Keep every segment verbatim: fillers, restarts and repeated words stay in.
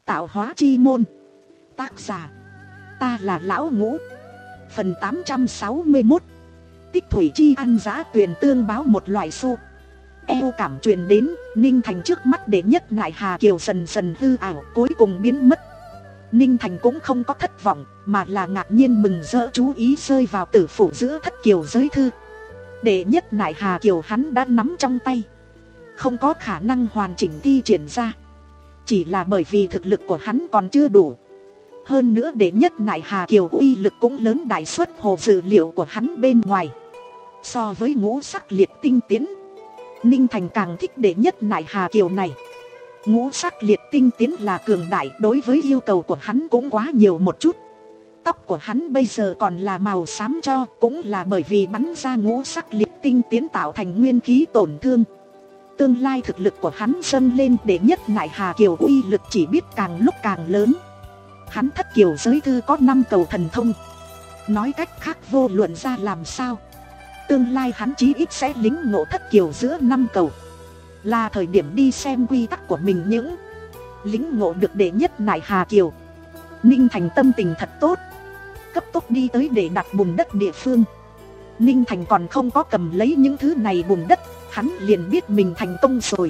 Tạo hóa chi môn. Tác giả: ta là Lão Ngũ. Phần tám trăm sáu mươi mốt. Tích thủy chi ăn giá tuyền tương báo một loại su. Eo cảm truyền đến, Ninh Thành trước mắt đệ nhất nại Hà Kiều dần dần hư ảo, cuối cùng biến mất. Ninh Thành cũng không có thất vọng, mà là ngạc nhiên mừng rỡ, chú ý rơi vào tử phủ giữa thất kiều giới thư. Đệ nhất nại Hà Kiều hắn đã nắm trong tay, không có khả năng hoàn chỉnh thi triển ra, chỉ là bởi vì thực lực của hắn còn chưa đủ. Hơn nữa đệ nhất nại Hà Kiều uy lực cũng lớn đại suất hồ dữ liệu của hắn bên ngoài. So với ngũ sắc liệt tinh tiến, Ninh Thành càng thích đệ nhất nại Hà Kiều này. Ngũ sắc liệt tinh tiến là cường đại, đối với yêu cầu của hắn cũng quá nhiều một chút. Tóc của hắn bây giờ còn là màu xám cho, cũng là bởi vì bắn ra ngũ sắc liệt tinh tiến tạo thành nguyên khí tổn thương. Tương lai thực lực của hắn dâng lên, đệ nhất nại Hà Kiều uy lực chỉ biết càng lúc càng lớn. Hắn thất kiều giới thư có năm cầu thần thông. Nói cách khác, vô luận ra làm sao, tương lai hắn chí ít sẽ lính ngộ thất kiều giữa năm cầu. Là thời điểm đi xem quy tắc của mình những lính ngộ được đệ nhất nại Hà Kiều. Ninh Thành tâm tình thật tốt, cấp tốc đi tới để đặt bùn đất địa phương. Ninh Thành còn không có cầm lấy những thứ này bùn đất, hắn liền biết mình thành công rồi.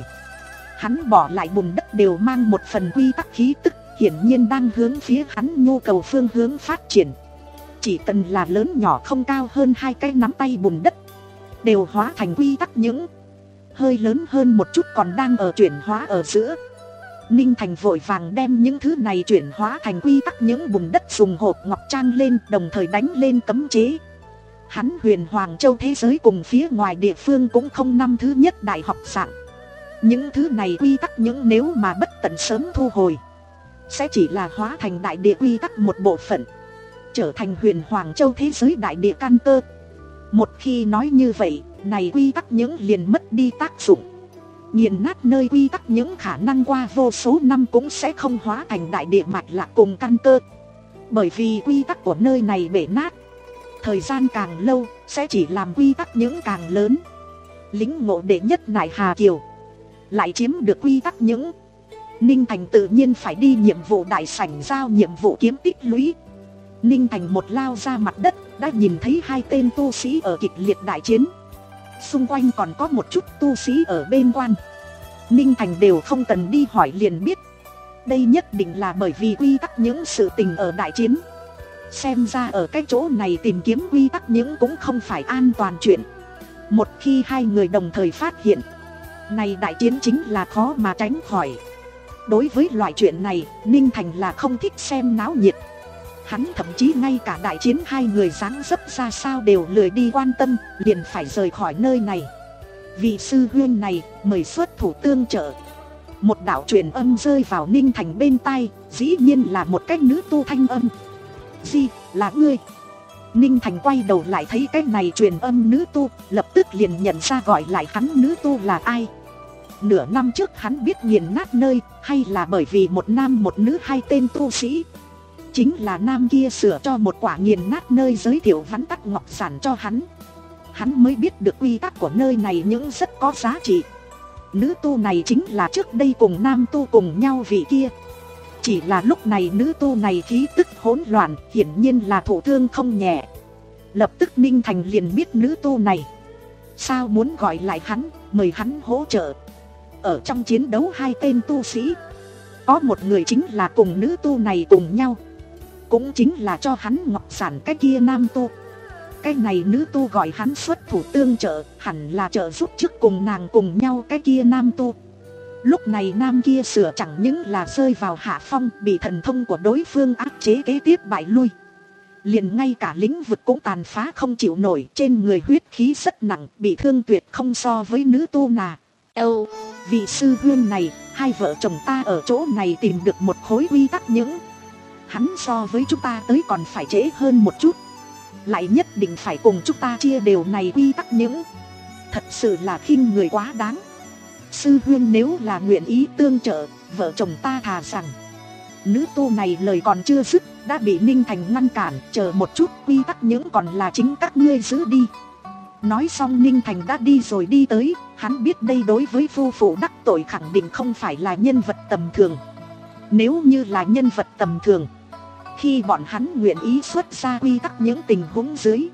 Hắn bỏ lại bùn đất đều mang một phần quy tắc khí tức, hiển nhiên đang hướng phía hắn nhu cầu phương hướng phát triển. Chỉ cần là lớn nhỏ không cao hơn hai cái nắm tay bùn đất, đều hóa thành quy tắc những hơi lớn hơn một chút còn đang ở chuyển hóa ở giữa. Ninh Thành vội vàng đem những thứ này chuyển hóa thành quy tắc những bùn đất, dùng hộp ngọc trang lên, đồng thời đánh lên cấm chế. Hắn Huyền Hoàng Châu thế giới cùng phía ngoài địa phương cũng không năm thứ nhất đại học dạng. Những thứ này quy tắc những nếu mà bất tận sớm thu hồi, sẽ chỉ là hóa thành đại địa quy tắc một bộ phận, trở thành Huyền Hoàng Châu thế giới đại địa căn cơ. Một khi nói như vậy, này quy tắc những liền mất đi tác dụng. Nghiền nát nơi quy tắc những khả năng qua vô số năm cũng sẽ không hóa thành đại địa mạch lạc cùng căn cơ. Bởi vì quy tắc của nơi này bể nát, thời gian càng lâu sẽ chỉ làm quy tắc những càng lớn. Lính ngộ đệ nhất nại Hà Kiều, lại chiếm được quy tắc những, Ninh Thành tự nhiên phải đi nhiệm vụ đại sảnh giao nhiệm vụ kiếm tích lũy. Ninh Thành một lao ra mặt đất, đã nhìn thấy hai tên tu sĩ ở kịch liệt đại chiến. Xung quanh còn có một chút tu sĩ ở bên quan. Ninh Thành đều không cần đi hỏi liền biết, đây nhất định là bởi vì quy tắc những sự tình ở đại chiến. Xem ra ở cái chỗ này tìm kiếm quy tắc những cũng không phải an toàn chuyện. Một khi hai người đồng thời phát hiện, này đại chiến chính là khó mà tránh khỏi. Đối với loại chuyện này, Ninh Thành là không thích xem náo nhiệt. Hắn thậm chí ngay cả đại chiến hai người dáng dấp ra sao đều lười đi quan tâm, liền phải rời khỏi nơi này. Vị sư huynh này mời xuất thủ tương trợ. Một đạo truyền âm rơi vào Ninh Thành bên tai, dĩ nhiên là một cái nữ tu thanh âm. Gì, là ngươi? Ninh Thành quay đầu lại thấy cái này truyền âm nữ tu, lập tức liền nhận ra gọi lại hắn nữ tu là ai. Nửa năm trước hắn biết nghiền nát nơi, hay là bởi vì một nam một nữ hai tên tu sĩ. Chính là nam kia sửa cho một quả nghiền nát nơi, giới thiệu vắn tắt ngọc sản cho hắn. Hắn mới biết được quy tắc của nơi này những rất có giá trị. Nữ tu này chính là trước đây cùng nam tu cùng nhau vị kia. Chỉ là lúc này nữ tu này khí tức hỗn loạn, hiển nhiên là thụ thương không nhẹ. Lập tức Ninh Thành liền biết nữ tu này sao muốn gọi lại hắn, mời hắn hỗ trợ. Ở trong chiến đấu hai tên tu sĩ, có một người chính là cùng nữ tu này cùng nhau, cũng chính là cho hắn ngọc sản cái kia nam tu. Cái này nữ tu gọi hắn xuất thủ tương trợ, hẳn là trợ giúp trước cùng nàng cùng nhau cái kia nam tu. Lúc này nam kia sửa chẳng những là rơi vào hạ phong, bị thần thông của đối phương áp chế kế tiếp bại lui. Liền ngay cả lĩnh vực cũng tàn phá không chịu nổi, trên người huyết khí rất nặng, bị thương tuyệt không so với nữ tu nà. Âu, vị sư huynh này, hai vợ chồng ta ở chỗ này tìm được một khối quy tắc những. Hắn so với chúng ta tới còn phải trễ hơn một chút, lại nhất định phải cùng chúng ta chia đều này quy tắc những. Thật sự là khinh người quá đáng. Sư huynh nếu là nguyện ý tương trợ, vợ chồng ta thà rằng. Nữ tu này lời còn chưa dứt, đã bị Ninh Thành ngăn cản. Chờ một chút, quy tắc những còn là chính các ngươi giữ đi. Nói xong Ninh Thành đã đi rồi đi tới. Hắn biết đây đối với phu phụ đắc tội khẳng định không phải là nhân vật tầm thường. Nếu như là nhân vật tầm thường, khi bọn hắn nguyện ý xuất ra quy tắc những tình huống dưới,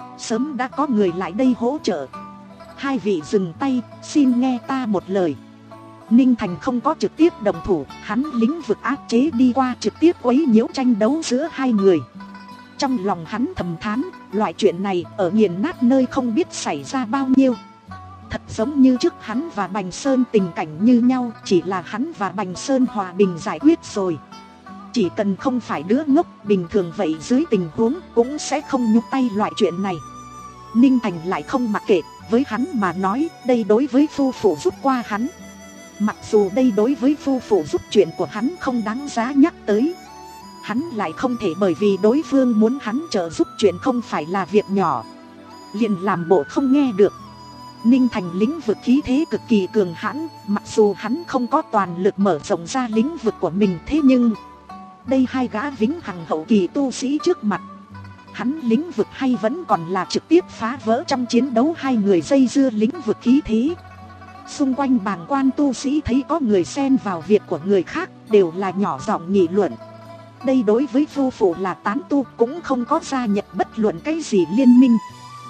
sớm đã có người lại đây hỗ trợ. Hai vị dừng tay, xin nghe ta một lời. Ninh Thành không có trực tiếp đồng thủ, hắn lĩnh vực áp chế đi qua, trực tiếp quấy nhiễu tranh đấu giữa hai người. Trong lòng hắn thầm thán, loại chuyện này ở nghiền nát nơi không biết xảy ra bao nhiêu. Thật giống như trước hắn và Bành Sơn tình cảnh như nhau, chỉ là hắn và Bành Sơn hòa bình giải quyết rồi. Chỉ cần không phải đứa ngốc, bình thường vậy dưới tình huống cũng sẽ không nhúc tay loại chuyện này. Ninh Thành lại không mặc kệ, với hắn mà nói, đây đối với phu phụ giúp qua hắn. Mặc dù đây đối với phu phụ giúp chuyện của hắn không đáng giá nhắc tới, hắn lại không thể bởi vì đối phương muốn hắn trợ giúp chuyện không phải là việc nhỏ, liền làm bộ không nghe được. Ninh Thành lĩnh vực khí thế cực kỳ cường hãn, mặc dù hắn không có toàn lực mở rộng ra lĩnh vực của mình, thế nhưng đây hai gã vĩnh hằng hậu kỳ tu sĩ trước mặt, hắn lĩnh vực hay vẫn còn là trực tiếp phá vỡ trong chiến đấu hai người dây dưa lĩnh vực khí thế. Xung quanh bàng quan tu sĩ thấy có người xen vào việc của người khác, đều là nhỏ giọng nghị luận. Đây đối với phu phụ là tán tu cũng không có gia nhập bất luận cái gì liên minh,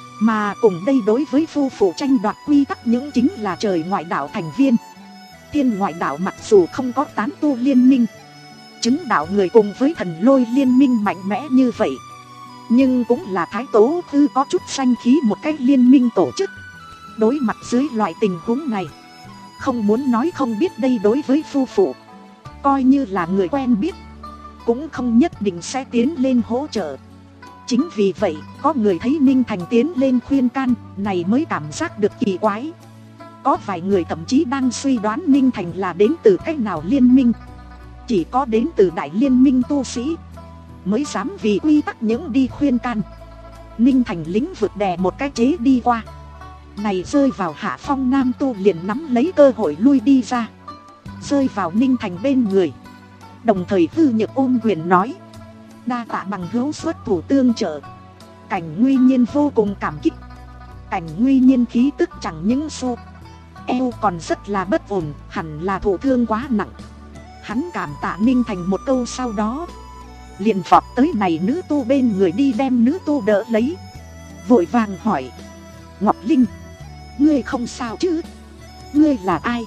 mà cùng đây đối với phu phụ tranh đoạt quy tắc những chính là trời ngoại đạo thành viên. Thiên ngoại đạo mặc dù không có tán tu liên minh, chứng đạo người cùng với thần lôi liên minh mạnh mẽ như vậy, nhưng cũng là thái tố tư có chút danh khí một cái liên minh tổ chức. Đối mặt dưới loại tình huống này, không muốn nói không biết đây đối với phu phụ, coi như là người quen biết, cũng không nhất định sẽ tiến lên hỗ trợ. Chính vì vậy, có người thấy Ninh Thành tiến lên khuyên can, này mới cảm giác được kỳ quái. Có vài người thậm chí đang suy đoán Ninh Thành là đến từ cách nào liên minh. Chỉ có đến từ đại liên minh tu sĩ mới dám vì quy tắc những đi khuyên can. Ninh Thành lĩnh vực đè một cái chế đi qua, này rơi vào hạ phong nam tu liền nắm lấy cơ hội lui đi ra, rơi vào Ninh Thành bên người, đồng thời hư nhược ôm quyền nói: đa tạ bằng hữu xuất thủ tương trợ. Cảnh Nguy Nhiên vô cùng cảm kích. Cảnh Nguy Nhiên khí tức chẳng những xô eo còn rất là bất ổn, hẳn là thụ thương quá nặng. Hắn cảm tạ Ninh Thành một câu, sau đó liền vọt tới này nữ tu bên người đi đem nữ tu đỡ lấy, vội vàng hỏi: Ngọc Linh, ngươi không sao chứ? Ngươi là ai?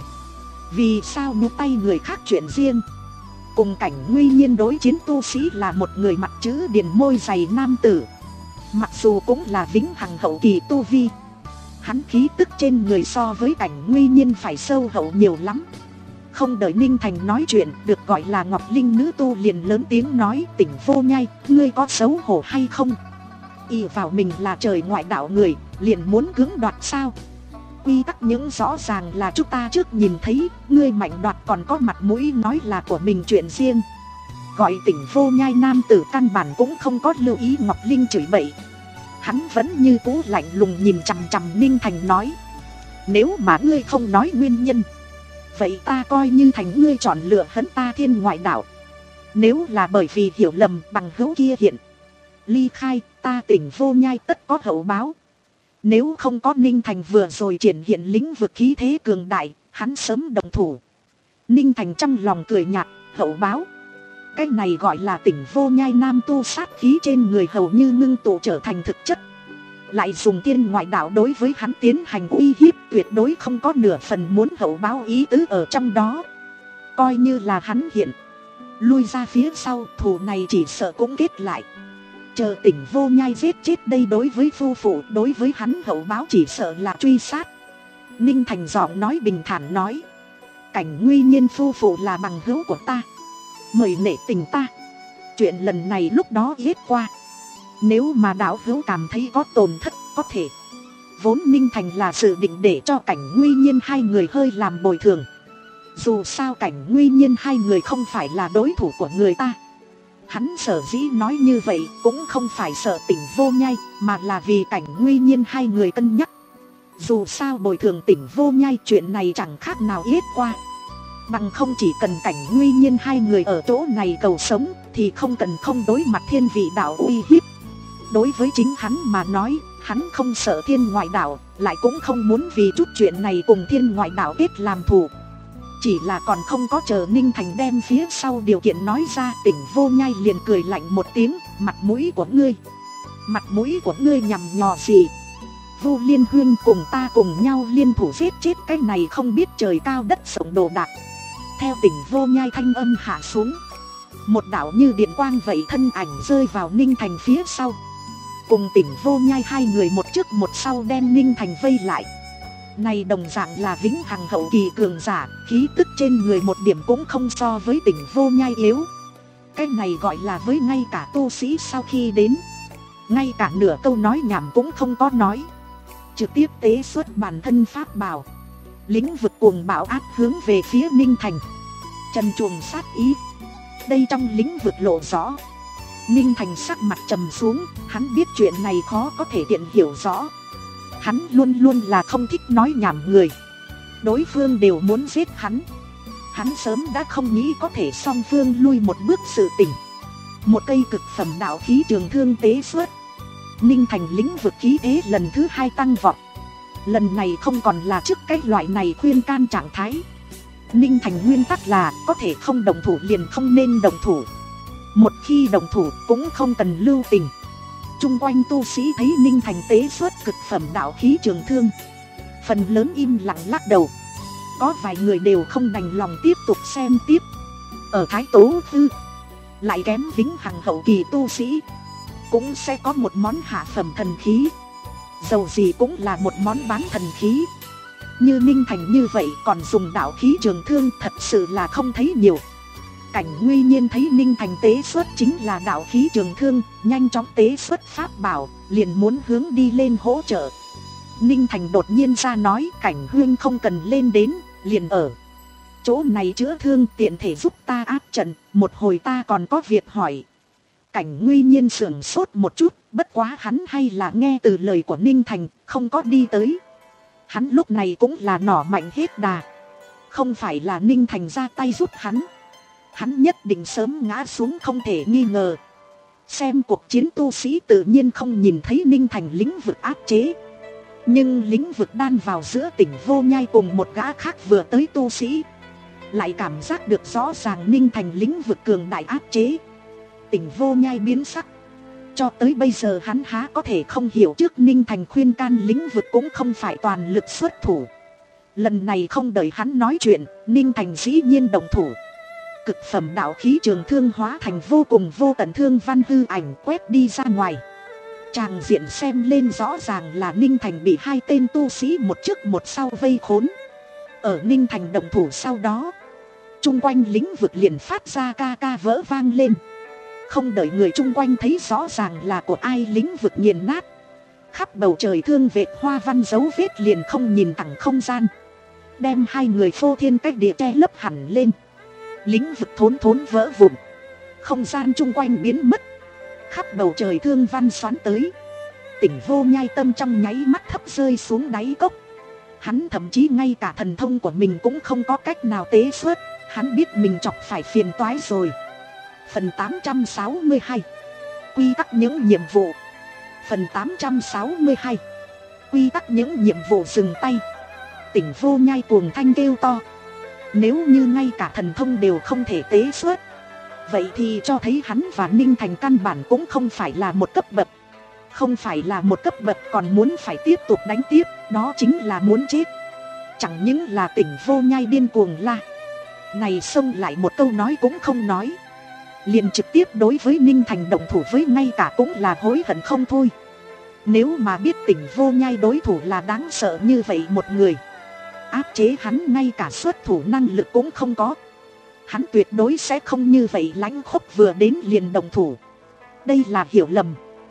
Vì sao nhúc tay người khác chuyện riêng? Cùng Cảnh Nguy Nhiên đối chiến tu sĩ là một người mặt chữ điền môi dày nam tử. Mặc dù cũng là vĩnh hằng hậu kỳ tu vi, hắn khí tức trên người so với Cảnh Nguy Nhiên phải sâu hậu nhiều lắm. Không đợi Ninh Thành nói chuyện, được gọi là Ngọc Linh nữ tu liền lớn tiếng nói: Tỉnh Vô Nhai, ngươi có xấu hổ hay không? Y vào mình là trời ngoại đạo người, liền muốn cưỡng đoạt sao? Quy tắc những rõ ràng là chúng ta trước nhìn thấy, ngươi mạnh đoạt còn có mặt mũi nói là của mình chuyện riêng. Gọi Tỉnh Vô Nhai nam tử căn bản cũng không có lưu ý Ngọc Linh chửi bậy. Hắn vẫn như cũ lạnh lùng nhìn chằm chằm Ninh Thành nói: nếu mà ngươi không nói nguyên nhân, vậy ta coi như thành ngươi chọn lựa hấn ta thiên ngoại đạo. Nếu là bởi vì hiểu lầm bằng hữu kia hiện ly khai, ta Tỉnh Vô Nhai tất có hậu báo. Nếu không có Ninh Thành vừa rồi triển hiện lĩnh vực khí thế cường đại, hắn sớm động thủ. Ninh Thành trong lòng cười nhạt: hậu báo? Cái này gọi là Tỉnh Vô Nhai nam tu sát khí trên người hầu như ngưng tụ trở thành thực chất, lại dùng tiên ngoại đạo đối với hắn tiến hành uy hiếp, tuyệt đối không có nửa phần muốn hậu báo ý tứ ở trong đó. Coi như là hắn hiện lui ra phía sau, thù này chỉ sợ cũng kết lại. Chờ Tỉnh Vô Nhai giết chết đây đối với phu phụ, đối với hắn hậu báo chỉ sợ là truy sát. Ninh Thành giọng nói bình thản nói: Cảnh Nguy Nhiên phu phụ là bằng hữu của ta, mời nể tình ta. Chuyện lần này lúc đó giết qua, nếu mà đạo hữu cảm thấy có tổn thất, có thể. Vốn Ninh Thành là dự định để cho Cảnh Nguy Nhiên hai người hơi làm bồi thường. Dù sao Cảnh Nguy Nhiên hai người không phải là đối thủ của người ta. Hắn sở dĩ nói như vậy cũng không phải sợ Tỉnh Vô Nhai, mà là vì Cảnh Nguy Nhiên hai người cân nhắc. Dù sao bồi thường Tỉnh Vô Nhai chuyện này chẳng khác nào yết qua. Bằng không chỉ cần Cảnh Nguy Nhiên hai người ở chỗ này cầu sống, thì không cần không đối mặt thiên vị đạo uy hiếp. Đối với chính hắn mà nói, hắn không sợ thiên ngoại đạo, lại cũng không muốn vì chút chuyện này cùng thiên ngoại đạo kết làm thù. Chỉ là còn không có chờ Ninh Thành đem phía sau điều kiện nói ra, Tỉnh Vô Nhai liền cười lạnh một tiếng, mặt mũi của ngươi. Mặt mũi của ngươi nhằm nhò gì? Vu Liên Huyên cùng ta cùng nhau liên thủ giết chết cái này không biết trời cao đất rộng đồ đạc. Theo Tỉnh Vô Nhai thanh âm hạ xuống, một đạo như điện quang vậy thân ảnh rơi vào Ninh Thành phía sau. Cùng Tỉnh Vô Nhai hai người một trước một sau đem Ninh Thành vây lại. Này đồng dạng là vĩnh hằng hậu kỳ cường giả, khí tức trên người một điểm cũng không so với Tỉnh Vô Nhai yếu. Cái này gọi là với ngay cả tu sĩ sau khi đến, ngay cả nửa câu nói nhảm cũng không có nói, trực tiếp tế xuất bản thân pháp bảo, lĩnh vực cuồng bạo áp hướng về phía Ninh Thành. Trần truồng sát ý, đây trong lĩnh vực lộ rõ. Ninh Thành sắc mặt trầm xuống, hắn biết chuyện này khó có thể tiện hiểu rõ. Hắn luôn luôn là không thích nói nhảm người, đối phương đều muốn giết hắn, hắn sớm đã không nghĩ có thể song phương lui một bước sự tình. Một cây cực phẩm đạo khí trường thương tế xuất, Ninh Thành lĩnh vực khí thế lần thứ hai tăng vọt. Lần này không còn là trước cái loại này khuyên can trạng thái. Ninh Thành nguyên tắc là có thể không đồng thủ liền không nên đồng thủ, một khi đồng thủ cũng không cần lưu tình. Trung quanh tu sĩ thấy Ninh Thành tế xuất cực phẩm đạo khí trường thương, phần lớn im lặng lắc đầu. Có vài người đều không đành lòng tiếp tục xem tiếp. Ở Thái Tố Tư, lại kém vĩnh hằng hậu kỳ tu sĩ, cũng sẽ có một món hạ phẩm thần khí, dầu gì cũng là một món bán thần khí. Như Ninh Thành như vậy còn dùng đạo khí trường thương thật sự là không thấy nhiều. Cảnh Nguy Nhiên thấy Ninh Thành tế xuất chính là đạo khí trường thương, nhanh chóng tế xuất pháp bảo, liền muốn hướng đi lên hỗ trợ. Ninh Thành đột nhiên ra nói, Cảnh Huyên không cần lên đến, liền ở chỗ này chữa thương, tiện thể giúp ta áp trận, một hồi ta còn có việc hỏi. Cảnh Nguy Nhiên sửng sốt một chút, bất quá hắn hay là nghe từ lời của Ninh Thành, không có đi tới. Hắn lúc này cũng là nỏ mạnh hết đà, không phải là Ninh Thành ra tay giúp hắn, hắn nhất định sớm ngã xuống không thể nghi ngờ. Xem cuộc chiến tu sĩ tự nhiên không nhìn thấy Ninh Thành lĩnh vực áp chế, nhưng lĩnh vực đan vào giữa Tỉnh Vô Nhai cùng một gã khác vừa tới tu sĩ, lại cảm giác được rõ ràng Ninh Thành lĩnh vực cường đại áp chế. Tỉnh Vô Nhai biến sắc, cho tới bây giờ hắn há có thể không hiểu trước Ninh Thành khuyên can lĩnh vực cũng không phải toàn lực xuất thủ. Lần này không đợi hắn nói chuyện, Ninh Thành dĩ nhiên động thủ. Cực phẩm đạo khí trường thương hóa thành vô cùng vô tận thương văn hư ảnh quét đi ra ngoài. Tràng diện xem lên rõ ràng là Ninh Thành bị hai tên tu sĩ một trước một sau vây khốn. Ở Ninh Thành động thủ sau đó, chung quanh lĩnh vực liền phát ra ca ca vỡ vang lên. Không đợi người chung quanh thấy rõ ràng là của ai, lĩnh vực nghiền nát. Khắp bầu trời thương vệt hoa văn dấu vết liền không nhìn thẳng không gian, đem hai người phô thiên cách địa che lấp hẳn lên. Lĩnh vực thốn thốn vỡ vụn, không gian chung quanh biến mất. Khắp bầu trời thương văn xoắn tới. Tỉnh Vô Nhai tâm trong nháy mắt thấp rơi xuống đáy cốc. Hắn thậm chí ngay cả thần thông của mình cũng không có cách nào tế xuất. Hắn biết mình chọc phải phiền toái rồi. Phần tám trăm sáu mươi hai, quy tắc những nhiệm vụ. Phần tám trăm sáu mươi hai, quy tắc những nhiệm vụ. Dừng tay. Tỉnh Vô Nhai cuồng thanh kêu to. Nếu như ngay cả thần thông đều không thể tế xuất, vậy thì cho thấy hắn và Ninh Thành căn bản cũng không phải là một cấp bậc. Không phải là một cấp bậc còn muốn phải tiếp tục đánh tiếp, đó chính là muốn chết. Chẳng những là Tỉnh Vô Nhai điên cuồng la, này xông lại một câu nói cũng không nói, liền trực tiếp đối với Ninh Thành động thủ với ngay cả cũng là hối hận không thôi. Nếu mà biết Tỉnh Vô Nhai đối thủ là đáng sợ như vậy một người, áp chế hắn ngay cả xuất thủ năng lực cũng không có, hắn tuyệt đối sẽ không như vậy lãnh khốc vừa đến liền động thủ. Đây là hiểu lầm.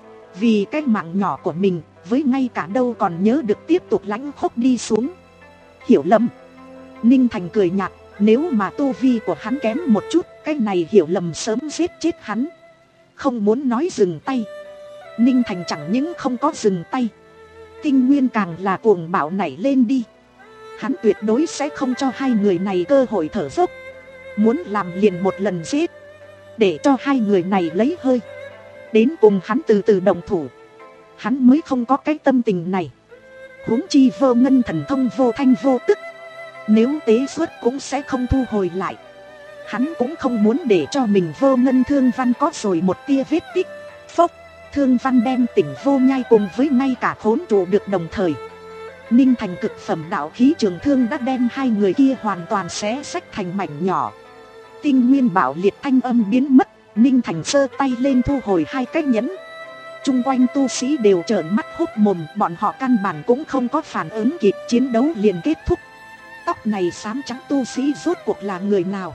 Vì cái mạng nhỏ của mình, với ngay cả đâu còn nhớ được tiếp tục lãnh khốc đi xuống. Hiểu lầm. Ninh Thành cười nhạt, nếu mà tu vi của hắn kém một chút, cái này hiểu lầm sớm giết chết hắn. Không muốn nói dừng tay, Ninh Thành chẳng những không có dừng tay, tinh nguyên càng là cuồng bạo nảy lên đi. Hắn tuyệt đối sẽ không cho hai người này cơ hội thở dốc, muốn làm liền một lần giết, để cho hai người này lấy hơi. Đến cùng hắn từ từ đồng thủ, hắn mới không có cái tâm tình này. Huống chi Vô Ngân thần thông vô thanh vô tức, Nếu tế xuất cũng sẽ không thu hồi lại. Hắn cũng không muốn để cho mình Vô Ngân Thương Văn có rồi một tia vết tích. Phốc, Thương Văn đem Tỉnh Vô Nhai cùng với ngay cả khốn trụ được đồng thời. Ninh Thành cực phẩm đạo khí trường thương đã đem hai người kia hoàn toàn xé xách thành mảnh nhỏ. Tinh nguyên bảo liệt thanh âm biến mất. Ninh Thành giơ tay lên thu hồi hai cái nhẫn. Trung quanh tu sĩ đều trợn mắt hốt mồm. Bọn họ căn bản cũng không có phản ứng kịp, chiến đấu liền kết thúc. Tóc này xám trắng tu sĩ rốt cuộc là người nào?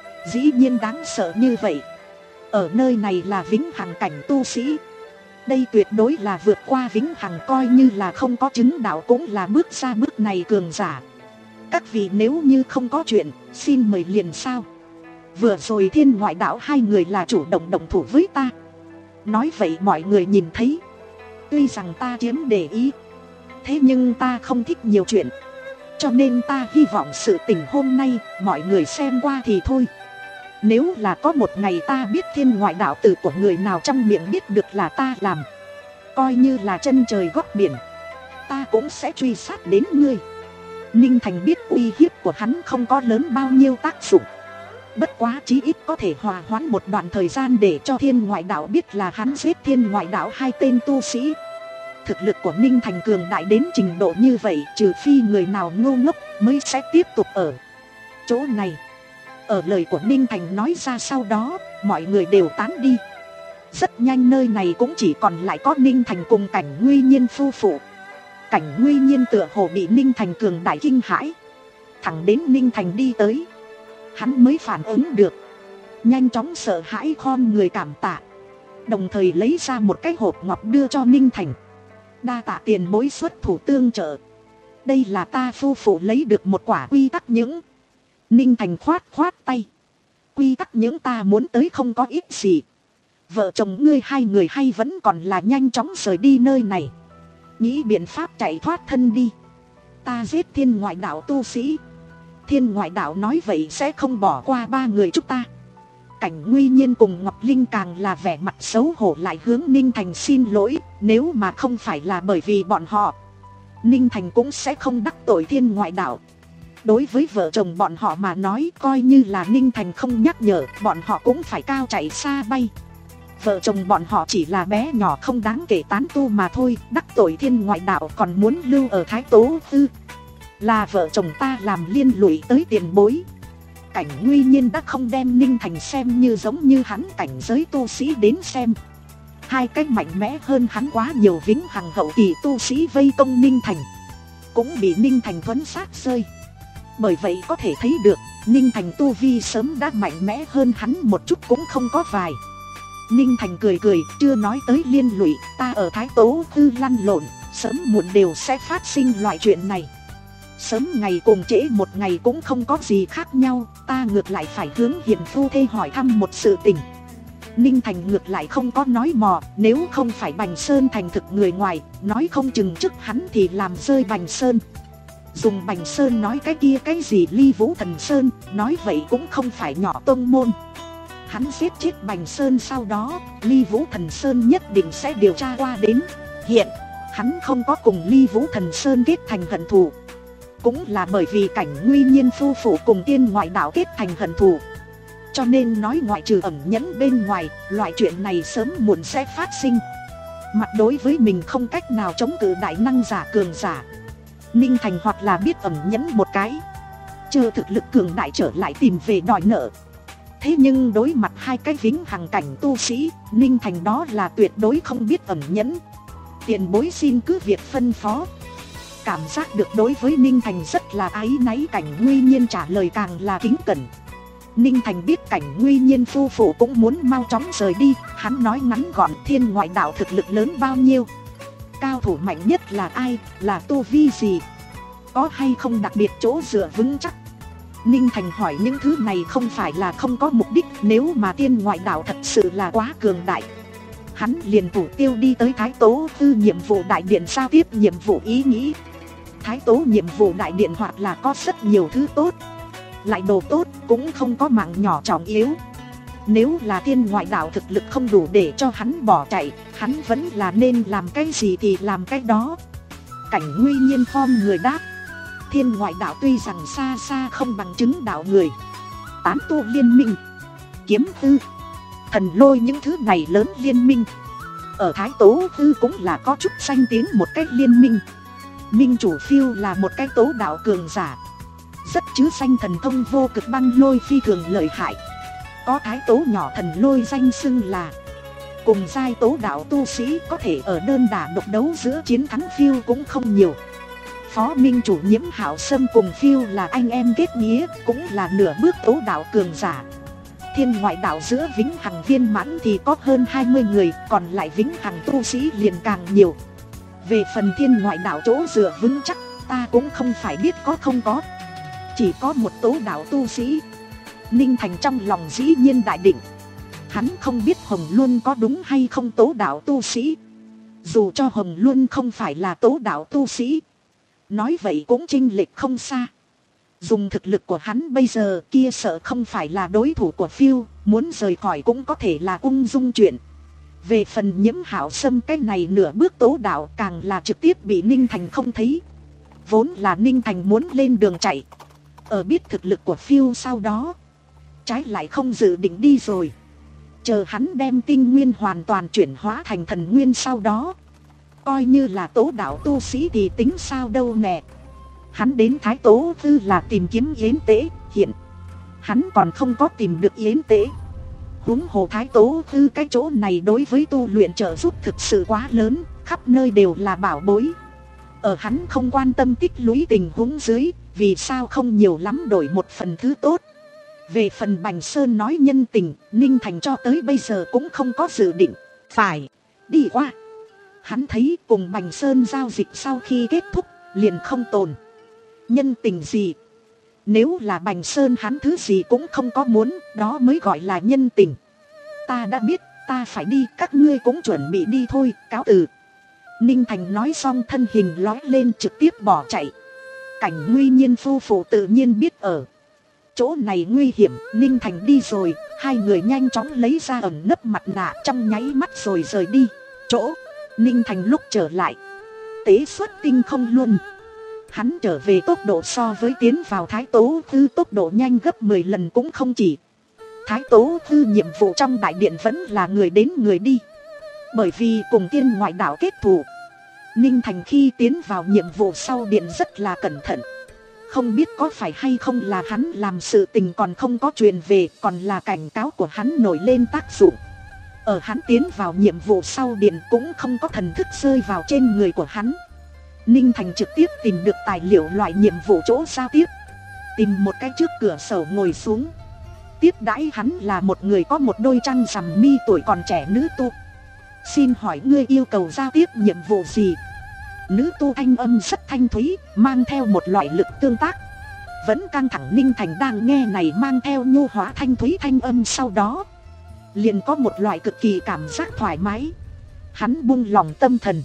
Dĩ nhiên đáng sợ như vậy. Ở nơi này là vĩnh hằng cảnh tu sĩ. Đây tuyệt đối là vượt qua vĩnh hằng, coi như là không có chứng đạo cũng là bước ra bước này cường giả. Các vị nếu như không có chuyện, xin mời liền sao. Vừa rồi Thiên Ngoại Đạo hai người là chủ động động thủ với ta. Nói vậy mọi người nhìn thấy. Tuy rằng ta chiếm để ý, thế nhưng ta không thích nhiều chuyện. Cho nên ta hy vọng sự tình hôm nay mọi người xem qua thì thôi. Nếu là có một ngày ta biết Thiên Ngoại Đạo từ của người nào trong miệng biết được là ta làm, coi như là chân trời góc biển, ta cũng sẽ truy sát đến ngươi. Ninh Thành biết uy hiếp của hắn không có lớn bao nhiêu tác dụng. Bất quá chí ít có thể hòa hoãn một đoạn thời gian để cho Thiên Ngoại Đạo biết là hắn giết Thiên Ngoại Đạo hai tên tu sĩ. Thực lực của Ninh Thành cường đại đến trình độ như vậy, trừ phi người nào ngu ngốc mới sẽ tiếp tục ở chỗ này. Ở lời của Ninh Thành nói ra sau đó, mọi người đều tán đi. Rất nhanh nơi này cũng chỉ còn lại có Ninh Thành cùng Cảnh Nguy Nhiên phu phụ. Cảnh Nguy Nhiên tựa hồ bị Ninh Thành cường đại kinh hãi. Thẳng đến Ninh Thành đi tới, hắn mới phản ứng được. Nhanh chóng sợ hãi khom người cảm tạ, đồng thời lấy ra một cái hộp ngọc đưa cho Ninh Thành. Đa tạ tiền bối xuất thủ tương trợ. Đây là ta phu phụ lấy được một quả quy tắc những. Ninh Thành khoát khoát tay. Quy tắc những ta muốn tới không có ít gì. Vợ chồng ngươi hai người hay vẫn còn là nhanh chóng rời đi nơi này. Nghĩ biện pháp chạy thoát thân đi. Ta giết Thiên Ngoại Đạo tu sĩ. Thiên Ngoại Đạo nói vậy sẽ không bỏ qua ba người chúng ta. Cảnh Nguy Nhiên cùng Ngọc Linh càng là vẻ mặt xấu hổ lại hướng Ninh Thành xin lỗi. Nếu mà không phải là bởi vì bọn họ, Ninh Thành cũng sẽ không đắc tội Thiên Ngoại Đạo. Đối với vợ chồng bọn họ mà nói, coi như là Ninh Thành không nhắc nhở, bọn họ cũng phải cao chạy xa bay. Vợ chồng bọn họ chỉ là bé nhỏ không đáng kể tán tu mà thôi, đắc tội Thiên Ngoại Đạo còn muốn lưu ở Thái Tố Tư. Là vợ chồng ta làm liên lụy tới tiền bối. Cảnh Nguy Nhiên đã không đem Ninh Thành xem như giống như hắn cảnh giới tu sĩ đến xem. Hai cái mạnh mẽ hơn hắn quá nhiều vĩnh hằng hậu kỳ tu sĩ vây công Ninh Thành, cũng bị Ninh Thành thuấn sát rơi. Bởi vậy có thể thấy được, Ninh Thành tu vi sớm đã mạnh mẽ hơn hắn một chút cũng không có vài. Ninh Thành cười cười, chưa nói tới liên lụy, ta ở Thái Tố Tư lăn lộn, sớm muộn đều sẽ phát sinh loại chuyện này. Sớm ngày cùng trễ một ngày cũng không có gì khác nhau, ta ngược lại phải hướng Hiền phu thê hỏi thăm một sự tình. Ninh Thành ngược lại không có nói mò, nếu không phải Bành Sơn thành thực người ngoài, nói không chừng trước hắn thì làm rơi Bành Sơn. Dùng Bành Sơn nói cái kia cái gì Ly Vũ Thần Sơn, nói vậy cũng không phải nhỏ tông môn. Hắn giết chết Bành Sơn sau đó, Ly Vũ Thần Sơn nhất định sẽ điều tra qua đến. Hiện, hắn không có cùng Ly Vũ Thần Sơn kết thành hận thù, cũng là bởi vì Cảnh Nguy Nhiên phu phụ cùng Thiên Ngoại Đạo kết thành hận thù. Cho nên nói ngoại trừ ẩn nhẫn bên ngoài, loại chuyện này sớm muộn sẽ phát sinh. Mặt đối với mình không cách nào chống cự đại năng giả cường giả, Ninh Thành hoặc là biết ẩn nhẫn một cái, chờ thực lực cường đại trở lại tìm về đòi nợ. Thế nhưng đối mặt hai cái vĩnh hằng cảnh tu sĩ, Ninh Thành đó là tuyệt đối không biết ẩn nhẫn. Tiền bối xin cứ việc phân phó. Cảm giác được đối với Ninh Thành rất là áy náy, Cảnh Nguy Nhiên trả lời càng là kính cẩn. Ninh Thành biết Cảnh Nguy Nhiên phu phụ cũng muốn mau chóng rời đi, hắn nói ngắn gọn Thiên Ngoại Đạo thực lực lớn bao nhiêu, cao thủ mạnh nhất là ai, là tu vi gì, có hay không đặc biệt chỗ dựa vững chắc. Ninh Thành hỏi những thứ này không phải là không có mục đích, nếu mà Thiên Ngoại Đạo thật sự là quá cường đại, hắn liền thủ tiêu đi tới Thái Tố Tư nhiệm vụ đại điện giao tiếp nhiệm vụ ý nghĩ. Thái Tố nhiệm vụ đại điện hoặc là có rất nhiều thứ tốt, lại đồ tốt, cũng không có mạng nhỏ trọng yếu. Nếu là Thiên Ngoại Đạo thực lực không đủ để cho hắn bỏ chạy, hắn vẫn là nên làm cái gì thì làm cái đó. Cảnh Nguy Nhiên khom người đáp, Thiên ngoại đạo tuy rằng xa xa không bằng chứng đạo người, tán tu liên minh, kiếm tư, thần lôi những thứ này lớn liên minh. Ở Thái Tố Tư cũng là có chút danh tiếng một cách liên minh. Minh chủ Phiêu là một cái tố đạo cường giả, rất chứ danh thần thông vô cực băng lôi phi thường lợi hại. Có Thái Tố nhỏ thần lôi danh xưng là cùng giai tố đạo tu sĩ có thể ở đơn đả độc đấu giữa chiến thắng Phiêu cũng không nhiều. Phó Minh chủ Nhiễm Hạo Sâm cùng Phiêu là anh em kết nghĩa, cũng là nửa bước tố đạo cường giả. Thiên ngoại đạo giữa vĩnh hằng viên mãn thì có hơn hai mươi người, còn lại vĩnh hằng tu sĩ liền càng nhiều. Về phần thiên ngoại đạo chỗ dựa vững chắc, ta cũng không phải biết có không có. Chỉ có một tố đạo tu sĩ. Ninh Thành trong lòng dĩ nhiên đại định. Hắn không biết Hồng Luân có đúng hay không tố đạo tu sĩ. Dù cho Hồng Luân không phải là tố đạo tu sĩ, nói vậy cũng chênh lệch không xa. Dùng thực lực của hắn bây giờ kia sợ không phải là đối thủ của Phiêu, muốn rời khỏi cũng có thể là ung dung chuyện. Về phần Nhiễm Hạo Sâm cái này nửa bước tố đạo càng là trực tiếp bị Ninh Thành không thấy. Vốn là Ninh Thành muốn lên đường chạy, ở biết thực lực của Phiêu sau đó, trái lại không dự định đi rồi. Chờ hắn đem tinh nguyên hoàn toàn chuyển hóa thành thần nguyên sau đó, coi như là tố đạo tu sĩ thì tính sao đâu nè. Hắn đến Thái Tố Tư là tìm kiếm Yến Tế, hiện hắn còn không có tìm được Yến Tế. Huống hồ Thái Tố Tư cái chỗ này đối với tu luyện trợ giúp thực sự quá lớn, khắp nơi đều là bảo bối. Ở hắn không quan tâm tích lũy tình huống dưới, vì sao không nhiều lắm đổi một phần thứ tốt. Về phần Bành Sơn nói nhân tình, Ninh Thành cho tới bây giờ cũng không có dự định phải đi qua. Hắn thấy cùng Bành Sơn giao dịch sau khi kết thúc liền không tồn nhân tình gì. Nếu là Bành Sơn hắn thứ gì cũng không có muốn, đó mới gọi là nhân tình. Ta đã biết, ta phải đi, các ngươi cũng chuẩn bị đi thôi, cáo từ. Ninh Thành nói xong thân hình lói lên trực tiếp bỏ chạy. Cảnh Nguy Nhiên phu phụ tự nhiên biết ở chỗ này nguy hiểm, Ninh Thành đi rồi, hai người nhanh chóng lấy ra ẩn nấp mặt nạ trong nháy mắt rồi rời đi. Chỗ Ninh Thành lúc trở lại, tế xuất tinh không luôn. Hắn trở về tốc độ so với tiến vào Thái Tố Tư tốc độ nhanh gấp mười lần cũng không chỉ. Thái Tố Tư nhiệm vụ trong đại điện vẫn là người đến người đi. Bởi vì cùng Tiên ngoại đạo kết thù, Ninh Thành khi tiến vào nhiệm vụ sau điện rất là cẩn thận. Không biết có phải hay không là hắn làm sự tình còn không có truyền về, còn là cảnh cáo của hắn nổi lên tác dụng. Ở hắn tiến vào nhiệm vụ sau điện cũng không có thần thức rơi vào trên người của hắn. Ninh Thành trực tiếp tìm được tài liệu loại nhiệm vụ chỗ giao tiếp, tìm một cái trước cửa sổ ngồi xuống. Tiếp đãi hắn là một người có một đôi trăng rằm mi tuổi còn trẻ nữ tu. Xin hỏi ngươi yêu cầu giao tiếp nhiệm vụ gì? Nữ tu thanh âm rất thanh thúy, mang theo một loại lực tương tác. Vẫn căng thẳng Ninh Thành đang nghe này mang theo nhu hóa thanh thúy thanh âm sau đó, liền có một loại cực kỳ cảm giác thoải mái. Hắn buông lòng tâm thần.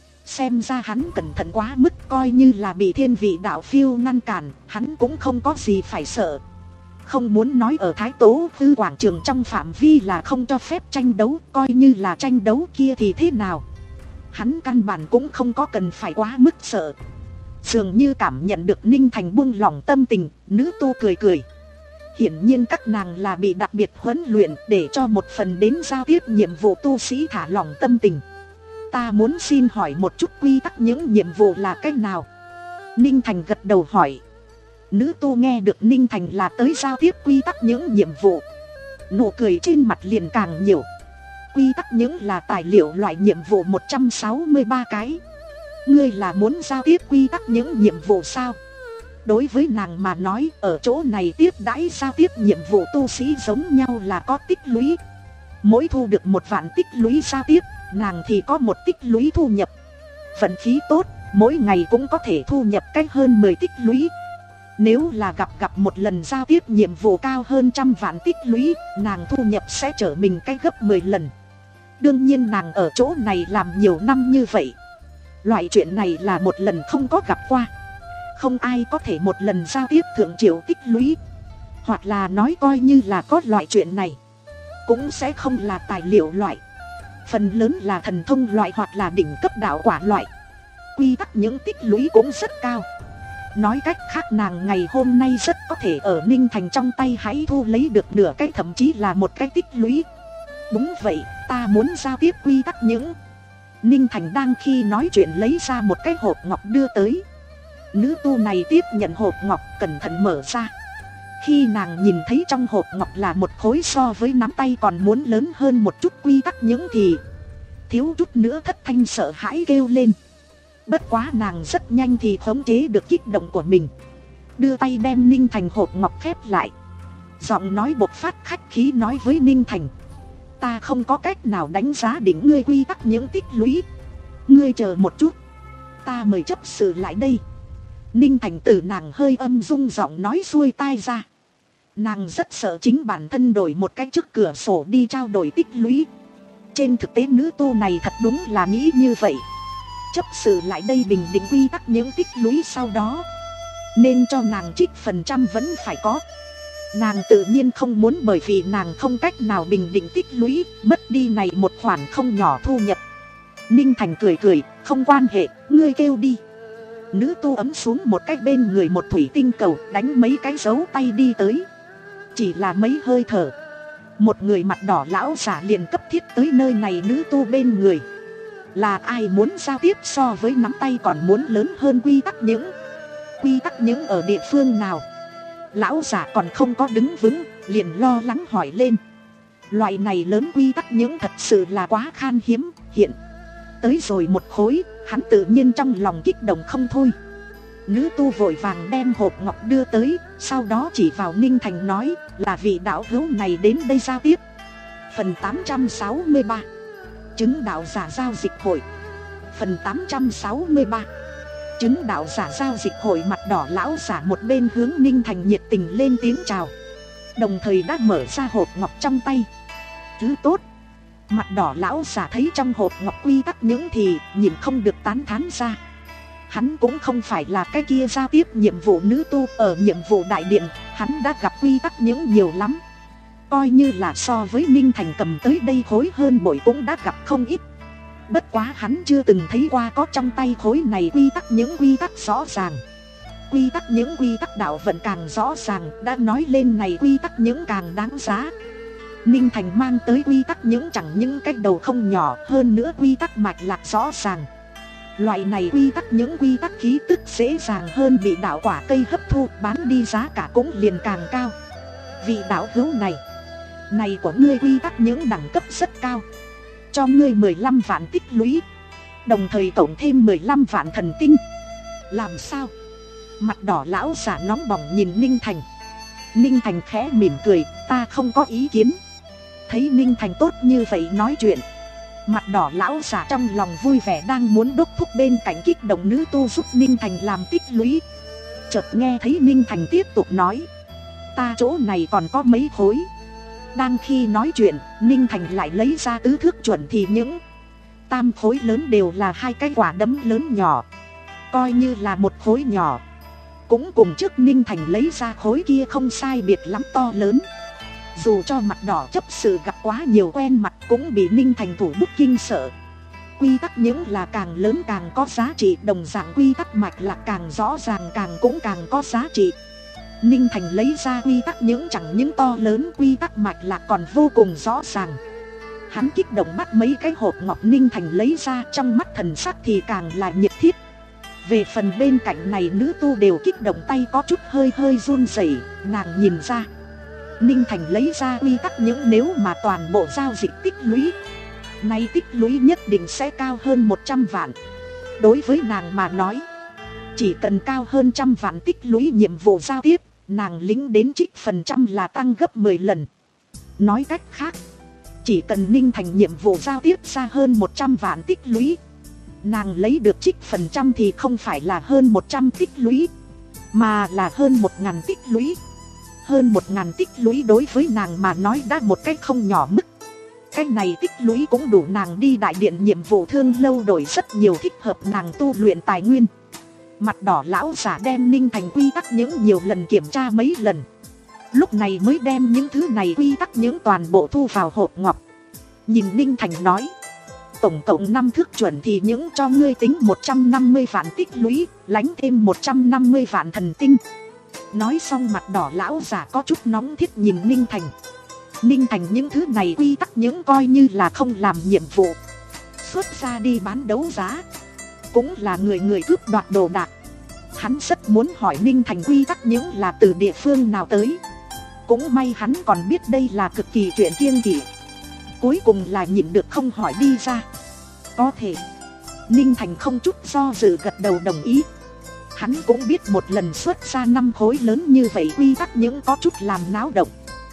Xem ra hắn cẩn thận quá mức, coi như là bị thiên vị đạo Phiêu ngăn cản, hắn cũng không có gì phải sợ. Không muốn nói ở Thái Tố Tư quảng trường trong phạm vi là không cho phép tranh đấu, coi như là tranh đấu kia thì thế nào. Hắn căn bản cũng không có cần phải quá mức sợ. Dường như cảm nhận được Ninh Thành buông lòng tâm tình, nữ tu cười cười. Hiển nhiên các nàng là bị đặc biệt huấn luyện để cho một phần đến giao tiếp nhiệm vụ tu sĩ thả lỏng tâm tình. Ta muốn xin hỏi một chút quy tắc những nhiệm vụ là cách nào? Ninh Thành gật đầu hỏi. Nữ tu nghe được Ninh Thành là tới giao tiếp quy tắc những nhiệm vụ, nụ cười trên mặt liền càng nhiều. Quy tắc những là tài liệu loại nhiệm vụ một trăm sáu mươi ba cái. Ngươi là muốn giao tiếp quy tắc những nhiệm vụ sao? Đối với nàng mà nói, ở chỗ này tiếp đãi giao tiếp nhiệm vụ tu sĩ giống nhau là có tích lũy. Mỗi thu được một vạn tích lũy giao tiếp, nàng thì có một tích lũy thu nhập. Vận khí tốt, mỗi ngày cũng có thể thu nhập cách hơn mười tích lũy. Nếu là gặp gặp một lần giao tiếp nhiệm vụ cao hơn trăm vạn tích lũy, nàng thu nhập sẽ trở mình cách gấp mười lần. Đương nhiên nàng ở chỗ này làm nhiều năm như vậy, loại chuyện này là một lần không có gặp qua. Không ai có thể một lần giao tiếp thượng triệu tích lũy. Hoặc là nói coi như là có loại chuyện này, cũng sẽ không là tài liệu loại. Phần lớn là thần thông loại hoặc là đỉnh cấp đạo quả loại. Quy tắc những tích lũy cũng rất cao. Nói cách khác nàng ngày hôm nay rất có thể ở Ninh Thành trong tay hãy thu lấy được nửa cái, thậm chí là một cái tích lũy. Đúng vậy, ta muốn giao tiếp quy tắc những. Ninh Thành đang khi nói chuyện lấy ra một cái hộp ngọc đưa tới. Nữ tu này tiếp nhận hộp ngọc, cẩn thận mở ra. Khi nàng nhìn thấy trong hộp ngọc là một khối so với nắm tay còn muốn lớn hơn một chút quy tắc những thì thiếu chút nữa thất thanh sợ hãi kêu lên. Bất quá nàng rất nhanh thì khống chế được kích động của mình, đưa tay đem Ninh Thành hộp ngọc khép lại. Giọng nói bộc phát khách khí nói với Ninh Thành: ta không có cách nào đánh giá đỉnh ngươi quy tắc những tích lũy. Ngươi chờ một chút, ta mời chấp sự lại đây. Ninh Thành từ nàng hơi âm dung giọng nói xuôi tai ra. Nàng rất sợ chính bản thân đổi một cái trước cửa sổ đi trao đổi tích lũy. Trên thực tế nữ tu này thật đúng là nghĩ như vậy. Chấp sự lại đây bình định quy tắc những tích lũy sau đó, nên cho nàng trích phần trăm vẫn phải có. Nàng tự nhiên không muốn bởi vì nàng không cách nào bình định tích lũy, mất đi này một khoản không nhỏ thu nhập. Ninh Thành cười cười, không quan hệ, ngươi kêu đi. Nữ tu ấm xuống một cái bên người một thủy tinh cầu, đánh mấy cái dấu tay đi tới. Chỉ là mấy hơi thở, một người mặt đỏ lão giả liền cấp thiết tới nơi này. Nữ tu bên người là ai muốn giao tiếp so với nắm tay còn muốn lớn hơn quy tắc những. Quy tắc những ở địa phương nào? Lão giả còn không có đứng vững, liền lo lắng hỏi lên. Loại này lớn quy tắc những thật sự là quá khan hiếm, hiện tới rồi một khối, hắn tự nhiên trong lòng kích động không thôi. Nữ tu vội vàng đem hộp ngọc đưa tới, sau đó chỉ vào Ninh Thành nói là vị đạo hữu này đến đây giao tiếp. Phần tám trăm sáu mươi ba, chứng đạo giả giao dịch hội. Phần tám trăm sáu mươi ba, chứng đạo giả giao dịch hội. Mặt đỏ lão giả một bên hướng Ninh Thành nhiệt tình lên tiếng chào, đồng thời đã mở ra hộp ngọc trong tay. Thứ tốt. Mặt đỏ lão giả thấy trong hộp ngọc quy tắc những thì nhìn không được tán thán ra. Hắn cũng không phải là cái kia giao tiếp nhiệm vụ nữ tu. Ở nhiệm vụ đại điện, hắn đã gặp quy tắc những nhiều lắm. Coi như là so với Ninh Thành cầm tới đây khối hơn bội cũng đã gặp không ít. Bất quá hắn chưa từng thấy qua có trong tay khối này quy tắc những quy tắc rõ ràng. Quy tắc những quy tắc đạo vận càng rõ ràng, đã nói lên này quy tắc những càng đáng giá. Ninh Thành mang tới quy tắc những chẳng những cách đầu không nhỏ, hơn nữa quy tắc mạch lạc rõ ràng. Loại này quy tắc những quy tắc khí tức dễ dàng hơn bị đạo quả cây hấp thu, bán đi giá cả cũng liền càng cao. Vị đạo hữu này, này của ngươi quy tắc những đẳng cấp rất cao, cho ngươi mười lăm vạn tích lũy, đồng thời tổng thêm mười lăm vạn thần tinh. Làm sao? Mặt đỏ lão giả nóng bỏng nhìn Ninh Thành. Ninh Thành khẽ mỉm cười, ta không có ý kiến. Thấy Ninh Thành tốt như vậy nói chuyện, mặt đỏ lão giả trong lòng vui vẻ, đang muốn đốc thúc bên cạnh kích động nữ tu giúp Ninh Thành làm tích lũy. Chợt nghe thấy Ninh Thành tiếp tục nói, ta chỗ này còn có mấy khối. Đang khi nói chuyện, Ninh Thành lại lấy ra tứ thước chuẩn thì những tam khối lớn đều là hai cái quả đấm lớn nhỏ, coi như là một khối nhỏ, cũng cùng trước Ninh Thành lấy ra khối kia không sai biệt lắm to lớn. Dù cho mặt đỏ chấp sự gặp quá nhiều quen mặt cũng bị Ninh Thành thủ bút kinh sợ. Quy tắc những là càng lớn càng có giá trị, đồng dạng quy tắc mạch là càng rõ ràng càng cũng càng có giá trị. Ninh Thành lấy ra quy tắc những chẳng những to lớn, quy tắc mạch là còn vô cùng rõ ràng. Hắn kích động bắt mấy cái hộp ngọc Ninh Thành lấy ra, trong mắt thần sắc thì càng là nhiệt thiết. Về phần bên cạnh này nữ tu đều kích động, tay có chút hơi hơi run rẩy. Nàng nhìn ra Ninh Thành lấy ra quy tắc những nếu mà toàn bộ giao dịch tích lũy, nay tích lũy nhất định sẽ cao hơn một trăm vạn. Đối với nàng mà nói, chỉ cần cao hơn trăm vạn tích lũy nhiệm vụ giao tiếp, nàng lính đến trích phần trăm là tăng gấp mười lần. Nói cách khác, chỉ cần Ninh Thành nhiệm vụ giao tiếp ra hơn một trăm vạn tích lũy, nàng lấy được trích phần trăm thì không phải là hơn một trăm tích lũy, mà là hơn một ngàn tích lũy. Hơn một ngàn tích lũy đối với nàng mà nói đã một cách không nhỏ mức. Cái này tích lũy cũng đủ nàng đi đại điện nhiệm vụ thương lâu đổi rất nhiều thích hợp nàng tu luyện tài nguyên. Mặt đỏ lão giả đem Ninh Thành quy tắc những nhiều lần kiểm tra mấy lần, lúc này mới đem những thứ này quy tắc những toàn bộ thu vào hộp ngọc. Nhìn Ninh Thành nói, tổng cộng năm thước chuẩn thì những cho ngươi tính một trăm năm mươi vạn tích lũy, lánh thêm một trăm năm mươi vạn thần tinh. Nói xong mặt đỏ lão giả có chút nóng thiết nhìn Ninh Thành. Ninh Thành những thứ này quy tắc những coi như là không làm nhiệm vụ, xuất ra đi bán đấu giá, cũng là người người cướp đoạt đồ đạc. Hắn rất muốn hỏi Ninh Thành quy tắc những là từ địa phương nào tới. Cũng may hắn còn biết đây là cực kỳ chuyện kiêng kỵ, cuối cùng là nhịn được không hỏi đi ra. Có thể. Ninh Thành không chút do dự gật đầu đồng ý. Hắn cũng biết một lần xuất ra năm khối lớn như vậy quy tắc những có chút làm náo động.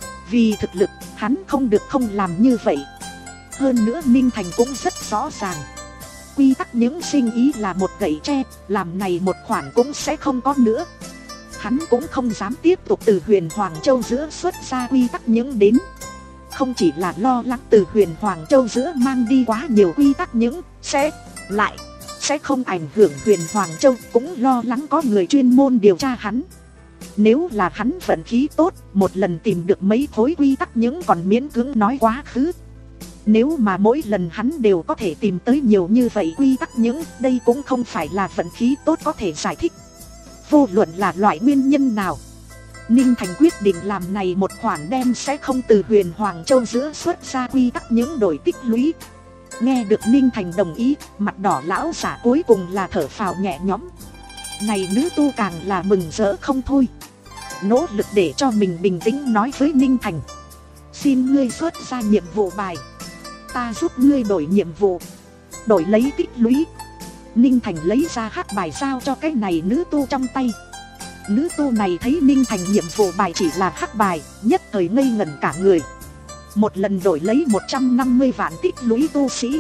Vì thực lực, hắn không được không làm như vậy. Hơn nữa Ninh Thành cũng rất rõ ràng, quy tắc những sinh ý là một gậy tre, làm này một khoản cũng sẽ không có nữa. Hắn cũng không dám tiếp tục từ Huyền Hoàng Châu giữa xuất ra quy tắc những đến. Không chỉ là lo lắng từ Huyền Hoàng Châu giữa mang đi quá nhiều quy tắc những sẽ lại sẽ không ảnh hưởng Huyền Hoàng Châu, cũng lo lắng có người chuyên môn điều tra hắn. Nếu là hắn vận khí tốt, một lần tìm được mấy khối quy tắc những còn miễn cưỡng nói quá khứ. Nếu mà mỗi lần hắn đều có thể tìm tới nhiều như vậy quy tắc những, đây cũng không phải là vận khí tốt có thể giải thích. Vô luận là loại nguyên nhân nào, Ninh Thành quyết định làm này một khoản đem sẽ không từ Huyền Hoàng Châu giữa xuất ra quy tắc những đổi tích lũy. Nghe được Ninh Thành đồng ý, mặt đỏ lão giả cuối cùng là thở phào nhẹ nhõm. Này nữ tu càng là mừng rỡ không thôi, nỗ lực để cho mình bình tĩnh nói với Ninh Thành. Xin ngươi xuất ra nhiệm vụ bài, ta giúp ngươi đổi nhiệm vụ, đổi lấy tích lũy. Ninh Thành lấy ra hắc bài giao cho cái này nữ tu trong tay. Nữ tu này thấy Ninh Thành nhiệm vụ bài chỉ là hắc bài, nhất thời ngây ngẩn cả người. Một lần đổi lấy một trăm năm mươi vạn tích lũy tu sĩ,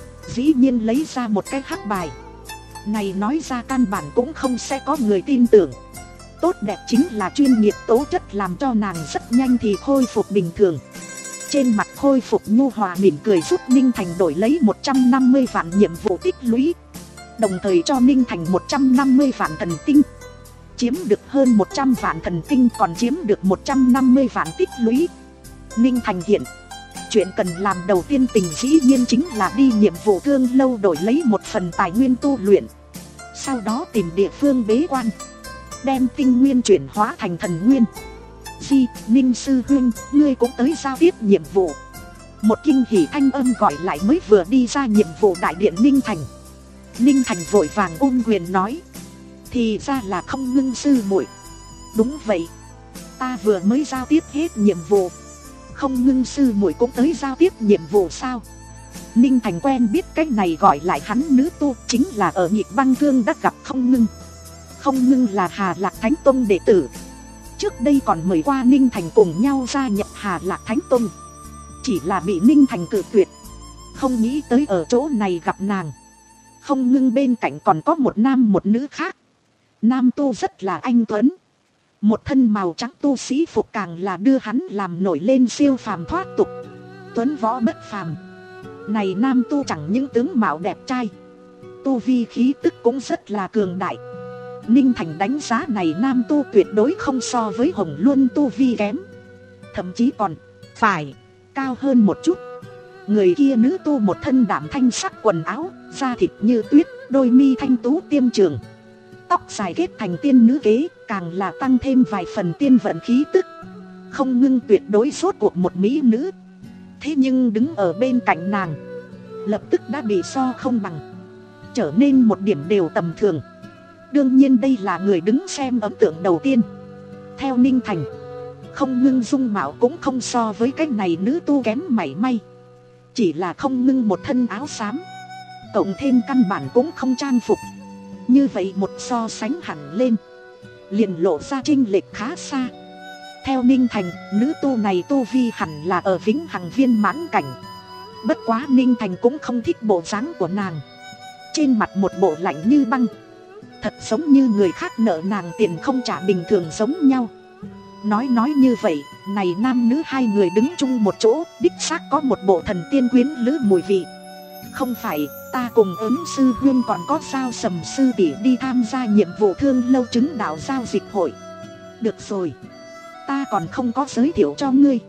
dĩ nhiên lấy ra một cái hắc bài này, nói ra căn bản cũng không sẽ có người tin tưởng. Tốt đẹp chính là chuyên nghiệp tố chất làm cho nàng rất nhanh thì khôi phục bình thường. Trên mặt khôi phục nhu hòa mỉm cười giúp Ninh Thành đổi lấy một trăm năm mươi vạn nhiệm vụ tích lũy, đồng thời cho Ninh Thành một trăm năm mươi vạn thần tinh. Chiếm được hơn một trăm vạn thần tinh còn chiếm được một trăm năm mươi vạn tích lũy. Ninh Thành hiện chuyện cần làm đầu tiên tình dĩ nhiên chính là đi nhiệm vụ thương lâu đổi lấy một phần tài nguyên tu luyện. Sau đó tìm địa phương bế quan, đem tinh nguyên chuyển hóa thành thần nguyên. Di, Ninh sư huynh, ngươi cũng tới giao tiếp nhiệm vụ. Một kinh hỉ thanh âm gọi lại mới vừa đi ra nhiệm vụ đại điện Ninh Thành. Ninh Thành vội vàng ôm quyền nói, thì ra là Không Ngưng sư muội. Đúng vậy, ta vừa mới giao tiếp hết nhiệm vụ. Không Ngưng sư muội cũng tới giao tiếp nhiệm vụ sao? Ninh Thành quen biết cái này gọi lại hắn nữ tu, chính là ở Nhịp Băng Cương đã gặp Không Ngưng. Không Ngưng là Hà Lạc Thánh Tông đệ tử, trước đây còn mời qua Ninh Thành cùng nhau gia nhập Hà Lạc Thánh Tông, chỉ là bị Ninh Thành cự tuyệt. Không nghĩ tới ở chỗ này gặp nàng. Không Ngưng bên cạnh còn có một nam một nữ khác. Nam tu rất là anh tuấn, một thân màu trắng tu sĩ phục càng là đưa hắn làm nổi lên siêu phàm thoát tục, tuấn võ bất phàm. Này nam tu chẳng những tướng mạo đẹp trai, tu vi khí tức cũng rất là cường đại. Ninh Thành đánh giá này nam tu tuyệt đối không so với Hồng Luân tu vi kém, thậm chí còn phải cao hơn một chút. Người kia nữ tu một thân đạm thanh sắc quần áo, da thịt như tuyết, đôi mi thanh tú tiêm trường, tóc dài kết thành tiên nữ kế, càng là tăng thêm vài phần tiên vận khí tức. Không Ngưng tuyệt đối rốt cuộc một mỹ nữ. Thế nhưng đứng ở bên cạnh nàng, lập tức đã bị so không bằng, trở nên một điểm đều tầm thường. Đương nhiên đây là người đứng xem ấn tượng đầu tiên. Theo Ninh Thành, Không Ngưng dung mạo cũng không so với cái này nữ tu kém mảy may. Chỉ là Không Ngưng một thân áo xám, cộng thêm căn bản cũng không trang phục. Như vậy một so sánh hẳn lên, liền lộ ra chênh lệch khá xa. Theo Ninh Thành, nữ tu này tu vi hẳn là ở vĩnh hằng viên mãn cảnh. Bất quá Ninh Thành cũng không thích bộ dáng của nàng, trên mặt một bộ lạnh như băng, thật giống như người khác nợ nàng tiền không trả bình thường giống nhau. Nói nói như vậy, này nam nữ hai người đứng chung một chỗ, đích xác có một bộ thần tiên quyến lữ mùi vị. Không phải, ta cùng ứng sư huyên còn có Giao Sầm sư tỷ đi tham gia nhiệm vụ thương lâu chứng đạo giao dịch hội. Được rồi, ta còn không có giới thiệu cho ngươi.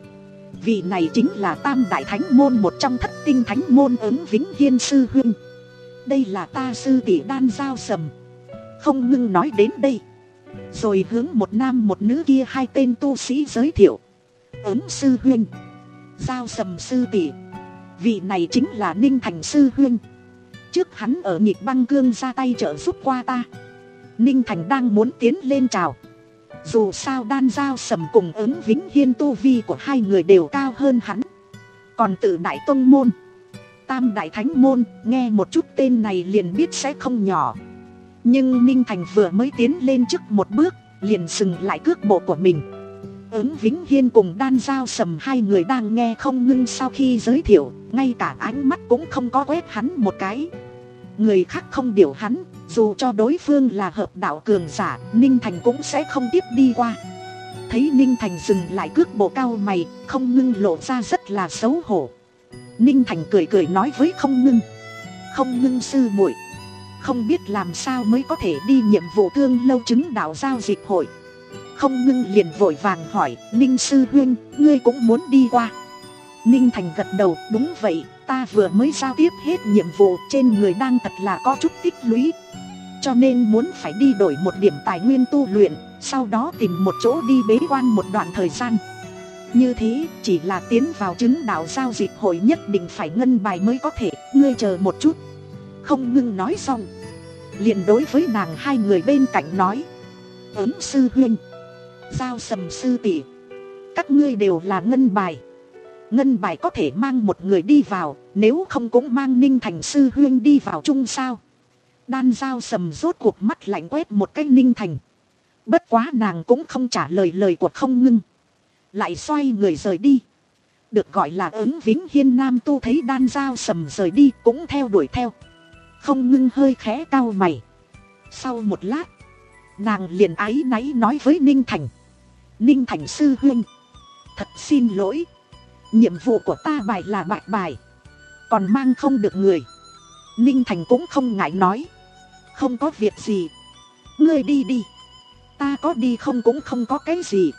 Vị này chính là tam đại thánh môn một trong thất tinh thánh môn Ứng Vĩnh Hiên sư huynh. Đây là ta sư tỷ Đan Dao Sầm. Không ngưng nói đến đây, rồi hướng một nam một nữ kia hai tên tu sĩ giới thiệu. Ứng sư huynh, Dao Sầm sư tỷ, vị này chính là Ninh Thành sư huynh. Trước hắn ở Nhịp Băng Cương ra tay trợ giúp qua ta. Ninh Thành đang muốn tiến lên chào. Dù sao Đan Dao Sầm cùng Ứng Vĩnh Hiên tu vi của hai người đều cao hơn hắn. Còn tự đại tông môn, tam đại thánh môn, nghe một chút tên này liền biết sẽ không nhỏ. Nhưng Ninh Thành vừa mới tiến lên trước một bước, liền dừng lại cước bộ của mình. Ứng Vĩnh Hiên cùng Đan Dao Sầm hai người đang nghe không ngưng sau khi giới thiệu, ngay cả ánh mắt cũng không có quét hắn một cái. Người khác không điều hắn, dù cho đối phương là hợp đạo cường giả, Ninh Thành cũng sẽ không tiếp đi qua. Thấy Ninh Thành dừng lại cước bộ cao mày, không ngưng lộ ra rất là xấu hổ. Ninh Thành cười cười nói với không ngưng: Không ngưng sư muội, không biết làm sao mới có thể đi nhiệm vụ Thương Lâu chứng đạo giao dịch hội. Không ngưng liền vội vàng hỏi: Ninh sư huynh, ngươi cũng muốn đi qua? Ninh Thành gật đầu: đúng vậy, ta vừa mới giao tiếp hết nhiệm vụ, trên người đang thật là có chút tích lũy, cho nên muốn phải đi đổi một điểm tài nguyên tu luyện, sau đó tìm một chỗ đi bế quan một đoạn thời gian. Như thế chỉ là tiến vào chứng đạo giao dịch hội nhất định phải ngân bài mới có thể, ngươi chờ một chút. Không ngưng nói xong, liền đối với nàng hai người bên cạnh nói: Ứng sư huynh, Dao Sầm sư tỷ, các ngươi đều là ngân bài. Ngân bài có thể mang một người đi vào, nếu không cũng mang Ninh Thành sư huynh đi vào chung sao? Đan Dao Sầm rốt cuộc mắt lạnh quét một cái Ninh Thành. Bất quá nàng cũng không trả lời lời của không ngưng, lại xoay người rời đi. Được gọi là Ứng Vĩnh Hiên nam tu thấy Đan Dao Sầm rời đi cũng theo đuổi theo. Không ngưng hơi khẽ cau mày. Sau một lát, nàng liền áy náy nói với Ninh Thành: Ninh Thành sư huynh, thật xin lỗi, nhiệm vụ của ta bài là bại bài, còn mang không được người. Ninh Thành cũng không ngại nói: Không có việc gì, ngươi đi đi, ta có đi không cũng không có cái gì.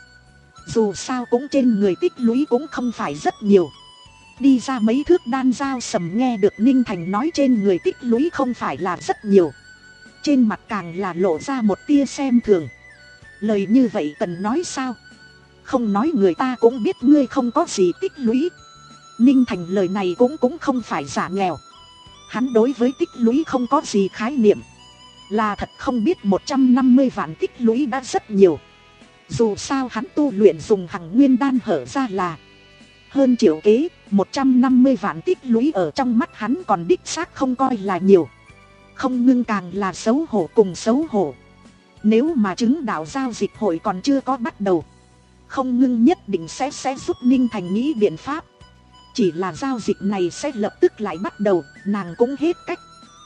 Dù sao cũng trên người tích lũy cũng không phải rất nhiều. Đi ra mấy thước Đan Dao Sầm nghe được Ninh Thành nói trên người tích lũy không phải là rất nhiều, trên mặt càng là lộ ra một tia xem thường. Lời như vậy cần nói sao? Không nói người ta cũng biết ngươi không có gì tích lũy. Ninh Thành lời này cũng cũng không phải giả nghèo. Hắn đối với tích lũy không có gì khái niệm, là thật không biết một trăm năm mươi vạn tích lũy đã rất nhiều. Dù sao hắn tu luyện dùng hằng nguyên đan hở ra là hơn triệu kế, một trăm năm mươi vạn tích lũy ở trong mắt hắn còn đích xác không coi là nhiều. Không ngưng càng là xấu hổ cùng xấu hổ. Nếu mà chứng đạo giao dịch hội còn chưa có bắt đầu, không ngưng nhất định sẽ sẽ giúp Ninh Thành nghĩ biện pháp. Chỉ là giao dịch này sẽ lập tức lại bắt đầu, nàng cũng hết cách.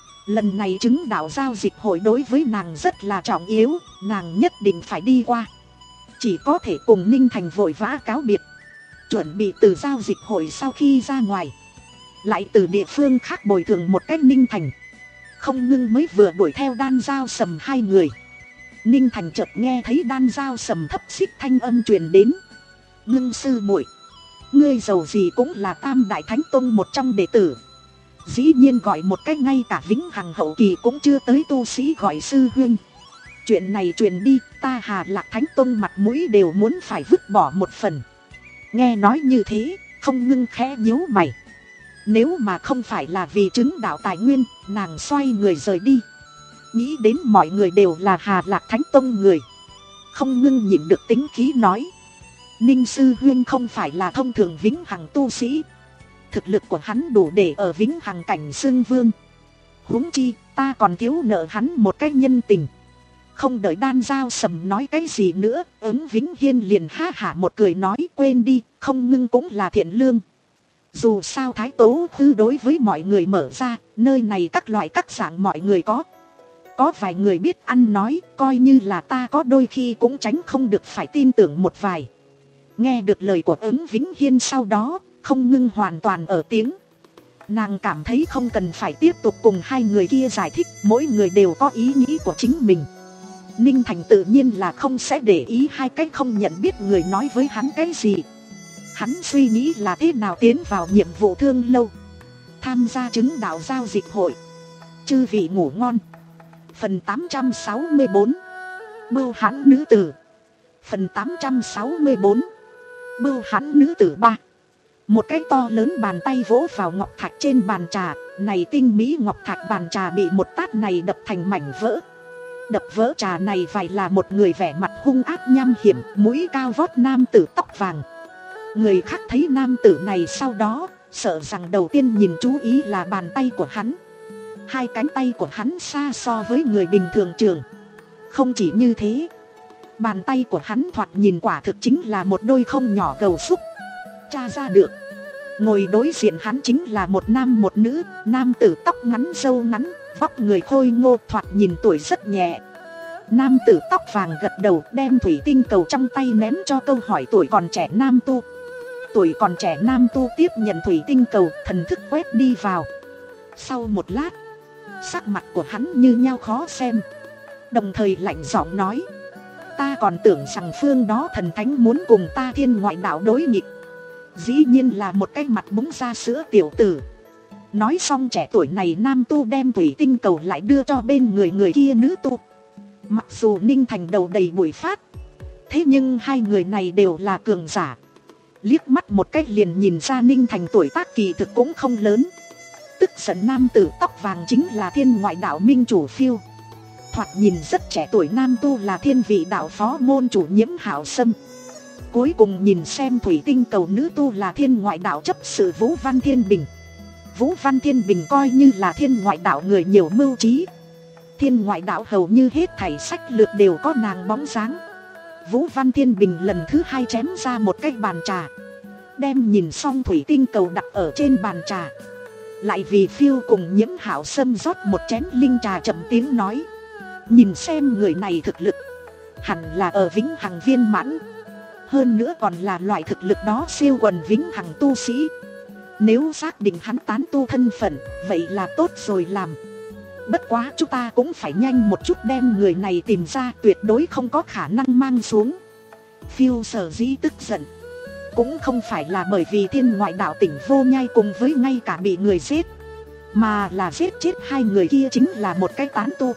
Lần này chứng đạo giao dịch hội đối với nàng rất là trọng yếu, nàng nhất định phải đi qua. Chỉ có thể cùng Ninh Thành vội vã cáo biệt, chuẩn bị từ giao dịch hội sau khi ra ngoài, lại từ địa phương khác bồi thường một cách Ninh Thành. Không ngưng mới vừa đuổi theo Đan Dao Sầm hai người, Ninh Thành chợt nghe thấy Đan Dao Sầm thấp xích thanh âm truyền đến: Ngưng sư muội, ngươi giàu gì cũng là tam đại thánh tông một trong đệ tử, dĩ nhiên gọi một cách ngay cả vĩnh hằng hậu kỳ cũng chưa tới tu sĩ gọi sư huynh. Chuyện này truyền đi, ta Hà Lạc Thánh Tông mặt mũi đều muốn phải vứt bỏ một phần. Nghe nói như thế, không ngưng khẽ nhíu mày. Nếu mà không phải là vì chứng đạo tài nguyên, nàng xoay người rời đi. Nghĩ đến mọi người đều là Hà Lạc Thánh Tông người, không ngưng nhịn được tính khí nói: Ninh sư huynh không phải là thông thường vĩnh hằng tu sĩ, thực lực của hắn đủ để ở vĩnh hằng cảnh xưng vương. Huống chi ta còn thiếu nợ hắn một cái nhân tình. Không đợi Đan Dao Sầm nói cái gì nữa, Ứng Vĩnh Hiên liền ha hả một cười nói: Quên đi, không ngưng cũng là thiện lương. Dù sao Thái Tố Tư đối với mọi người mở ra, nơi này các loại các dạng mọi người có. Có vài người biết ăn nói, coi như là ta có đôi khi cũng tránh không được phải tin tưởng một vài. Nghe được lời của Ứng Vĩnh Hiên sau đó, không ngưng hoàn toàn ở tiếng. Nàng cảm thấy không cần phải tiếp tục cùng hai người kia giải thích, mỗi người đều có ý nghĩ của chính mình. Ninh Thành tự nhiên là không sẽ để ý hai cách không nhận biết người nói với hắn cái gì. Hắn suy nghĩ là thế nào tiến vào nhiệm vụ thương lâu, tham gia chứng đạo giao dịch hội. Chư vị ngủ ngon. Phần tám trăm sáu mươi bốn. Bưu hãn nữ tử. Phần tám trăm sáu mươi bốn. Bưu hãn nữ tử ba. Một cái to lớn bàn tay vỗ vào ngọc thạch trên bàn trà. Này tinh mỹ ngọc thạch bàn trà bị một tát này đập thành mảnh vỡ. Đập vỡ trà này phải là một người vẻ mặt hung ác nham hiểm, mũi cao vót nam tử tóc vàng. Người khác thấy nam tử này sau đó, sợ rằng đầu tiên nhìn chú ý là bàn tay của hắn. Hai cánh tay của hắn xa so với người bình thường trường. Không chỉ như thế, bàn tay của hắn thoạt nhìn quả thực chính là một đôi không nhỏ gầu xúc. Tra ra được, ngồi đối diện hắn chính là một nam một nữ. Nam tử tóc ngắn râu ngắn, vóc người khôi ngô, thoạt nhìn tuổi rất nhẹ. Nam tử tóc vàng gật đầu, đem thủy tinh cầu trong tay ném cho câu hỏi tuổi còn trẻ nam tu. Tuổi còn trẻ nam tu tiếp nhận thủy tinh cầu, thần thức quét đi vào. Sau một lát, sắc mặt của hắn như nhau khó xem, đồng thời lạnh giọng nói: ta còn tưởng rằng phương đó thần thánh muốn cùng ta thiên ngoại đạo đối nghịch, dĩ nhiên là một cái mặt búng ra sữa tiểu tử. Nói xong trẻ tuổi này nam tu đem thủy tinh cầu lại đưa cho bên người người kia nữ tu. Mặc dù Ninh Thành đầu đầy bụi phát, thế nhưng hai người này đều là cường giả. Liếc mắt một cách liền nhìn ra Ninh Thành tuổi tác kỳ thực cũng không lớn. Tức giận nam tử tóc vàng chính là thiên ngoại đạo minh chủ Phiêu. Thoạt nhìn rất trẻ tuổi nam tu là thiên vị đạo phó môn chủ Nhiễm Hạo Sâm. Cuối cùng nhìn xem thủy tinh cầu nữ tu là thiên ngoại đạo chấp sự Vũ Văn Thiên Bình. Vũ Văn Thiên Bình coi như là thiên ngoại đạo người nhiều mưu trí. Thiên ngoại đạo hầu như hết thảy sách lược đều có nàng bóng dáng. Vũ Văn Thiên Bình lần thứ hai chém ra một cái bàn trà, đem nhìn xong thủy tinh cầu đặt ở trên bàn trà. Lại vì Phiêu cùng Nhiễm Hạo Sâm rót một chén linh trà, chậm tiếng nói: nhìn xem người này thực lực hẳn là ở vĩnh hằng viên mãn, hơn nữa còn là loại thực lực đó siêu quần vĩnh hằng tu sĩ. Nếu xác định hắn tán tu thân phận, vậy là tốt rồi làm. Bất quá chúng ta cũng phải nhanh một chút đem người này tìm ra, tuyệt đối không có khả năng mang xuống. Phiêu sở dĩ tức giận cũng không phải là bởi vì thiên ngoại đạo tỉnh Vô Nhai cùng với ngay cả bị người giết, mà là giết chết hai người kia chính là một cái tán tu.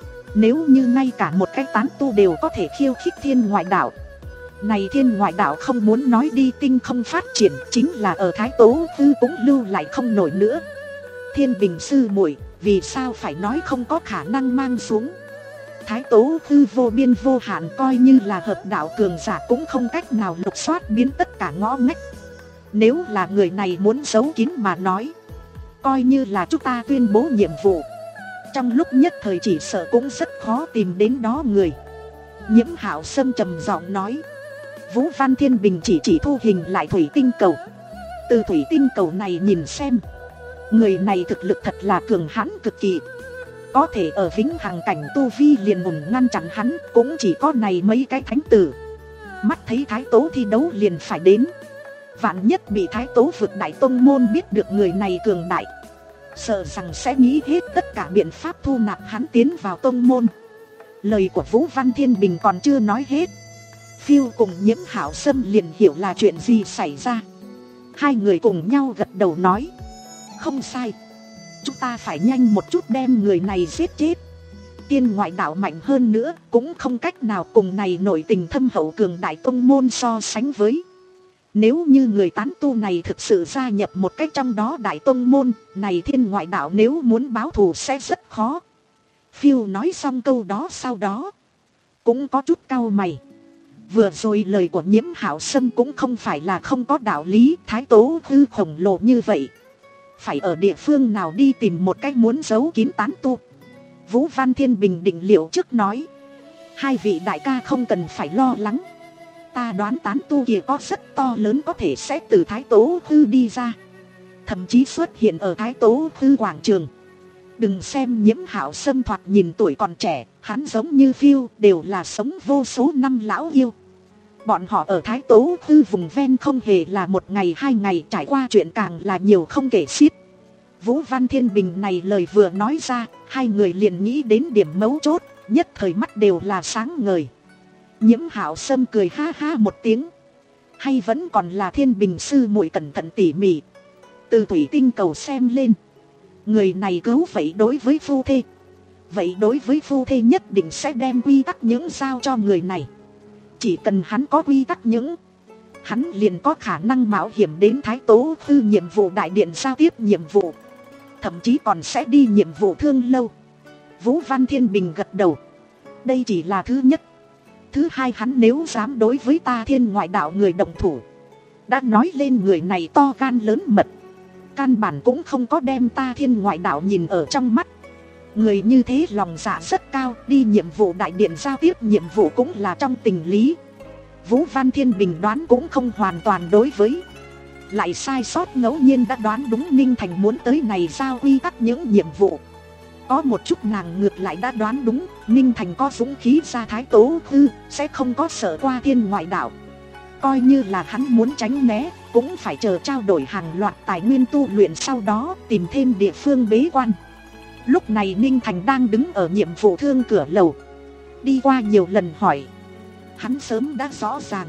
Nếu như ngay cả một cái tán tu đều có thể khiêu khích thiên ngoại đạo, này thiên ngoại đạo không muốn nói đi tinh không phát triển, chính là ở Thái Tố Tư cũng lưu lại không nổi nữa. Thiên Bình sư muội, vì sao phải nói không có khả năng mang xuống? Thái Tố Tư vô biên vô hạn, coi như là hợp đạo cường giả cũng không cách nào lục soát biến tất cả ngõ ngách. Nếu là người này muốn giấu kín mà nói, coi như là chúng ta tuyên bố nhiệm vụ, trong lúc nhất thời chỉ sợ cũng rất khó tìm đến đó người. Nhiễm Hạo Sâm trầm giọng nói. Vũ Văn Thiên Bình chỉ chỉ thu hình lại thủy tinh cầu. Từ thủy tinh cầu này nhìn xem, người này thực lực thật là cường hãn cực kỳ. Có thể ở vĩnh hằng cảnh tu vi liền ủng ngăn chặn hắn, cũng chỉ có này mấy cái thánh tử. Mắt thấy Thái Tố thi đấu liền phải đến, vạn nhất bị Thái Tố vực đại tông môn biết được người này cường đại, sợ rằng sẽ nghĩ hết tất cả biện pháp thu nạp hắn tiến vào tông môn. Lời của Vũ Văn Thiên Bình còn chưa nói hết, Phiêu cùng Nhiễm Hạo Sâm liền hiểu là chuyện gì xảy ra. Hai người cùng nhau gật đầu nói: không sai, chúng ta phải nhanh một chút đem người này giết chết. Tiên ngoại đạo mạnh hơn nữa cũng không cách nào cùng này nội tình thâm hậu cường đại tông môn so sánh với. Nếu như người tán tu này thực sự gia nhập một cách trong đó đại tông môn, này thiên ngoại đạo nếu muốn báo thù sẽ rất khó. Phiêu nói xong câu đó sau đó cũng có chút cau mày. Vừa rồi lời của Nhiễm Hạo Sâm cũng không phải là không có đạo lý. Thái Tố Tư khổng lồ như vậy, phải ở địa phương nào đi tìm một cách muốn giấu kín tán tu? Vũ Văn Thiên Bình định liệu trước nói: hai vị đại ca không cần phải lo lắng, ta đoán tán tu kia có rất to lớn có thể sẽ từ Thái Tố Tư đi ra, thậm chí xuất hiện ở Thái Tố Tư quảng trường. Đừng xem Nhiễm Hạo Sâm thoạt nhìn tuổi còn trẻ, hắn giống như Phiêu đều là sống vô số năm lão yêu. Bọn họ ở Thái Tố Tư vùng ven không hề là một ngày hai ngày, trải qua chuyện càng là nhiều không kể xiết. Vũ Văn Thiên Bình này lời vừa nói ra, hai người liền nghĩ đến điểm mấu chốt, nhất thời mắt đều là sáng ngời. Nhiễm Hạo Sâm cười ha ha một tiếng. hay vẫn còn là Thiên Bình sư muội cẩn thận tỉ mỉ từ thủy tinh cầu xem lên. Người này cứu vậy đối với phu thê, vậy đối với phu thê nhất định sẽ đem quy tắc những giao cho người này. Chỉ cần hắn có quy tắc những, hắn liền có khả năng mạo hiểm đến Thái Tố Tư nhiệm vụ đại điện giao tiếp nhiệm vụ, thậm chí còn sẽ đi nhiệm vụ Thương Lâu. Vũ Văn Thiên Bình gật đầu. Đây chỉ là thứ nhất. Thứ hai, hắn nếu dám đối với ta Thiên Ngoại Đạo người động thủ, đã nói lên người này to gan lớn mật, căn bản cũng không có đem ta Thiên Ngoại Đạo nhìn ở trong mắt. Người như thế lòng dạ rất cao, đi nhiệm vụ đại điện giao tiếp nhiệm vụ cũng là trong tình lý. Vũ Văn Thiên Bình đoán cũng không hoàn toàn đối với, lại sai sót ngẫu nhiên đã đoán đúng Ninh Thành muốn tới này giao quy tắc những nhiệm vụ. Có một chút nàng ngược lại đã đoán đúng, Ninh Thành có dũng khí ra Thái Tố Hư, sẽ không có sợ qua Thiên Ngoại Đạo. Coi như là hắn muốn tránh né, cũng phải chờ trao đổi hàng loạt tài nguyên tu luyện, sau đó tìm thêm địa phương bế quan. Lúc này Ninh Thành đang đứng ở nhiệm vụ thương cửa lầu, đi qua nhiều lần hỏi. Hắn sớm đã rõ ràng,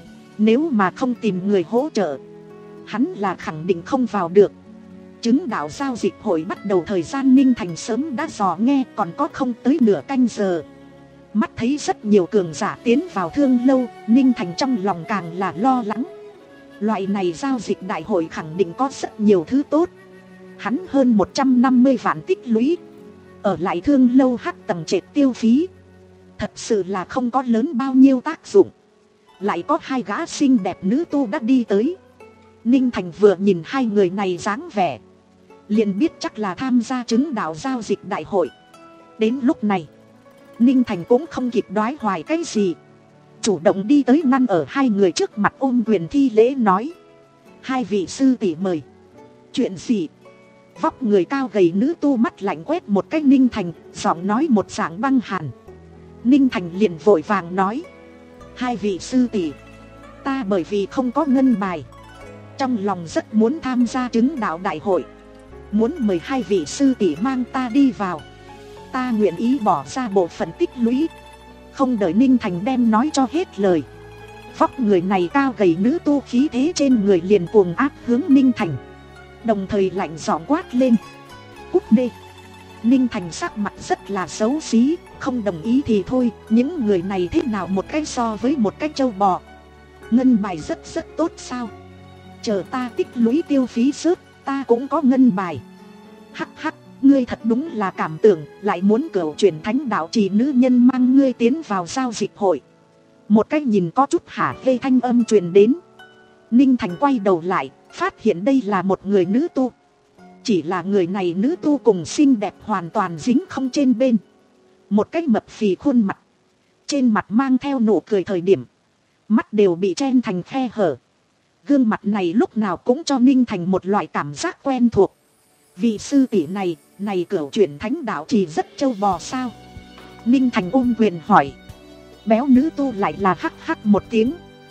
nếu mà không tìm người hỗ trợ, hắn là khẳng định không vào được. Chứng đạo giao dịch hội bắt đầu thời gian Ninh Thành sớm đã dò nghe, còn có không tới nửa canh giờ. Mắt thấy rất nhiều cường giả tiến vào Thương Lâu, Ninh Thành trong lòng càng là lo lắng. Loại này giao dịch đại hội khẳng định có rất nhiều thứ tốt. Hắn hơn một trăm năm mươi vạn tích lũy, ở lại Thương Lâu hắc tầng trệt tiêu phí, thật sự là không có lớn bao nhiêu tác dụng. Lại có hai gã xinh đẹp nữ tu đã đi tới. Ninh Thành vừa nhìn hai người này dáng vẻ, liền biết chắc là tham gia chứng đạo giao dịch đại hội. Đến lúc này, Ninh Thành cũng không kịp đoái hoài cái gì, chủ động đi tới ngăn ở hai người trước mặt, ôm quyền thi lễ nói. Hai vị sư tỷ mời. Chuyện gì? Vóc người cao gầy nữ tu mắt lạnh quét một cái Ninh Thành, giọng nói một dạng băng hàn. Ninh Thành liền vội vàng nói. Hai vị sư tỷ, ta bởi vì không có ngân bài, trong lòng rất muốn tham gia chứng đạo đại hội, muốn mời hai vị sư tỷ mang ta đi vào. Ta nguyện ý bỏ ra bộ phận tích lũy. Không đợi Ninh Thành đem nói cho hết lời, vóc người này cao gầy nữ tu khí thế trên người liền cuồng áp hướng Ninh Thành, đồng thời lạnh giọng quát lên. Cút đi. Ninh Thành sắc mặt rất là xấu xí, không đồng ý thì thôi, những người này thế nào một cái so với một cái trâu bò. Ngân bài rất rất tốt sao? Chờ ta tích lũy tiêu phí sớt, ta cũng có ngân bài. Hắc hắc, ngươi thật đúng là cảm tưởng, lại muốn cửu chuyển thánh đạo trì nữ nhân mang ngươi tiến vào giao dịch hội. Một cái nhìn có chút hả hê thanh âm truyền đến. Ninh Thành quay đầu lại, phát hiện đây là một người nữ tu. Chỉ là người này nữ tu cùng xinh đẹp hoàn toàn dính không trên bên. Một cái mập phì khuôn mặt, trên mặt mang theo nụ cười thời điểm, mắt đều bị chen thành khe hở. Gương mặt này lúc nào cũng cho Ninh Thành một loại cảm giác quen thuộc. Vị sư tỷ này, này cửu chuyển thánh đạo chỉ rất trâu bò sao? Ninh Thành ôm quyền hỏi. Béo nữ tu lại là hắc hắc một tiếng.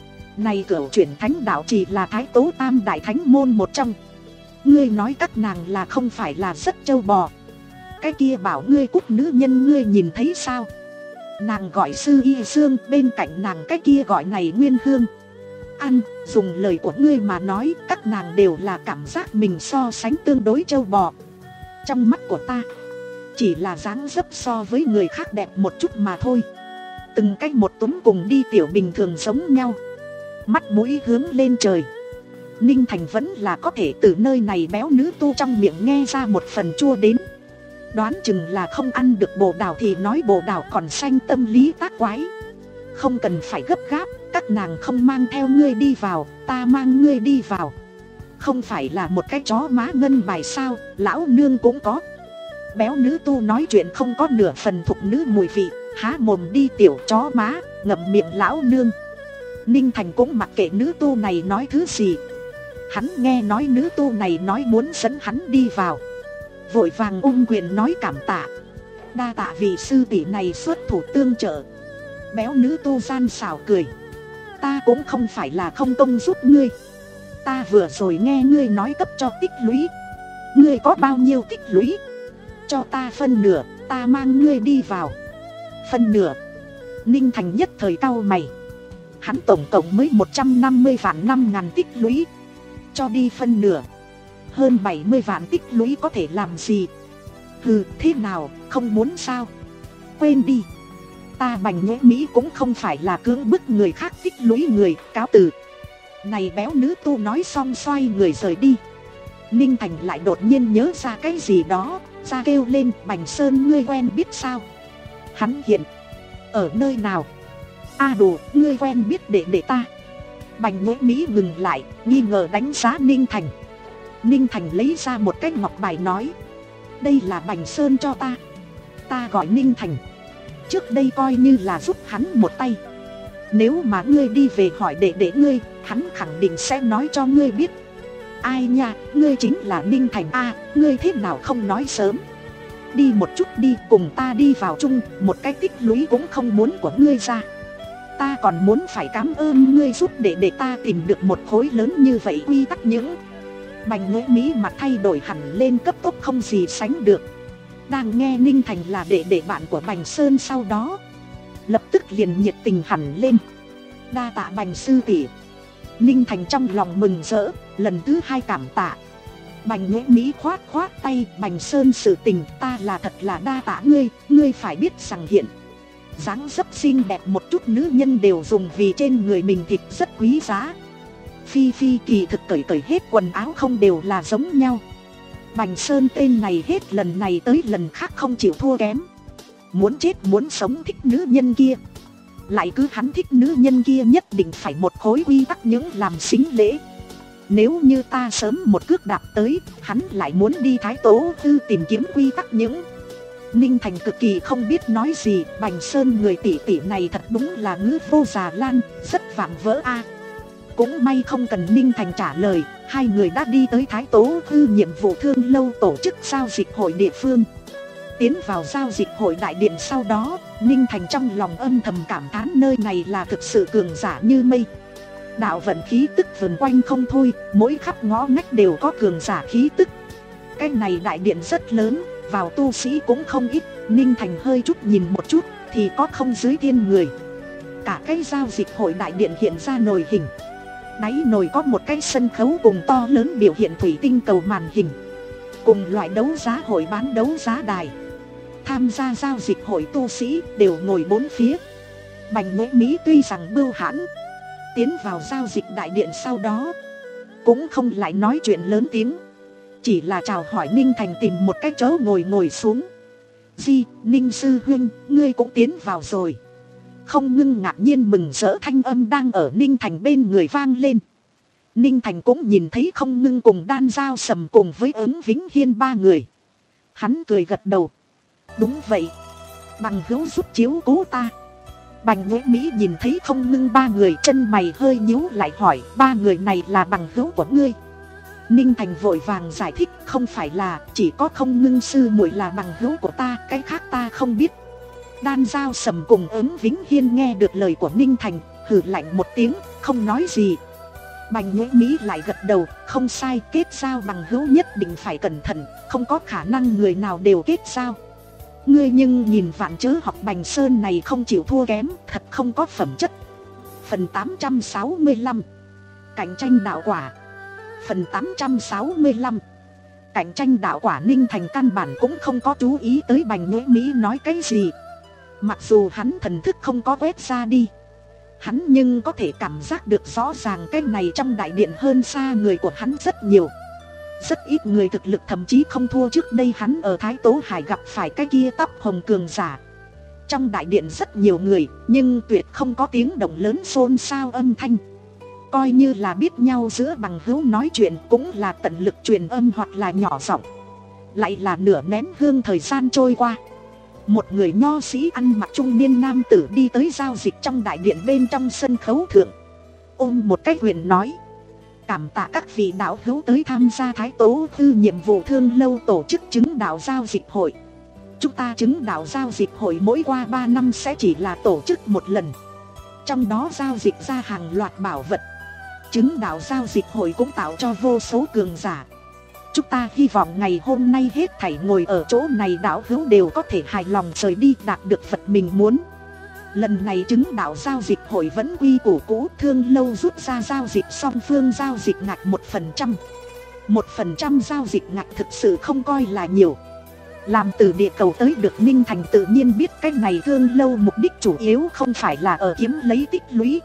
Này cửu chuyển thánh đạo chỉ là Thái Tố Tam đại thánh môn một trong. Ngươi nói các nàng là không phải là rất trâu bò. Cái kia bảo ngươi cút nữ nhân ngươi nhìn thấy sao? Nàng gọi sư y xương, bên cạnh nàng cái kia gọi này nguyên hương. Ăn, dùng lời của ngươi mà nói, các nàng đều là cảm giác mình so sánh tương đối trâu bò. Trong mắt của ta, chỉ là dáng dấp so với người khác đẹp một chút mà thôi. Từng cách một túm cùng đi tiểu bình thường giống nhau, mắt mũi hướng lên trời. Ninh Thành vẫn là có thể từ nơi này béo nữ tu trong miệng nghe ra một phần chua đến. Đoán chừng là không ăn được bồ đào thì nói bồ đào còn xanh, tâm lý tác quái. Không cần phải gấp gáp, các nàng không mang theo ngươi đi vào, ta mang ngươi đi vào. Không phải là một cái chó má ngân bài sao, lão nương cũng có. Béo nữ tu nói chuyện không có nửa phần thục nữ mùi vị, há mồm đi tiểu chó má, ngậm miệng lão nương. Ninh Thành cũng mặc kệ nữ tu này nói thứ gì. Hắn nghe nói nữ tu này nói muốn dẫn hắn đi vào, vội vàng ôm quyền nói cảm tạ. Đa tạ vị sư tỷ này xuất thủ tương trợ. Béo nữ tu gian xảo cười. Ta cũng không phải là không công giúp ngươi. Ta vừa rồi nghe ngươi nói cấp cho tích lũy. Ngươi có bao nhiêu tích lũy? Cho ta phân nửa, ta mang ngươi đi vào. Phân nửa? Ninh Thành nhất thời cau mày. hắn tổng cộng mới một trăm năm mươi vạn năm ngàn tích lũy, cho đi phân nửa, hơn bảy mươi vạn tích lũy có thể làm gì? Hừ, thế nào, không muốn sao? Quên đi, ta Bành Nhễ Mỹ cũng không phải là cưỡng bức người khác tích lũy người, cáo từ. Này béo nữ tu nói xong xoay người rời đi. Ninh Thành lại đột nhiên nhớ ra cái gì đó, ra kêu lên, Bành Sơn ngươi quen biết sao? Hắn hiện ở nơi nào? A à đồ, ngươi quen biết đệ đệ ta. Bành Nhễ Mỹ ngừng lại, nghi ngờ đánh giá Ninh Thành. Ninh Thành lấy ra một cái ngọc bài nói, đây là Bành Sơn cho ta, ta gọi Ninh Thành, trước đây coi như là giúp hắn một tay. Nếu mà ngươi đi về hỏi đệ đệ ngươi, hắn khẳng định sẽ nói cho ngươi biết. Ai nha, ngươi chính là Ninh Thành a, à, ngươi thế nào không nói sớm? Đi một chút đi, cùng ta đi vào chung, một cái tích lũy cũng không muốn của ngươi ra. Ta còn muốn phải cảm ơn ngươi giúp để để ta tìm được một khối lớn như vậy quy tắc những. Bành Nhễ Mỹ mặt thay đổi hẳn lên cấp tốc không gì sánh được. Đang nghe Ninh Thành là đệ đệ bạn của Bành Sơn sau đó, lập tức liền nhiệt tình hẳn lên. Đa tạ Bành sư tỷ. Ninh Thành trong lòng mừng rỡ, lần thứ hai cảm tạ. Bành Nhễ Mỹ khoát khoát tay, Bành Sơn sự tình ta là thật là đa tạ ngươi, ngươi phải biết rằng hiện dáng dấp xinh đẹp một chút nữ nhân đều dùng vì trên người mình thịt rất quý giá. Phi Phi kỳ thực cởi cởi hết quần áo không đều là giống nhau. Bành Sơn tên này hết lần này tới lần khác không chịu thua kém. Muốn chết muốn sống thích nữ nhân kia, lại cứ hắn thích nữ nhân kia nhất định phải một khối quy tắc những làm xính lễ. Nếu như ta sớm một cước đạp tới, hắn lại muốn đi Thái Tố Tư tìm kiếm quy tắc những. Ninh Thành cực kỳ không biết nói gì, Bành Sơn người tỷ tỷ này thật đúng là ngữ vô già lan, rất vạm vỡ a. Cũng may không cần Ninh Thành trả lời, hai người đã đi tới Thái Tố Tư nhiệm vụ thương lâu tổ chức giao dịch hội địa phương. Tiến vào giao dịch hội đại điện sau đó, Ninh Thành trong lòng âm thầm cảm thán nơi này là thực sự cường giả như mây. Đạo vận khí tức vần quanh không thôi, mỗi khắp ngõ ngách đều có cường giả khí tức. Cái này đại điện rất lớn, vào tu sĩ cũng không ít. Ninh Thành hơi chút nhìn một chút thì có không dưới thiên người. Cả cái giao dịch hội đại điện hiện ra nồi hình, đáy nồi có một cái sân khấu cùng to lớn biểu hiện thủy tinh cầu màn hình, cùng loại đấu giá hội bán đấu giá đài. Tham gia giao dịch hội tu sĩ đều ngồi bốn phía. Bành Nhễ Mỹ tuy rằng bưu hãn, tiến vào giao dịch đại điện sau đó cũng không lại nói chuyện lớn tiếng, chỉ là chào hỏi Ninh Thành tìm một cái chỗ ngồi ngồi xuống. Di, Ninh sư huynh, ngươi cũng tiến vào rồi. Không ngưng ngạc nhiên mừng rỡ thanh âm đang ở Ninh Thành bên người vang lên. Ninh Thành cũng nhìn thấy Không Ngưng cùng Đan Giao Sầm cùng với Ứng Vĩnh Hiên ba người. Hắn cười gật đầu. Đúng vậy, bằng hữu giúp chiếu cố ta. Bành Nhễ Mỹ nhìn thấy Không Ngưng ba người, chân mày hơi nhíu lại hỏi, ba người này là bằng hữu của ngươi? Ninh Thành vội vàng giải thích, không phải là, chỉ có Không Ngưng sư muội là bằng hữu của ta, cái khác ta không biết. Đan Giao Sầm cùng Ứng Vĩnh Hiên nghe được lời của Ninh Thành, hừ lạnh một tiếng, không nói gì. Bành Nhễ Mỹ lại gật đầu, không sai, kết giao bằng hữu nhất định phải cẩn thận, không có khả năng người nào đều kết giao. Ngươi nhưng nhìn vạn chớ học Bành Sơn này không chịu thua kém, thật không có phẩm chất. Phần tám trăm sáu mươi lăm, cạnh tranh đạo quả. Phần tám trăm sáu mươi lăm, cạnh tranh đạo quả. Ninh Thành căn bản cũng không có chú ý tới Bành Nhễ Mỹ nói cái gì. Mặc dù hắn thần thức không có quét ra đi, hắn nhưng có thể cảm giác được rõ ràng cái này trong đại điện hơn xa người của hắn rất nhiều. Rất ít người thực lực thậm chí không thua trước đây hắn ở Thái Tố Hải gặp phải cái kia tóc hồng cường giả. Trong đại điện rất nhiều người, nhưng tuyệt không có tiếng động lớn xôn xao âm thanh. Coi như là biết nhau giữa bằng hữu nói chuyện cũng là tận lực truyền âm hoặc là nhỏ giọng. Lại là nửa nén hương thời gian trôi qua, một người nho sĩ ăn mặc trung niên nam tử đi tới giao dịch trong đại điện bên trong sân khấu thượng, ôm một cái huyền nói: cảm tạ các vị đạo hữu tới tham gia Thái Tố Tư nhiệm vụ thương lâu tổ chức chứng đạo giao dịch hội. Chúng ta chứng đạo giao dịch hội mỗi qua ba năm sẽ chỉ là tổ chức một lần, trong đó giao dịch ra hàng loạt bảo vật. Chứng đạo giao dịch hội cũng tạo cho vô số cường giả. Chúng ta hy vọng ngày hôm nay hết thảy ngồi ở chỗ này đạo hữu đều có thể hài lòng rời đi, đạt được vật mình muốn. Lần này chứng đạo giao dịch hội vẫn quy củ cũ, Thương Lâu rút ra giao dịch song phương giao dịch ngạch một phần trăm. Một phần trăm giao dịch ngạch thực sự không coi là nhiều. Làm từ địa cầu tới được Ninh Thành tự nhiên biết cái này Thương Lâu mục đích chủ yếu không phải là ở kiếm lấy tích lũy,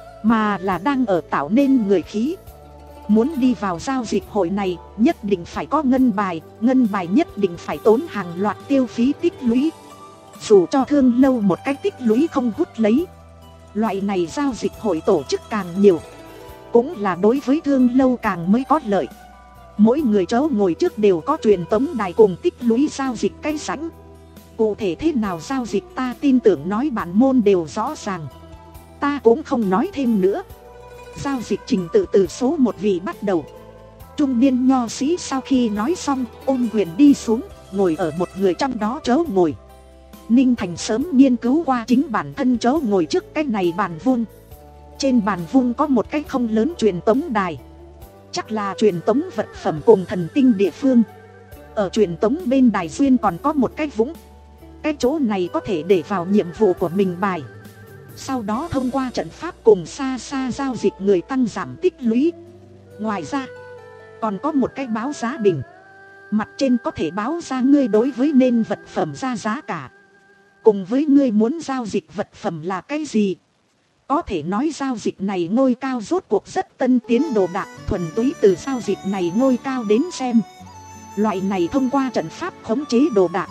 mà là đang ở tạo nên người khí. Muốn đi vào giao dịch hội này nhất định phải có ngân bài, ngân bài nhất định phải tốn hàng loạt tiêu phí tích lũy. Dù cho Thương Lâu một cái tích lũy không hút lấy, loại này giao dịch hội tổ chức càng nhiều, cũng là đối với Thương Lâu càng mới có lợi. Mỗi người chỗ ngồi trước đều có truyền tống đài cùng tích lũy giao dịch cái sẵn. Cụ thể thế nào giao dịch ta tin tưởng nói bản môn đều rõ ràng, ta cũng không nói thêm nữa. Giao dịch trình tự từ số một vị bắt đầu. Trung niên nho sĩ sau khi nói xong ôm quyền đi xuống, ngồi ở một người trong đó chỗ ngồi. Ninh Thành sớm nghiên cứu qua chính bản thân chỗ ngồi trước cái này bàn vuông. Trên bàn vuông có một cái không lớn truyền tống đài, chắc là truyền tống vật phẩm cùng thần tinh địa phương. Ở truyền tống bên đài duyên còn có một cái vũng, cái chỗ này có thể để vào nhiệm vụ của mình bài. Sau đó thông qua trận pháp cùng xa xa giao dịch người tăng giảm tích lũy. Ngoài ra còn có một cái báo giá bình, mặt trên có thể báo ra ngươi đối với nên vật phẩm ra giá cả, cùng với ngươi muốn giao dịch vật phẩm là cái gì. Có thể nói giao dịch này ngôi cao rốt cuộc rất tân tiến đồ đạc, thuần túy từ giao dịch này ngôi cao đến xem. Loại này thông qua trận pháp khống chế đồ đạc,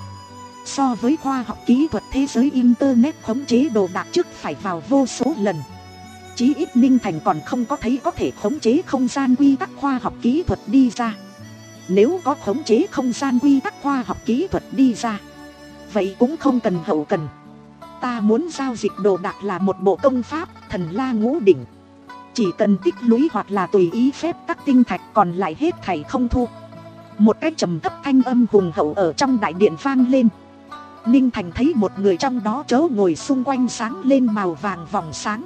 so với khoa học kỹ thuật thế giới internet khống chế đồ đạc trước phải vào vô số lần. Chí ít Ninh Thành còn không có thấy có thể khống chế không gian quy tắc khoa học kỹ thuật đi ra. Nếu có khống chế không gian quy tắc khoa học kỹ thuật đi ra, vậy cũng không cần hậu cần. Ta muốn giao dịch đồ đạc là một bộ công pháp Thần La Ngũ Đỉnh, chỉ cần tích lũy hoặc là tùy ý phép tắc tinh thạch, còn lại hết thảy không thu. Một cái trầm thấp thanh âm hùng hậu ở trong đại điện vang lên. Ninh Thành thấy một người trong đó chỗ ngồi xung quanh sáng lên màu vàng vòng sáng.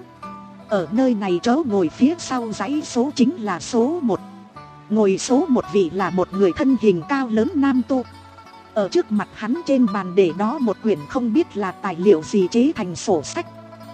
Ở nơi này chỗ ngồi phía sau dãy số chính là số một. Ngồi số một vị là một người thân hình cao lớn nam tu. Ở trước mặt hắn trên bàn để đó một quyển không biết là tài liệu gì chế thành sổ sách.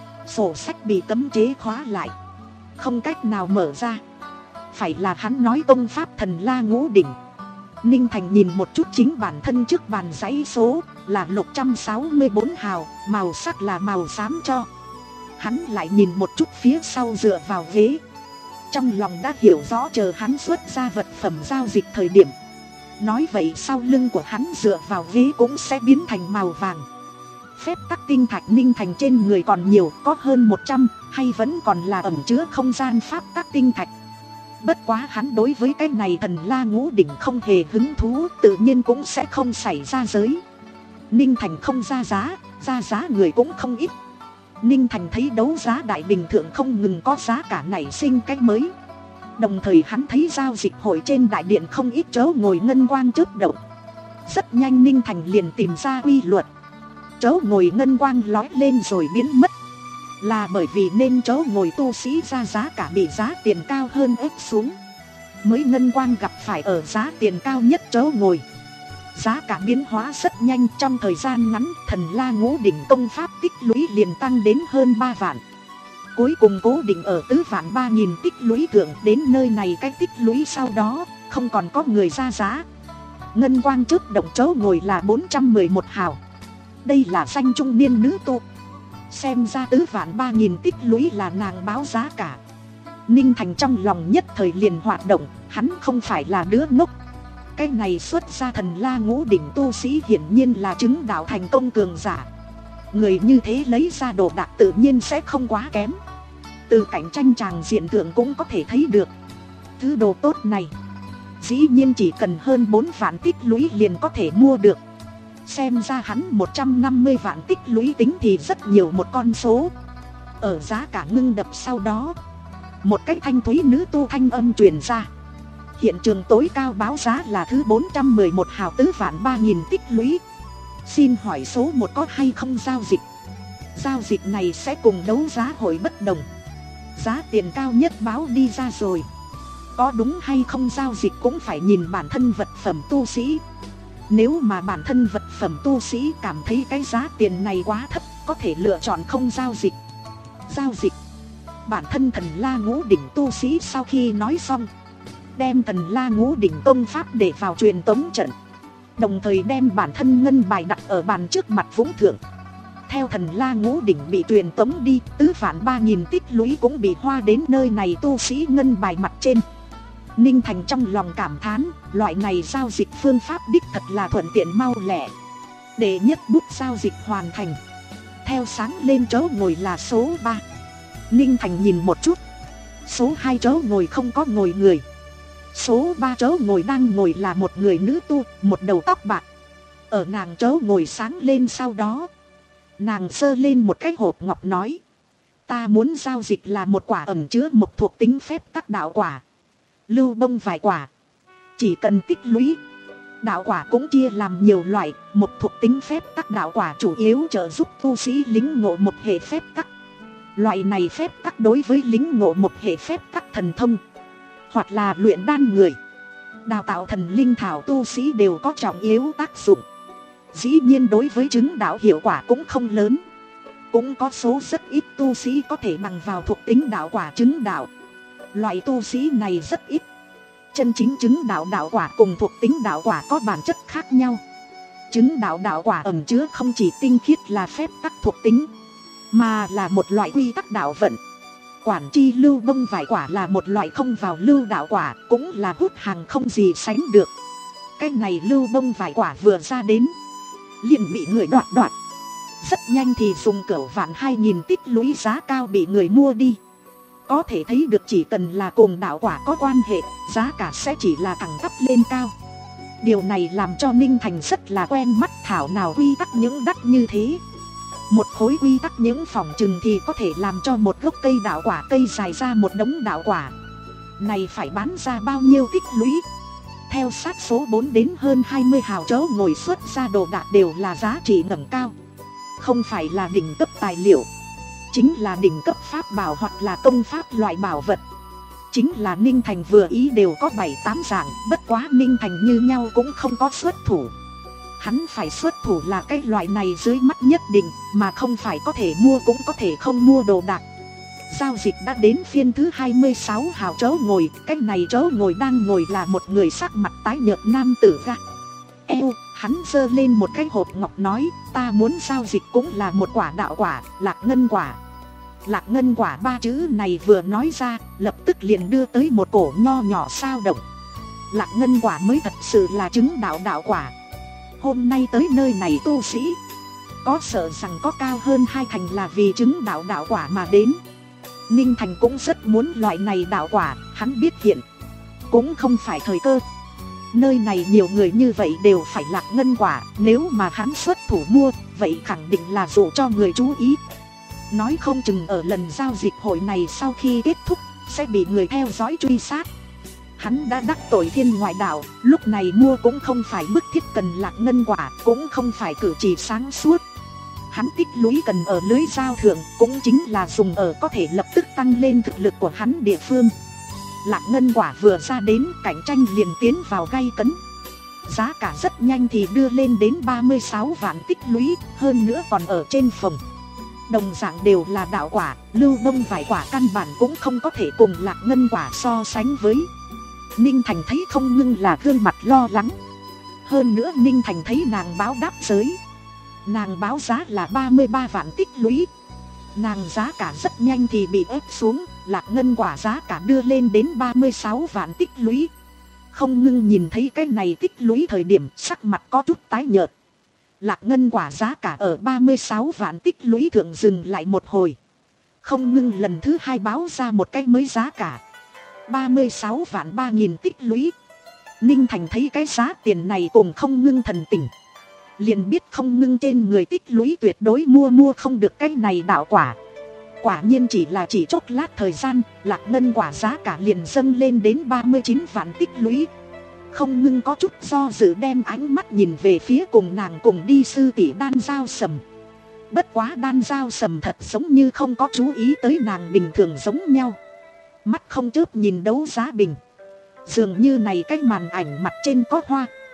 Sổ sách bị cấm chế khóa lại, không cách nào mở ra. Phải là hắn nói công pháp Thần La Ngũ Đỉnh. Ninh Thành nhìn một chút chính bản thân trước bàn dãy số là lục trăm sáu mươi bốn hào, màu sắc là màu xám cho. Hắn lại nhìn một chút phía sau dựa vào ghế, trong lòng đã hiểu rõ chờ hắn xuất ra vật phẩm giao dịch thời điểm. Nói vậy sau lưng của hắn dựa vào ghế cũng sẽ biến thành màu vàng. Phép tắc tinh thạch Ninh Thành trên người còn nhiều, có hơn một trăm, hay vẫn còn là ẩn chứa không gian pháp tắc tinh thạch. Bất quá hắn đối với cái này Thần La Ngũ Đỉnh không hề hứng thú, tự nhiên cũng sẽ không xảy ra giới. Ninh Thành không ra giá, ra giá người cũng không ít. Ninh Thành thấy đấu giá đại bình thượng không ngừng có giá cả nảy sinh cái mới. Đồng thời hắn thấy giao dịch hội trên đại điện không ít chỗ ngồi ngân quang chớp động. Rất nhanh Ninh Thành liền tìm ra quy luật. Chỗ ngồi ngân quang lói lên rồi biến mất, là bởi vì nên chỗ ngồi tu sĩ ra giá cả bị giá tiền cao hơn ép xuống, mới ngân quang gặp phải ở giá tiền cao nhất chỗ ngồi. Giá cả biến hóa rất nhanh, trong thời gian ngắn Thần La Ngũ Đỉnh công pháp tích lũy liền tăng đến hơn ba vạn. Cuối cùng cố định ở tứ vạn ba nghìn tích lũy thượng. Đến nơi này cái tích lũy sau đó không còn có người ra giá. Ngân quang chớp động chỗ ngồi là bốn trăm mười một hào. Đây là danh trung niên nữ tu. Xem ra tứ vạn ba nghìn tích lũy là nàng báo giá cả. Ninh Thành trong lòng nhất thời liền hoạt động, hắn không phải là đứa ngốc. Cái này xuất ra Thần La Ngũ Đỉnh tu sĩ hiển nhiên là chứng đạo thành công cường giả. Người như thế lấy ra đồ đạc tự nhiên sẽ không quá kém. Từ cạnh tranh tràng diện thượng cũng có thể thấy được. Thứ đồ tốt này dĩ nhiên chỉ cần hơn bốn vạn tích lũy liền có thể mua được. Xem ra hắn một trăm năm mươi vạn tích lũy tính thì rất nhiều một con số. Ở giá cả ngưng đập sau đó, một cái thanh thúy nữ tu thanh âm truyền ra. Hiện trường tối cao báo giá là thứ bốn trăm mười một hào, tứ vạn ba nghìn tích lũy. Xin hỏi số một có hay không giao dịch? Giao dịch này sẽ cùng đấu giá hội bất đồng. Giá tiền cao nhất báo đi ra rồi. Có đúng hay không giao dịch cũng phải nhìn bản thân vật phẩm tu sĩ. Nếu mà bản thân vật phẩm tu sĩ cảm thấy cái giá tiền này quá thấp, có thể lựa chọn không giao dịch. Giao dịch. Bản thân Thần La Ngũ Đỉnh tu sĩ sau khi nói xong, đem Thần La Ngũ Đỉnh công pháp để vào truyền tống trận, đồng thời đem bản thân ngân bài đặt ở bàn trước mặt Vũng Thượng. Theo Thần La Ngũ Đỉnh bị truyền tống đi, tứ vạn ba nghìn tích lũy cũng bị hoa đến nơi này tu sĩ ngân bài mặt trên. Ninh Thành trong lòng cảm thán, loại này giao dịch phương pháp đích thật là thuận tiện mau lẹ. Đệ nhất bút giao dịch hoàn thành. Theo sáng lên chỗ ngồi là số ba. Ninh Thành nhìn một chút, số hai chỗ ngồi không có ngồi người. Số ba chỗ ngồi đang ngồi là một người nữ tu, một đầu tóc bạc. Ở nàng chỗ ngồi sáng lên sau đó, nàng giơ lên một cái hộp ngọc nói: ta muốn giao dịch là một quả ẩn chứa một thuộc tính phép tắc đạo quả, lưu bông vài quả, chỉ cần tích lũy. Đạo quả cũng chia làm nhiều loại, một thuộc tính phép tắc đạo quả chủ yếu trợ giúp tu sĩ lĩnh ngộ một hệ phép tắc. Loại này phép tắc đối với lĩnh ngộ một hệ phép tắc thần thông, hoặc là luyện đan người, đào tạo thần linh thảo tu sĩ đều có trọng yếu tác dụng. Dĩ nhiên đối với chứng đạo hiệu quả cũng không lớn. Cũng có số rất ít tu sĩ có thể bằng vào thuộc tính đạo quả chứng đạo. Loại tu sĩ này rất ít. Chân chính chứng đạo đạo quả cùng thuộc tính đạo quả có bản chất khác nhau. Chứng đạo đạo quả ẩn chứa không chỉ tinh khiết là phép tắc thuộc tính, mà là một loại quy tắc đạo vận. Quản chi lưu bông vải quả là một loại không vào lưu đạo quả, cũng là hút hàng không gì sánh được. Cái này lưu bông vải quả vừa ra đến, liền bị người đoạt đoạt. Rất nhanh thì dùng cửu vạn hai nghìn tích lũy giá cao bị người mua đi. Có thể thấy được chỉ cần là cùng đạo quả có quan hệ, giá cả sẽ chỉ là thẳng tắp lên cao. Điều này làm cho Ninh Thành rất là quen mắt, thảo nào quy tắc những đắt như thế. Một khối quy tắc những phòng chừng thì có thể làm cho một gốc cây đạo quả cây dài ra một đống đạo quả. Này phải bán ra bao nhiêu tích lũy. Theo sát số bốn đến hơn hai mươi hào chỗ ngồi xuất ra đồ đạc đều là giá trị ngẩng cao. Không phải là đỉnh cấp tài liệu, chính là đỉnh cấp pháp bảo hoặc là công pháp loại bảo vật. Chính là Ninh Thành vừa ý đều có bảy tám dạng, bất quá Ninh Thành như nhau cũng không có xuất thủ. Hắn phải xuất thủ là cái loại này dưới mắt nhất định, mà không phải có thể mua cũng có thể không mua đồ đạc. Giao dịch đã đến phiên thứ hai mươi sáu hào chỗ ngồi, cái này chỗ ngồi đang ngồi là một người sắc mặt tái nhợt nam tử ga. Eo, hắn giơ lên một cái hộp ngọc nói: ta muốn giao dịch cũng là một quả đạo quả, lạc ngân quả. Lạc ngân quả ba chữ này vừa nói ra, lập tức liền đưa tới một cổ nho nhỏ sao động. Lạc ngân quả mới thật sự là chứng đạo đạo quả. Hôm nay tới nơi này tu sĩ, có sợ rằng có cao hơn hai thành là vì chứng đạo đạo quả mà đến. Ninh Thành cũng rất muốn loại này đạo quả, hắn biết hiện cũng không phải thời cơ. Nơi này nhiều người như vậy đều phải lạc ngân quả, nếu mà hắn xuất thủ mua, vậy khẳng định là dụ cho người chú ý. Nói không chừng ở lần giao dịch hội này sau khi kết thúc, sẽ bị người theo dõi truy sát. Hắn đã đắc tội thiên ngoại đạo, lúc này mua cũng không phải bức thiết cần lạc ngân quả, cũng không phải cử chỉ sáng suốt. Hắn tích lũy cần ở lưới giao thượng, cũng chính là dùng ở có thể lập tức tăng lên thực lực của hắn địa phương. Lạc ngân quả vừa ra đến, cạnh tranh liền tiến vào gay cấn. Giá cả rất nhanh thì đưa lên đến ba mươi sáu vạn tích lũy, hơn nữa còn ở trên phòng. Đồng dạng đều là đạo quả, lưu bông vài quả căn bản cũng không có thể cùng lạc ngân quả so sánh với. Ninh Thành thấy không ngưng là gương mặt lo lắng. Hơn nữa Ninh Thành thấy nàng báo đáp giới. Nàng báo giá là ba mươi ba vạn tích lũy. Nàng giá cả rất nhanh thì bị ép xuống, lạc ngân quả giá cả đưa lên đến ba mươi sáu vạn tích lũy. Không ngưng nhìn thấy cái này tích lũy thời điểm sắc mặt có chút tái nhợt. Lạc ngân quả giá cả ở ba mươi sáu vạn tích lũy thượng dừng lại một hồi. Không ngưng lần thứ hai báo ra một cái mới giá cả, ba mươi sáu vạn ba nghìn tích lũy. Ninh Thành thấy cái giá tiền này cùng không ngưng thần tình, liền biết không ngưng trên người tích lũy tuyệt đối mua mua không được cái này đạo quả. Quả nhiên chỉ là chỉ chốc lát thời gian, lạc ngân quả giá cả liền dâng lên đến ba mươi chín vạn tích lũy. Không ngưng có chút do dự đem ánh mắt nhìn về phía cùng nàng cùng đi sư tỷ Đan Giao Sầm. Bất quá Đan Giao Sầm thật giống như không có chú ý tới nàng bình thường giống nhau. Mắt không chớp nhìn đấu giá bình. Dường như này cái màn ảnh mặt trên có hoa.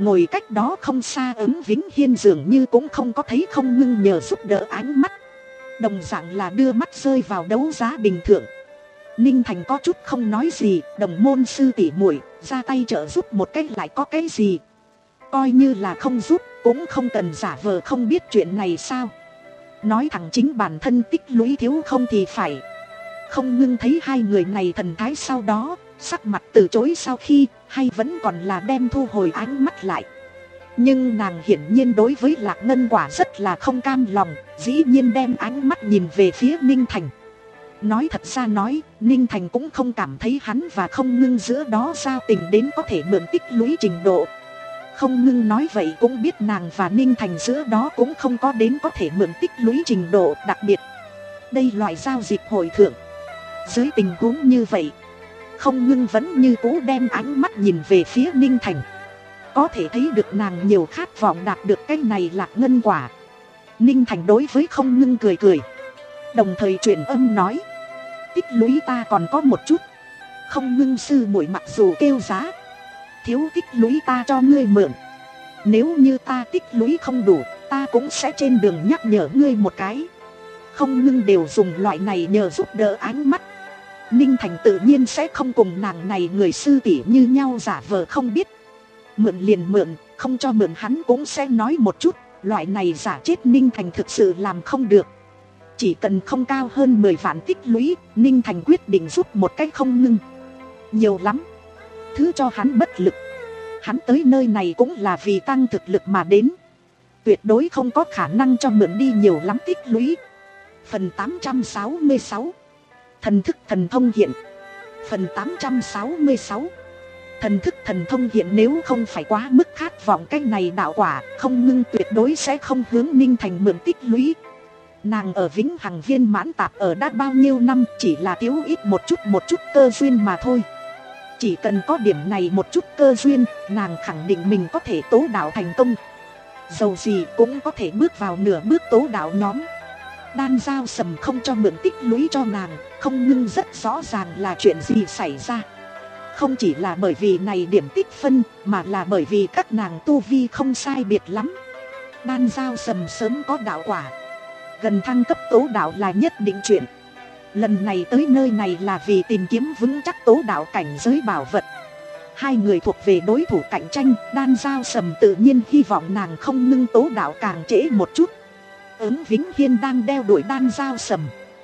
Ngồi cách đó không xa Ứng Vĩnh Hiên dường như cũng không có thấy không ngưng nhờ giúp đỡ ánh mắt. Đồng dạng là đưa mắt rơi vào đấu giá bình thường. Ninh Thành có chút không nói gì, đồng môn sư tỷ muội ra tay trợ giúp một cách lại có cái gì. Coi như là không giúp, cũng không cần giả vờ không biết chuyện này sao. Nói thẳng chính bản thân tích lũy thiếu không thì phải. Không ngưng thấy hai người này thần thái sau đó, sắc mặt từ chối sau khi, hay vẫn còn là đem thu hồi ánh mắt lại. Nhưng nàng hiển nhiên đối với Lạc Ngân quả rất là không cam lòng, dĩ nhiên đem ánh mắt nhìn về phía Ninh Thành. Nói thật ra nói, Ninh Thành cũng không cảm thấy hắn và không ngưng giữa đó giao tình đến có thể mượn tích lũy trình độ. Không ngưng nói vậy cũng biết nàng và Ninh Thành giữa đó cũng không có đến có thể mượn tích lũy trình độ đặc biệt. Đây loại giao dịch hội thượng. Dưới tình huống như vậy, không ngưng vẫn như cũ đem ánh mắt nhìn về phía Ninh Thành. Có thể thấy được nàng nhiều khát vọng đạt được cái này Lạc Ngân quả. Ninh Thành đối với không ngưng cười cười, đồng thời truyền âm nói: tích lũy ta còn có một chút. Không ngưng sư muội mặc dù kêu giá, thiếu tích lũy ta cho ngươi mượn. Nếu như ta tích lũy không đủ, ta cũng sẽ trên đường nhắc nhở ngươi một cái. Không ngưng đều dùng loại này nhờ giúp đỡ ánh mắt. Ninh Thành tự nhiên sẽ không cùng nàng này người sư tỷ như nhau giả vờ không biết. Mượn liền mượn, không cho mượn hắn cũng sẽ nói một chút. Loại này giả chết Ninh Thành thực sự làm không được. Chỉ cần không cao hơn mười vạn tích lũy, Ninh Thành quyết định giúp một cách không ngưng. Nhiều lắm, thứ cho hắn bất lực. Hắn tới nơi này cũng là vì tăng thực lực mà đến. Tuyệt đối không có khả năng cho mượn đi nhiều lắm tích lũy. Phần tám trăm sáu mươi sáu, thần thức thần thông hiện. Phần tám trăm sáu mươi sáu, thần thức thần thông hiện. Nếu không phải quá mức khát vọng cái này đạo quả, không ngưng tuyệt đối sẽ không hướng Ninh Thành mượn tích lũy. Nàng ở Vĩnh Hằng viên mãn tạp ở đã bao nhiêu năm, chỉ là thiếu ít một chút một chút cơ duyên mà thôi. Chỉ cần có điểm này một chút cơ duyên, nàng khẳng định mình có thể tố đạo thành công. Dầu gì cũng có thể bước vào nửa bước tố đạo nhóm. Đan Giao Sầm không cho mượn tích lũy cho nàng, không ngưng rất rõ ràng là chuyện gì xảy ra. Không chỉ là bởi vì này điểm tích phân, mà là bởi vì các nàng tu vi không sai biệt lắm. Đan Giao Sầm sớm có đạo quả, gần thăng cấp tố đạo là nhất định chuyện. Lần này tới nơi này là vì tìm kiếm vững chắc tố đạo cảnh giới bảo vật. Hai người thuộc về đối thủ cạnh tranh, Đan Giao Sầm tự nhiên hy vọng nàng không ngưng tố đạo càng trễ một chút. Ứng Vĩnh Hiên đang đeo đuổi Đan Giao Sầm,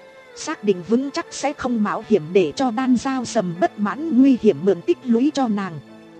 xác định vững chắc sẽ không mạo hiểm để cho Đan Giao Sầm bất mãn nguy hiểm mượn tích lũy cho nàng.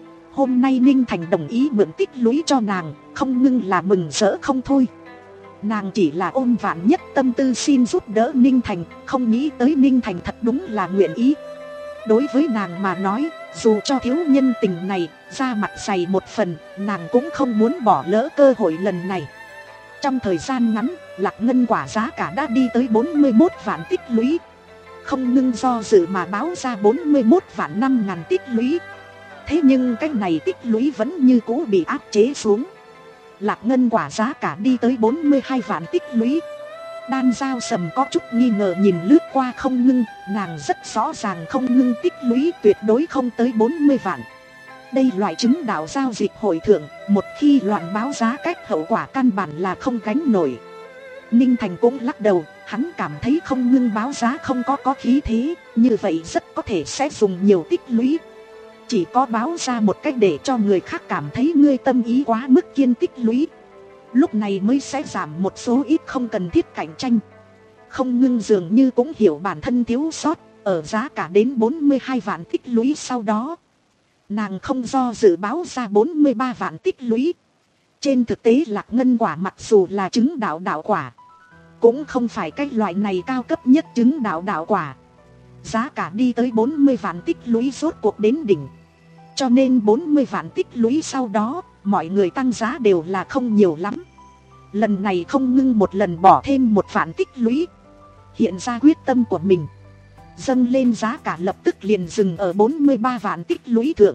Hôm nay Ninh Thành đồng ý mượn tích lũy cho nàng, không ngưng là mừng rỡ không thôi. Nàng chỉ là ôm vạn nhất tâm tư xin giúp đỡ Ninh Thành, không nghĩ tới Ninh Thành thật đúng là nguyện ý. Đối với nàng mà nói, dù cho thiếu nhân tình này, ra mặt dày một phần, nàng cũng không muốn bỏ lỡ cơ hội lần này. Trong thời gian ngắn, Lạc Ngân quả giá cả đã đi tới bốn mươi mốt vạn tích lũy. Không ngưng do dự mà báo ra bốn mươi mốt vạn năm ngàn tích lũy. Thế nhưng cái này tích lũy vẫn như cũ bị áp chế xuống. Lạc Ngân quả giá cả đi tới bốn mươi hai vạn tích lũy. Đan Giao Sầm có chút nghi ngờ nhìn lướt qua không ngưng, nàng rất rõ ràng không ngưng tích lũy tuyệt đối không tới bốn mươi vạn. Đây loại chứng đạo giao dịch hội thượng, một khi loạn báo giá cách hậu quả căn bản là không gánh nổi. Ninh Thành cũng lắc đầu, hắn cảm thấy không ngưng báo giá không có có khí thế, như vậy rất có thể sẽ dùng nhiều tích lũy. Chỉ có báo ra một cách để cho người khác cảm thấy ngươi tâm ý quá mức kiên tích lũy, lúc này mới sẽ giảm một số ít không cần thiết cạnh tranh. Không ngưng dường như cũng hiểu bản thân thiếu sót, ở giá cả đến bốn mươi hai vạn tích lũy sau đó, nàng không do dự báo ra bốn mươi ba vạn tích lũy. Trên thực tế Lạc Ngân quả mặc dù là chứng đạo đạo quả, cũng không phải cái loại này cao cấp nhất chứng đạo đạo quả. Giá cả đi tới bốn mươi vạn tích lũy rốt cuộc đến đỉnh. Cho nên bốn mươi vạn tích lũy sau đó, mọi người tăng giá đều là không nhiều lắm. Lần này không ngưng một lần bỏ thêm một vạn tích lũy, hiện ra quyết tâm của mình. Dâng lên giá cả lập tức liền dừng ở bốn mươi ba vạn tích lũy thượng.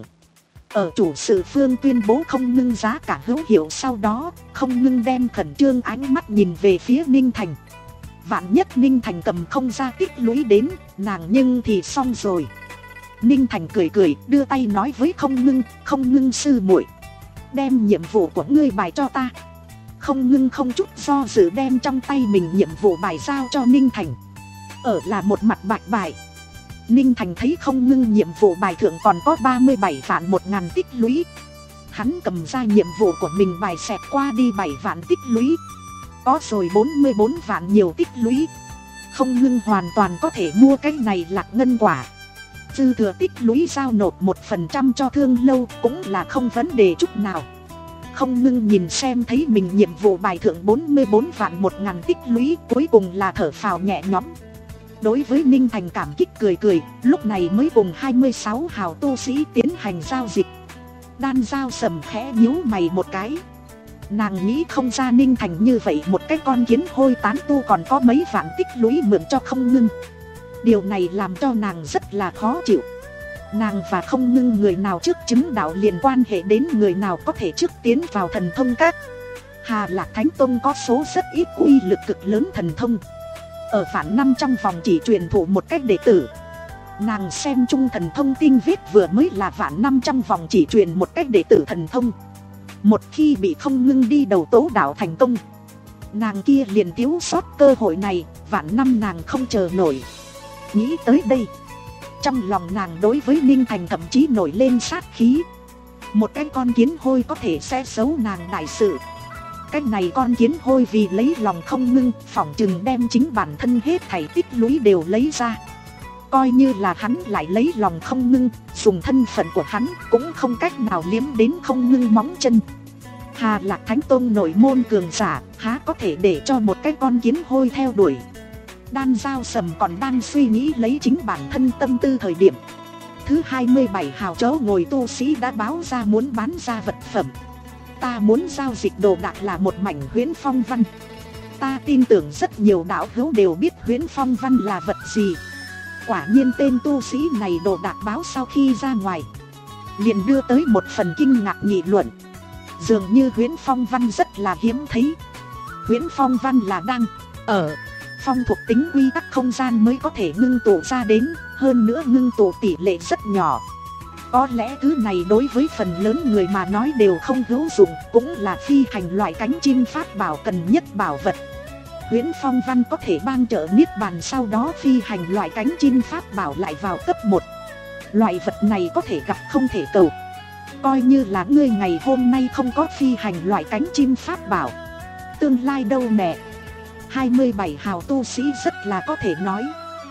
Ở chủ sự phương tuyên bố không ngưng giá cả hữu hiệu sau đó, không ngưng đem khẩn trương ánh mắt nhìn về phía Ninh Thành. Vạn nhất Ninh Thành cầm không ra tích lũy đến, nàng nhưng thì xong rồi. Ninh Thành cười cười đưa tay nói với không ngưng, không ngưng sư muội, đem nhiệm vụ của ngươi bài cho ta. Không Ngưng không chút do dự đem trong tay mình nhiệm vụ bài giao cho Ninh Thành. Ở là một mặt bạch bài. Ninh Thành thấy Không Ngưng nhiệm vụ bài thượng còn có ba mươi bảy vạn một ngàn tích lũy. Hắn cầm ra nhiệm vụ của mình bài xẹt qua đi bảy vạn tích lũy. Có rồi bốn mươi bốn vạn nhiều tích lũy. Không Ngưng hoàn toàn có thể mua cái này Lạc Ngân quả. Dư thừa tích lũy giao nộp một phần trăm cho Thương Lâu cũng là không vấn đề chút nào. Không Ngưng nhìn xem thấy mình nhiệm vụ bài thượng bốn mươi bốn vạn một ngàn tích lũy, cuối cùng là thở phào nhẹ nhõm. Đối với Ninh Thành cảm kích cười cười, lúc này mới cùng hai mươi sáu hào tu sĩ tiến hành giao dịch. Đan Dao Sầm khẽ nhíu mày một cái. Nàng nghĩ không ra Ninh Thành như vậy một cái con kiến hôi tán tu còn có mấy vạn tích lũy mượn cho Không Ngưng. Điều này làm cho nàng rất là khó chịu. Nàng và Không Ngưng người nào trước chứng đạo liền quan hệ đến người nào có thể trước tiến vào thần thông các. Hà Lạc Thánh Tông có số rất ít uy lực cực lớn thần thông. Ở vạn năm trong vòng chỉ truyền thụ một cách đệ tử. Nàng xem chung thần thông tinh vết vừa mới là vạn năm trong vòng chỉ truyền một cách đệ tử thần thông. Một khi bị Không Ngưng đi đầu tố đạo thành công, nàng kia liền thiếu sót cơ hội này, vạn năm nàng không chờ nổi. Nghĩ tới đây, trong lòng nàng đối với Ninh Thành thậm chí nổi lên sát khí. Một cái con kiến hôi có thể sẽ giấu nàng đại sự. Cái này con kiến hôi vì lấy lòng Không Ngưng, phỏng chừng đem chính bản thân hết thảy tích lũy đều lấy ra. Coi như là hắn lại lấy lòng Không Ngưng, dùng thân phận của hắn cũng không cách nào liếm đến Không Ngưng móng chân. Hà Lạc Thánh Tông nội môn cường giả, há có thể để cho một cái con kiến hôi theo đuổi. Đan Dao Sầm còn đang suy nghĩ lấy chính bản thân tâm tư thời điểm, thứ hai mươi bảy hào chỗ ngồi tu sĩ đã báo ra muốn bán ra vật phẩm. Ta muốn giao dịch đồ đạc là một mảnh huyễn phong văn. Ta tin tưởng rất nhiều đạo hữu đều biết huyễn phong văn là vật gì. Quả nhiên tên tu sĩ này đồ đạc báo sau khi ra ngoài, liền đưa tới một phần kinh ngạc nghị luận. Dường như huyễn phong văn rất là hiếm thấy. Huyễn phong văn là đang ở phong thuộc tính quy tắc không gian mới có thể ngưng tụ ra đến, hơn nữa ngưng tụ tỷ lệ rất nhỏ. Có lẽ thứ này đối với phần lớn người mà nói đều không hữu dụng, cũng là phi hành loại cánh chim pháp bảo cần nhất bảo vật. Huyễn phong văn có thể ban trợ niết bàn, sau đó phi hành loại cánh chim pháp bảo lại vào cấp một. Loại vật này có thể gặp không thể cầu. Coi như là ngươi ngày hôm nay không có phi hành loại cánh chim pháp bảo, tương lai đâu nè. Hai mươi bảy hào tu sĩ rất là có thể nói.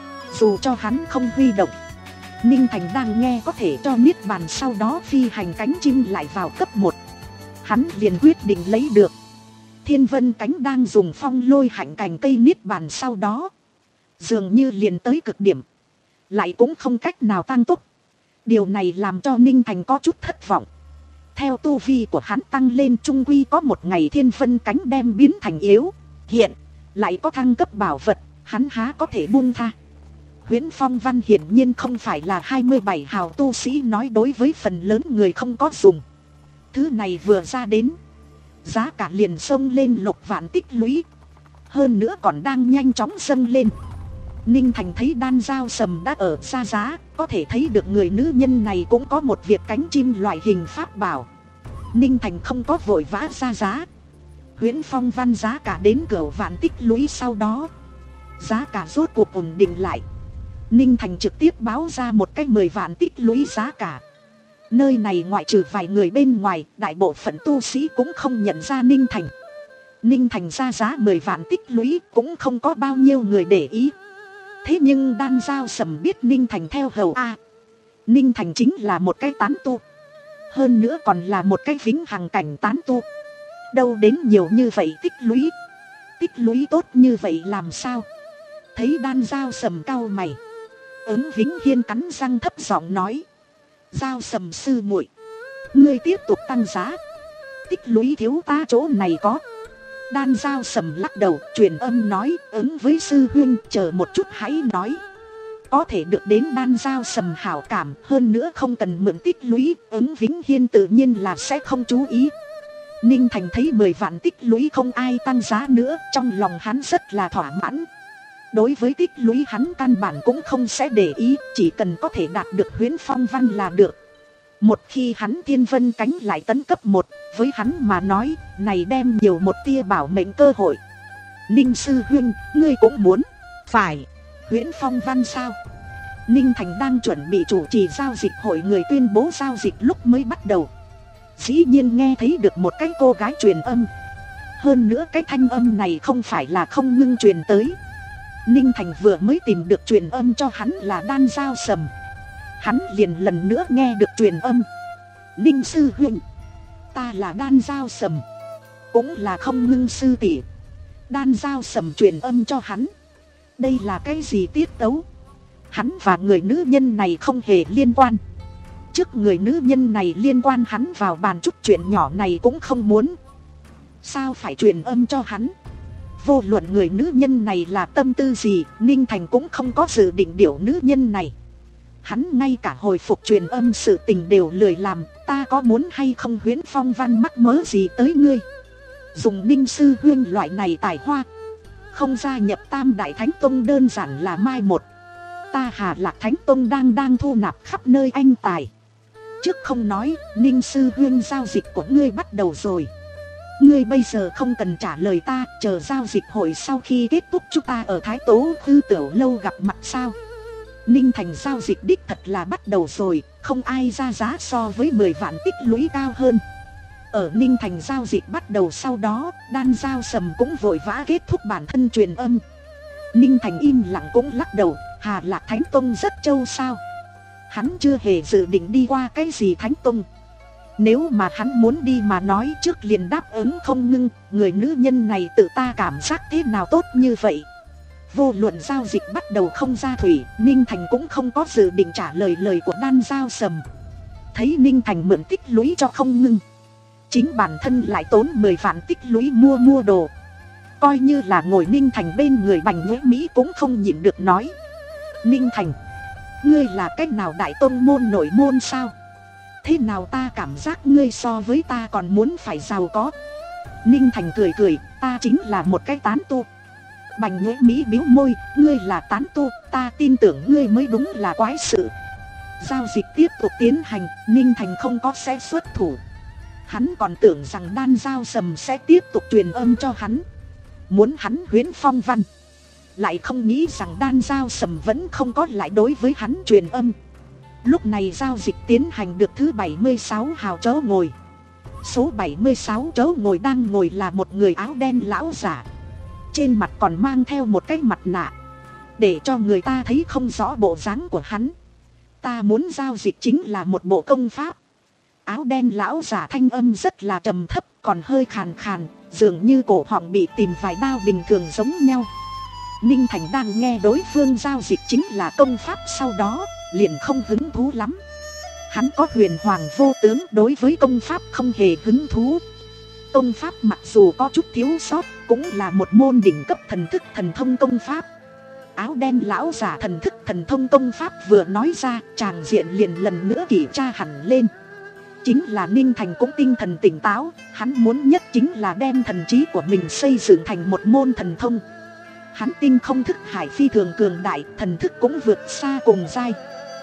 Dù cho hắn không huy động, Ninh Thành đang nghe có thể cho niết bàn sau đó phi hành cánh chim lại vào cấp một, hắn liền quyết định lấy được. Thiên Vân Cánh đang dùng phong lôi hạnh cành cây niết bàn sau đó, dường như liền tới cực điểm, lại cũng không cách nào tăng tốc. Điều này làm cho Ninh Thành có chút thất vọng. Theo tu vi của hắn tăng lên, chung quy có một ngày Thiên Vân Cánh đem biến thành yếu hiện, lại có thăng cấp bảo vật, hắn há có thể buông tha. Huyễn phong văn hiển nhiên không phải là hai mươi bảy hào tu sĩ nói đối với phần lớn người không có dùng. Thứ này vừa ra đến, giá cả liền xông lên lục vạn tích lũy, hơn nữa còn đang nhanh chóng dâng lên. Ninh Thành thấy Đan Dao Sầm đã ở xa giá, có thể thấy được người nữ nhân này cũng có một việc cánh chim loại hình pháp bảo. Ninh Thành không có vội vã ra giá. Huyễn phong văn giá cả đến cửu vạn tích lũy sau đó, giá cả rốt cuộc ổn định lại. Ninh Thành trực tiếp báo ra một cái mười vạn tích lũy giá cả. Nơi này ngoại trừ vài người bên ngoài, đại bộ phận tu sĩ cũng không nhận ra Ninh Thành. Ninh Thành ra giá mười vạn tích lũy cũng không có bao nhiêu người để ý. Thế nhưng Đan Dao Sầm biết Ninh Thành theo hầu A. Ninh Thành chính là một cái tán tu, hơn nữa còn là một cái vĩnh hằng cảnh tán tu. Đâu đến nhiều như vậy tích lũy. Tích lũy tốt như vậy làm sao? Thấy Đan Dao Sầm cau mày, Ứng Vĩnh Hiên cắn răng thấp giọng nói: Dao Sầm sư muội, ngươi tiếp tục tăng giá. Tích lũy thiếu ta chỗ này có. Đan Dao Sầm lắc đầu truyền âm nói: Ứng với sư huynh chờ một chút hãy nói. Có thể được đến Đan Dao Sầm hảo cảm, hơn nữa không cần mượn tích lũy, Ứng Vĩnh Hiên tự nhiên là sẽ không chú ý. Ninh Thành thấy mười vạn tích lũy không ai tăng giá nữa, trong lòng hắn rất là thỏa mãn. Đối với tích lũy hắn căn bản cũng không sẽ để ý, chỉ cần có thể đạt được huyễn phong văn là được. Một khi hắn thiên vân cánh lại tấn cấp một, với hắn mà nói, này đem nhiều một tia bảo mệnh cơ hội. Ninh sư huynh, ngươi cũng muốn? Phải. Huyễn Phong Văn sao? Ninh Thành đang chuẩn bị chủ trì giao dịch hội người tuyên bố giao dịch lúc mới bắt đầu. Dĩ nhiên nghe thấy được một cái cô gái truyền âm. Hơn nữa cái thanh âm này không phải là không ngưng truyền tới. Ninh Thành vừa mới tìm được truyền âm cho hắn là Đan Giao Sầm. Hắn liền lần nữa nghe được truyền âm. Ninh sư huynh, ta là Đan Giao Sầm, cũng là không ngưng sư tỷ. Đan Giao Sầm truyền âm cho hắn. Đây là cái gì tiết tấu? Hắn và người nữ nhân này không hề liên quan. Trước người nữ nhân này liên quan hắn vào bàn chút chuyện nhỏ này cũng không muốn. Sao phải truyền âm cho hắn? Vô luận người nữ nhân này là tâm tư gì, Ninh Thành cũng không có dự định điều nữ nhân này. Hắn ngay cả hồi phục truyền âm sự tình đều lười làm. Ta có muốn hay không Huyễn Phong Văn mắc mớ gì tới ngươi? Dùng Ninh sư huyên loại này tài hoa, không gia nhập Tam Đại Thánh Tông đơn giản là mai một. Ta Hà Lạc Thánh Tông đang đang thu nạp khắp nơi anh tài. Trước không nói, Ninh sư huyên giao dịch của ngươi bắt đầu rồi. Ngươi bây giờ không cần trả lời ta, chờ giao dịch hội sau khi kết thúc chúng ta ở Thái Tố Hư Tiểu Lâu gặp mặt sao? Ninh Thành giao dịch đích thật là bắt đầu rồi, không ai ra giá so với mười vạn tích lũy cao hơn. Ở Ninh Thành giao dịch bắt đầu sau đó, Đan Giao Sầm cũng vội vã kết thúc bản thân truyền âm. Ninh Thành im lặng cũng lắc đầu. Hà Lạc Thánh Tông rất trâu sao? Hắn chưa hề dự định đi qua cái gì Thánh Tông. Nếu mà hắn muốn đi mà nói trước liền đáp ứng không ngưng. Người nữ nhân này tự ta cảm giác thế nào tốt như vậy. Vô luận giao dịch bắt đầu không ra thủy, Ninh Thành cũng không có dự định trả lời lời của Đan Giao Sầm. Thấy Ninh Thành mượn tích lũy cho không ngưng, chính bản thân lại tốn mười vạn tích lũy mua mua đồ. Coi như là ngồi Ninh Thành bên người Bành Nhuế Mỹ cũng không nhịn được nói. Ninh Thành, ngươi là cách nào đại tông môn nổi môn sao? Thế nào ta cảm giác ngươi so với ta còn muốn phải giàu có? Ninh Thành cười cười, ta chính là một cái tán tu. Bành Nhuế Mỹ biếu môi, ngươi là tán tu, ta tin tưởng ngươi mới đúng là quái sự. Giao dịch tiếp tục tiến hành, Ninh Thành không có sẽ xuất thủ. Hắn còn tưởng rằng Đan Giao Sầm sẽ tiếp tục truyền âm cho hắn, muốn hắn Huyễn Phong Văn. Lại không nghĩ rằng Đan Giao Sầm vẫn không có lại đối với hắn truyền âm. Lúc này giao dịch tiến hành được thứ bảy mươi sáu hào chỗ ngồi. Số bảy mươi sáu chỗ ngồi đang ngồi là một người áo đen lão giả. Trên mặt còn mang theo một cái mặt nạ, để cho người ta thấy không rõ bộ dáng của hắn. Ta muốn giao dịch chính là một bộ công pháp. Áo đen lão giả thanh âm rất là trầm thấp, còn hơi khàn khàn, dường như cổ họng bị tìm vài đao bình thường giống nhau. Ninh Thành đang nghe đối phương giao dịch chính là công pháp, sau đó liền không hứng thú lắm. Hắn có huyền hoàng vô tướng, đối với công pháp không hề hứng thú. Công pháp mặc dù có chút thiếu sót, cũng là một môn đỉnh cấp thần thức thần thông công pháp. Áo đen lão giả thần thức thần thông công pháp vừa nói ra, tràng diện liền lần nữa kiểm tra hẳn lên. Chính là Ninh Thành cũng tinh thần tỉnh táo, hắn muốn nhất chính là đem thần trí của mình xây dựng thành một môn thần thông. Hắn tinh không thức hải phi thường cường đại, thần thức cũng vượt xa cùng giai.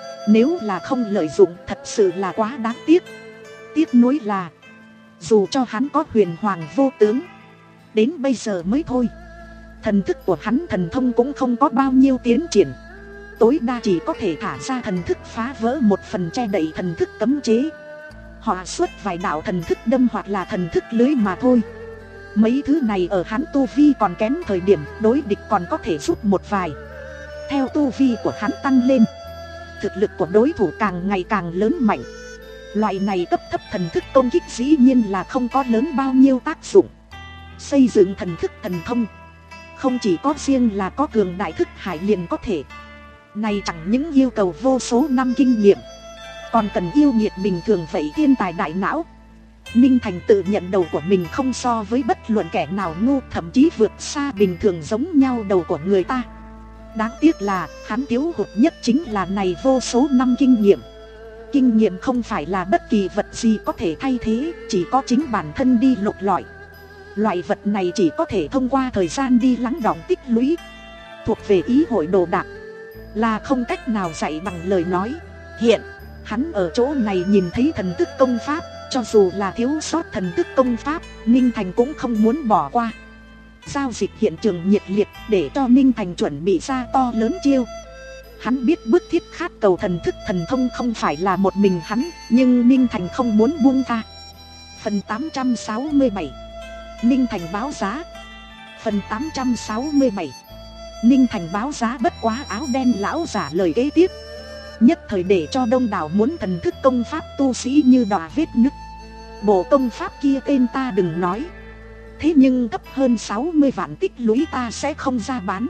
Nếu là không lợi dụng thật sự là quá đáng tiếc. Tiếc nuối là dù cho hắn có huyền hoàng vô tướng, đến bây giờ mới thôi, thần thức của hắn thần thông cũng không có bao nhiêu tiến triển. Tối đa chỉ có thể thả ra thần thức phá vỡ một phần che đậy thần thức cấm chế, hòa xuất vài đạo thần thức đâm hoặc là thần thức lưới mà thôi. Mấy thứ này ở hắn tu vi còn kém thời điểm, đối địch còn có thể giúp một vài. Theo tu vi của hắn tăng lên, thực lực của đối thủ càng ngày càng lớn mạnh. Loại này cấp thấp thần thức công kích dĩ nhiên là không có lớn bao nhiêu tác dụng. Xây dựng thần thức thần thông, không chỉ có riêng là có cường đại thức hải liền có thể. Này chẳng những yêu cầu vô số năm kinh nghiệm, còn cần yêu nghiệt bình thường vậy thiên tài đại não. Ninh Thành tự nhận đầu của mình không so với bất luận kẻ nào ngu, thậm chí vượt xa bình thường giống nhau đầu của người ta. Đáng tiếc là hắn thiếu hụt nhất chính là này vô số năm kinh nghiệm. Kinh nghiệm không phải là bất kỳ vật gì có thể thay thế, chỉ có chính bản thân đi lục lọi. Loại vật này chỉ có thể thông qua thời gian đi lắng đọng tích lũy, thuộc về ý hội đồ đạc, là không cách nào dạy bằng lời nói. Hiện Hắn ở chỗ này nhìn thấy thần thức công pháp, cho dù là thiếu sót thần thức công pháp, Ninh Thành cũng không muốn bỏ qua. Giao dịch hiện trường nhiệt liệt để cho Ninh Thành chuẩn bị ra to lớn chiêu. Hắn biết bức thiết khát cầu thần thức thần thông không phải là một mình hắn, nhưng Ninh Thành không muốn buông tha. Phần tám trăm sáu mươi bảy, Ninh Thành báo giá. Phần tám trăm sáu mươi bảy, Ninh Thành báo giá. Bất quá áo đen lão giả lời kế tiếp nhất thời để cho đông đảo muốn thần thức công pháp tu sĩ như đọa vết nứt. Bộ công pháp kia tên ta đừng nói, thế nhưng cấp hơn sáu mươi vạn tích lũy ta sẽ không ra bán.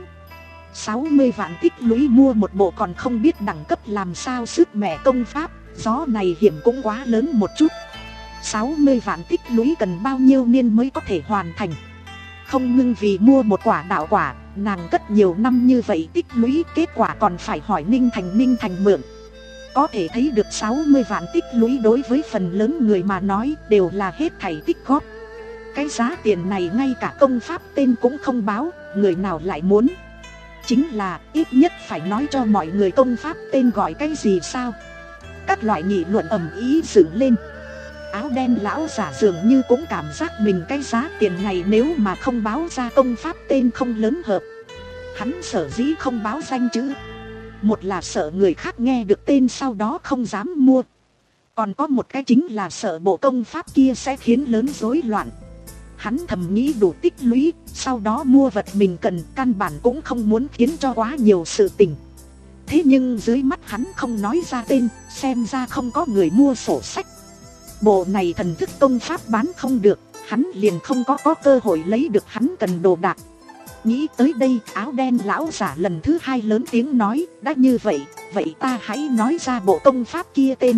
Sáu mươi vạn tích lũy mua một bộ còn không biết đẳng cấp làm sao sức mẹ công pháp, gió này hiểm cũng quá lớn một chút. Sáu mươi vạn tích lũy cần bao nhiêu niên mới có thể hoàn thành. Không ngưng vì mua một quả đạo quả, nàng cất nhiều năm như vậy tích lũy, kết quả còn phải hỏi Ninh Thành. Ninh Thành mượn. Có thể thấy được sáu mươi vạn tích lũy đối với phần lớn người mà nói đều là hết thảy tích góp. Cái giá tiền này ngay cả công pháp tên cũng không báo, người nào lại muốn. Chính là ít nhất phải nói cho mọi người công pháp tên gọi cái gì sao. Các loại nghị luận ầm ĩ dựng lên. Áo đen lão giả dường như cũng cảm giác mình cái giá tiền này nếu mà không báo ra công pháp tên không lớn hợp. Hắn sở dĩ không báo danh chữ, một là sợ người khác nghe được tên sau đó không dám mua, còn có một cái chính là sợ bộ công pháp kia sẽ khiến lớn rối loạn. Hắn thầm nghĩ đủ tích lũy, sau đó mua vật mình cần, căn bản cũng không muốn khiến cho quá nhiều sự tình. Thế nhưng dưới mắt hắn không nói ra tên, xem ra không có người mua sổ sách. Bộ này thần thức công pháp bán không được, hắn liền không có có cơ hội lấy được hắn cần đồ đạc. Nghĩ tới đây, áo đen lão giả lần thứ hai lớn tiếng nói, đã như vậy, vậy ta hãy nói ra bộ công pháp kia tên.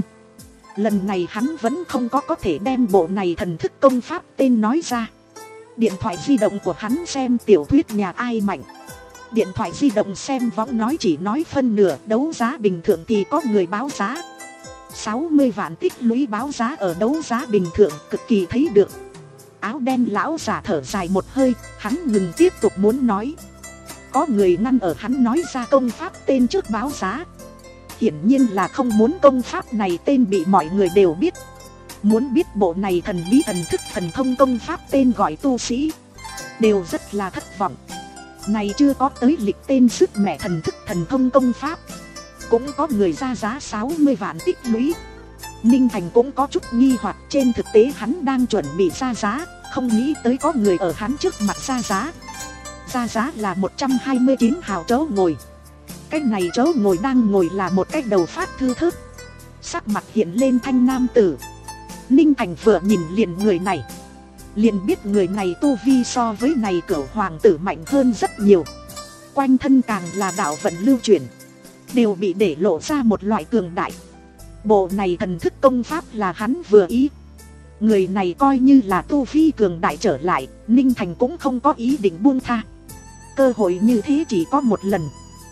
Lần này hắn vẫn không có có thể đem bộ này thần thức công pháp tên nói ra. Điện thoại di động của hắn xem tiểu thuyết nhà ai mạnh. Điện thoại di động xem võng nói chỉ nói phân nửa, đấu giá bình thường thì có người báo giá. Sáu mươi vạn tích lũy báo giá ở đấu giá bình thường cực kỳ thấy được. Áo đen lão giả thở dài một hơi, hắn ngừng tiếp tục muốn nói. Có người ngăn ở hắn nói ra công pháp tên trước báo giá. Hiển nhiên là không muốn công pháp này tên bị mọi người đều biết. Muốn biết bộ này thần bí thần thức thần thông công pháp tên gọi tu sĩ đều rất là thất vọng. Này chưa có tới lịch tên sức mẹ thần thức thần thông công pháp, cũng có người ra giá sáu mươi vạn tích lũy. Ninh Thành cũng có chút nghi hoặc, trên thực tế hắn đang chuẩn bị ra giá, không nghĩ tới có người ở hắn trước mặt ra giá. Ra giá là một trăm hai mươi chín hào chỗ ngồi. Cái này chỗ ngồi đang ngồi là một cái đầu phát thư thớt, sắc mặt hiện lên thanh nam tử. Ninh Thành vừa nhìn liền người này, liền biết người này tu vi so với này cửu hoàng tử mạnh hơn rất nhiều. Quanh thân càng là đạo vận lưu chuyển, đều bị để lộ ra một loại cường đại. Bộ này thần thức công pháp là hắn vừa ý. Người này coi như là tu vi cường đại trở lại, Ninh Thành cũng không có ý định buông tha. Cơ hội như thế chỉ có một lần,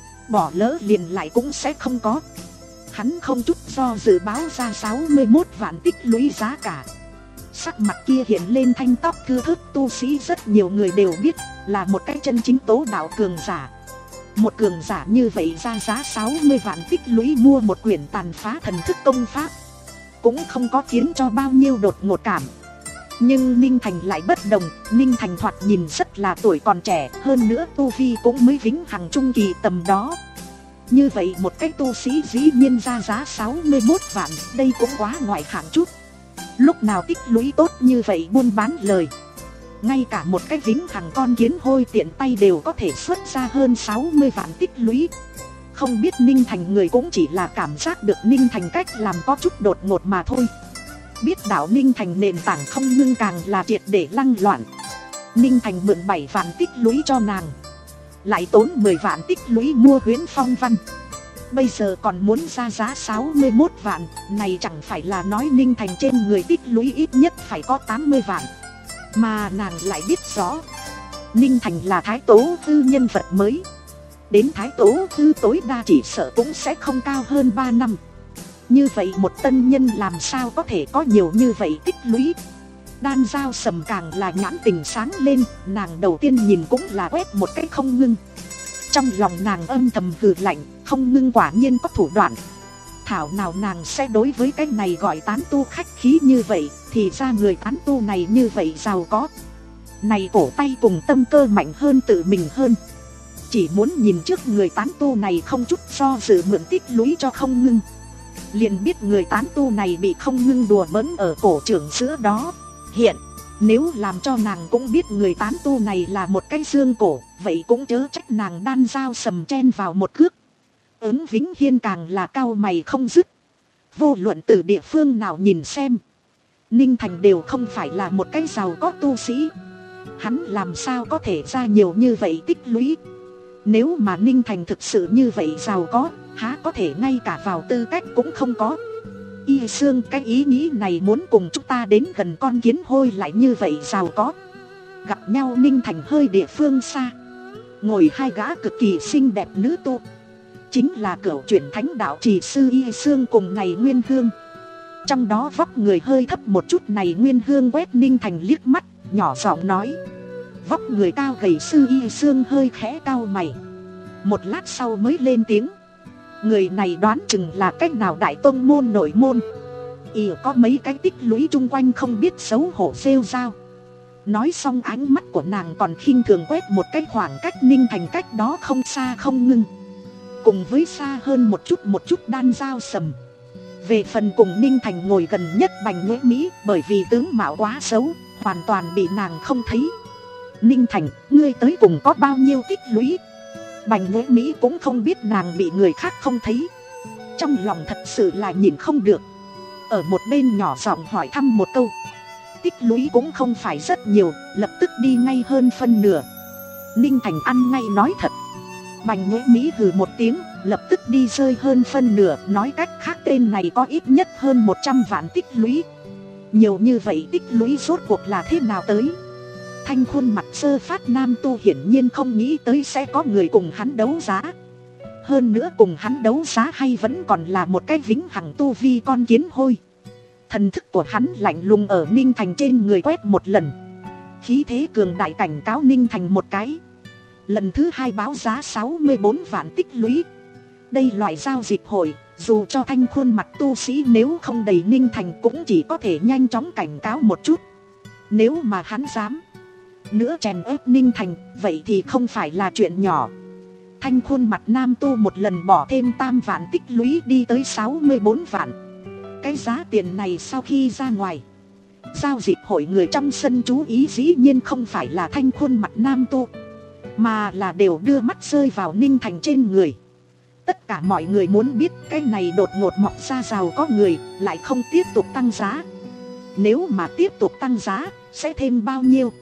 bỏ lỡ liền lại cũng sẽ không có. Hắn không chút do dự báo ra sáu mươi mốt vạn tích lũy giá cả. Sắc mặt kia hiện lên thanh tóc thưa thớt tu sĩ rất nhiều người đều biết là một cái chân chính tố đạo cường giả. Một cường giả như vậy ra giá sáu mươi vạn tích lũy mua một quyển tàn phá thần thức công pháp, cũng không có khiến cho bao nhiêu đột ngột cảm. Nhưng Ninh Thành lại bất đồng. Ninh Thành thoạt nhìn rất là tuổi còn trẻ, hơn nữa tu vi cũng mới vĩnh hằng trung kỳ tầm đó. Như vậy một cái tu sĩ dĩ nhiên ra giá sáu mươi mốt vạn, đây cũng quá ngoại hạng chút. Lúc nào tích lũy tốt như vậy buôn bán lời. Ngay cả một cái vĩnh hằng con kiến hôi tiện tay đều có thể xuất ra hơn sáu mươi vạn tích lũy. Không biết Ninh Thành người cũng chỉ là cảm giác được Ninh Thành cách làm có chút đột ngột mà thôi. Biết đạo Ninh Thành nền tảng không ngưng càng là triệt để lăng loạn. Ninh Thành mượn bảy vạn tích lũy cho nàng, lại tốn mười vạn tích lũy mua Huyễn Phong Văn. Bây giờ còn muốn ra giá sáu mươi mốt vạn, này chẳng phải là nói Ninh Thành trên người tích lũy ít nhất phải có tám mươi vạn. Mà nàng lại biết rõ Ninh Thành là Thái Tố Tư nhân vật mới, đến Thái Tố Tư tối đa chỉ sợ cũng sẽ không cao hơn ba năm. Như vậy một tân nhân làm sao có thể có nhiều như vậy tích lũy. Đan Giao Sầm càng là nhãn tình sáng lên, nàng đầu tiên nhìn cũng là quét một cái không ngưng. Trong lòng nàng âm thầm hừ lạnh, không ngưng quả nhiên có thủ đoạn. thảo nào nàng sẽ đối với cái này gọi tán tu khách khí như vậy, thì ra người tán tu này như vậy giàu có. Này cổ tay cùng tâm cơ mạnh hơn tự mình hơn. Chỉ muốn nhìn trước người tán tu này không chút do dự mượn tích lũy cho Không Ngưng. Liền biết người tán tu này bị Không Ngưng đùa bỡn ở cổ trưởng giữa đó. Hiện, nếu làm cho nàng cũng biết người tán tu này là một cái dương cổ, vậy cũng chớ trách nàng đan dao sầm chen vào một cước. Ứng Vĩnh Hiên càng là cau mày không dứt. Vô luận từ địa phương nào nhìn xem, Ninh Thành đều không phải là một cái giàu có tu sĩ. Hắn làm sao có thể ra nhiều như vậy tích lũy. Nếu mà Ninh Thành thực sự như vậy giàu có, há có thể ngay cả vào tư cách cũng không có. Y Sương, cái ý nghĩ này muốn cùng chúng ta đến gần con kiến hôi lại như vậy giàu có. Gặp nhau Ninh Thành hơi địa phương xa, ngồi hai gã cực kỳ xinh đẹp nữ tu, chính là cửu chuyển thánh đạo trì sư Y Sương cùng này Nguyên Hương. Trong đó vóc người hơi thấp một chút này Nguyên Hương quét Ninh Thành liếc mắt, nhỏ giọng nói. Vóc người cao gầy sư Y Sương hơi khẽ cau mày, một lát sau mới lên tiếng. Người này đoán chừng là cách nào đại tông môn nội môn. Y có mấy cái tích lũy chung quanh không biết xấu hổ rêu rao. Nói xong ánh mắt của nàng còn khinh thường quét một cái khoảng cách Ninh Thành cách đó không xa Không Ngưng, cùng với xa hơn một chút một chút đan dao sầm. Về phần cùng Ninh Thành ngồi gần nhất Bành Nhuế Mỹ, bởi vì tướng mạo quá xấu, hoàn toàn bị nàng không thấy. Ninh Thành, ngươi tới cùng có bao nhiêu tích lũy? Bành Nhuế Mỹ cũng không biết nàng bị người khác không thấy, trong lòng thật sự là nhìn không được. Ở một bên nhỏ giọng hỏi thăm một câu. Tích lũy cũng không phải rất nhiều, lập tức đi ngay hơn phân nửa. Ninh Thành ăn ngay nói thật. Bành Nhuế Mỹ hừ một tiếng, lập tức đi rơi hơn phân nửa. Nói cách khác tên này có ít nhất hơn một trăm vạn tích lũy. Nhiều như vậy tích lũy rốt cuộc là thế nào tới? Thanh khuôn mặt sơ phát nam tu hiển nhiên không nghĩ tới sẽ có người cùng hắn đấu giá. Hơn nữa cùng hắn đấu giá hay vẫn còn là một cái vĩnh hằng tu vi con kiến hôi. Thần thức của hắn lạnh lùng ở Ninh Thành trên người quét một lần, khí thế cường đại cảnh cáo Ninh Thành một cái. Lần thứ hai báo giá sáu mươi bốn vạn tích lũy. Đây loại giao dịch hội, dù cho thanh khuôn mặt tu sĩ nếu không đầy Ninh Thành cũng chỉ có thể nhanh chóng cảnh cáo một chút. Nếu mà hắn dám nữa chèn ép Ninh Thành, vậy thì không phải là chuyện nhỏ. Thanh khuôn mặt nam tu một lần bỏ thêm tam vạn tích lũy đi tới sáu mươi bốn vạn. Cái giá tiền này sau khi ra ngoài, giao dịch hội người trong sân chú ý dĩ nhiên không phải là thanh khuôn mặt nam tu, mà là đều đưa mắt rơi vào Ninh Thành trên người. Tất cả mọi người muốn biết cái này đột ngột mọc ra giàu có người lại không tiếp tục tăng giá. Nếu mà tiếp tục tăng giá, sẽ thêm bao nhiêu?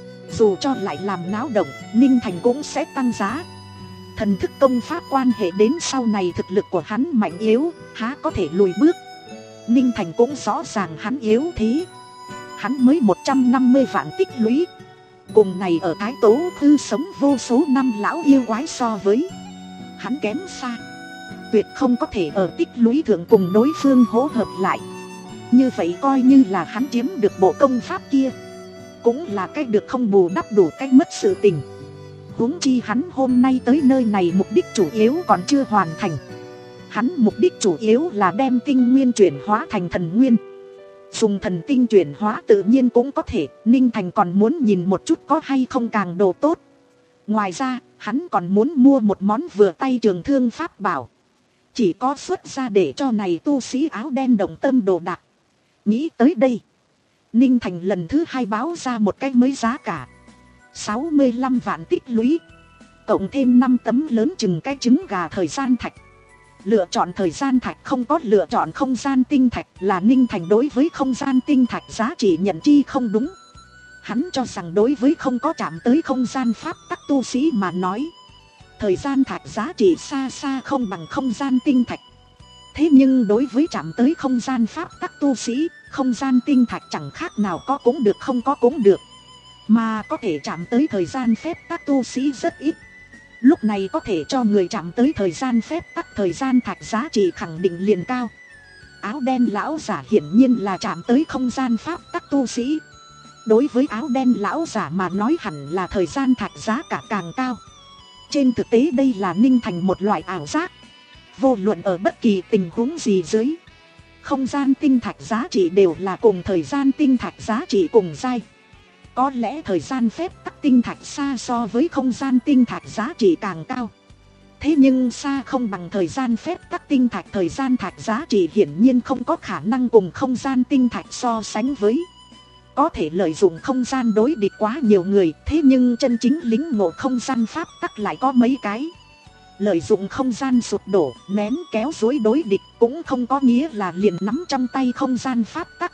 Dù cho lại làm náo động, Ninh Thành cũng sẽ tăng giá. Thần thức công pháp quan hệ đến sau này thực lực của hắn mạnh yếu, há có thể lùi bước. Ninh Thành cũng rõ ràng hắn yếu thế. Hắn mới một trăm năm mươi vạn tích lũy, cùng này ở Thái Tố Thư sống vô số năm lão yêu quái so với, hắn kém xa. Tuyệt không có thể ở tích lũy thượng cùng đối phương hỗ hợp lại. Như vậy coi như là hắn chiếm được bộ công pháp kia, cũng là cái được không bù đắp đủ cái mất sự tình. Huống chi hắn hôm nay tới nơi này mục đích chủ yếu còn chưa hoàn thành. Hắn mục đích chủ yếu là đem tinh nguyên chuyển hóa thành thần nguyên. Dùng thần tinh chuyển hóa tự nhiên cũng có thể. Ninh Thành còn muốn nhìn một chút có hay không càng đồ tốt. Ngoài ra hắn còn muốn mua một món vừa tay trường thương pháp bảo, chỉ có xuất ra để cho này tu sĩ áo đen động tâm đồ đạc. Nghĩ tới đây, Ninh Thành lần thứ hai báo ra một cái mới giá cả sáu mươi lăm vạn tích lũy, cộng thêm năm tấm lớn chừng cái trứng gà thời gian thạch. Lựa chọn thời gian thạch không có lựa chọn không gian tinh thạch, là Ninh Thành đối với không gian tinh thạch giá trị nhận chi không đúng. Hắn cho rằng đối với không có chạm tới không gian pháp tắc tu sĩ mà nói, thời gian thạch giá trị xa xa không bằng không gian tinh thạch. Thế nhưng đối với chạm tới không gian pháp tắc tu sĩ, không gian tinh thạch chẳng khác nào có cũng được không có cũng được. Mà có thể chạm tới thời gian phép tắc tu sĩ rất ít. Lúc này có thể cho người chạm tới thời gian phép tắc thời gian thạch giá trị khẳng định liền cao. Áo đen lão giả hiển nhiên là chạm tới không gian pháp tắc tu sĩ. Đối với áo đen lão giả mà nói hẳn là thời gian thạch giá cả càng cao. Trên thực tế đây là Ninh Thành một loại ảo giác. Vô luận ở bất kỳ tình huống gì dưới, không gian tinh thạch giá trị đều là cùng thời gian tinh thạch giá trị cùng giai. Có lẽ thời gian phép tắc tinh thạch xa so với không gian tinh thạch giá trị càng cao. Thế nhưng xa không bằng thời gian phép tắc tinh thạch. Thời gian thạch giá trị hiển nhiên không có khả năng cùng không gian tinh thạch so sánh với. Có thể lợi dụng không gian đối địch quá nhiều người, thế nhưng chân chính lính ngộ không gian pháp tắc lại có mấy cái. Lợi dụng không gian sụp đổ, nén kéo dối đối địch cũng không có nghĩa là liền nắm trong tay không gian pháp tắc.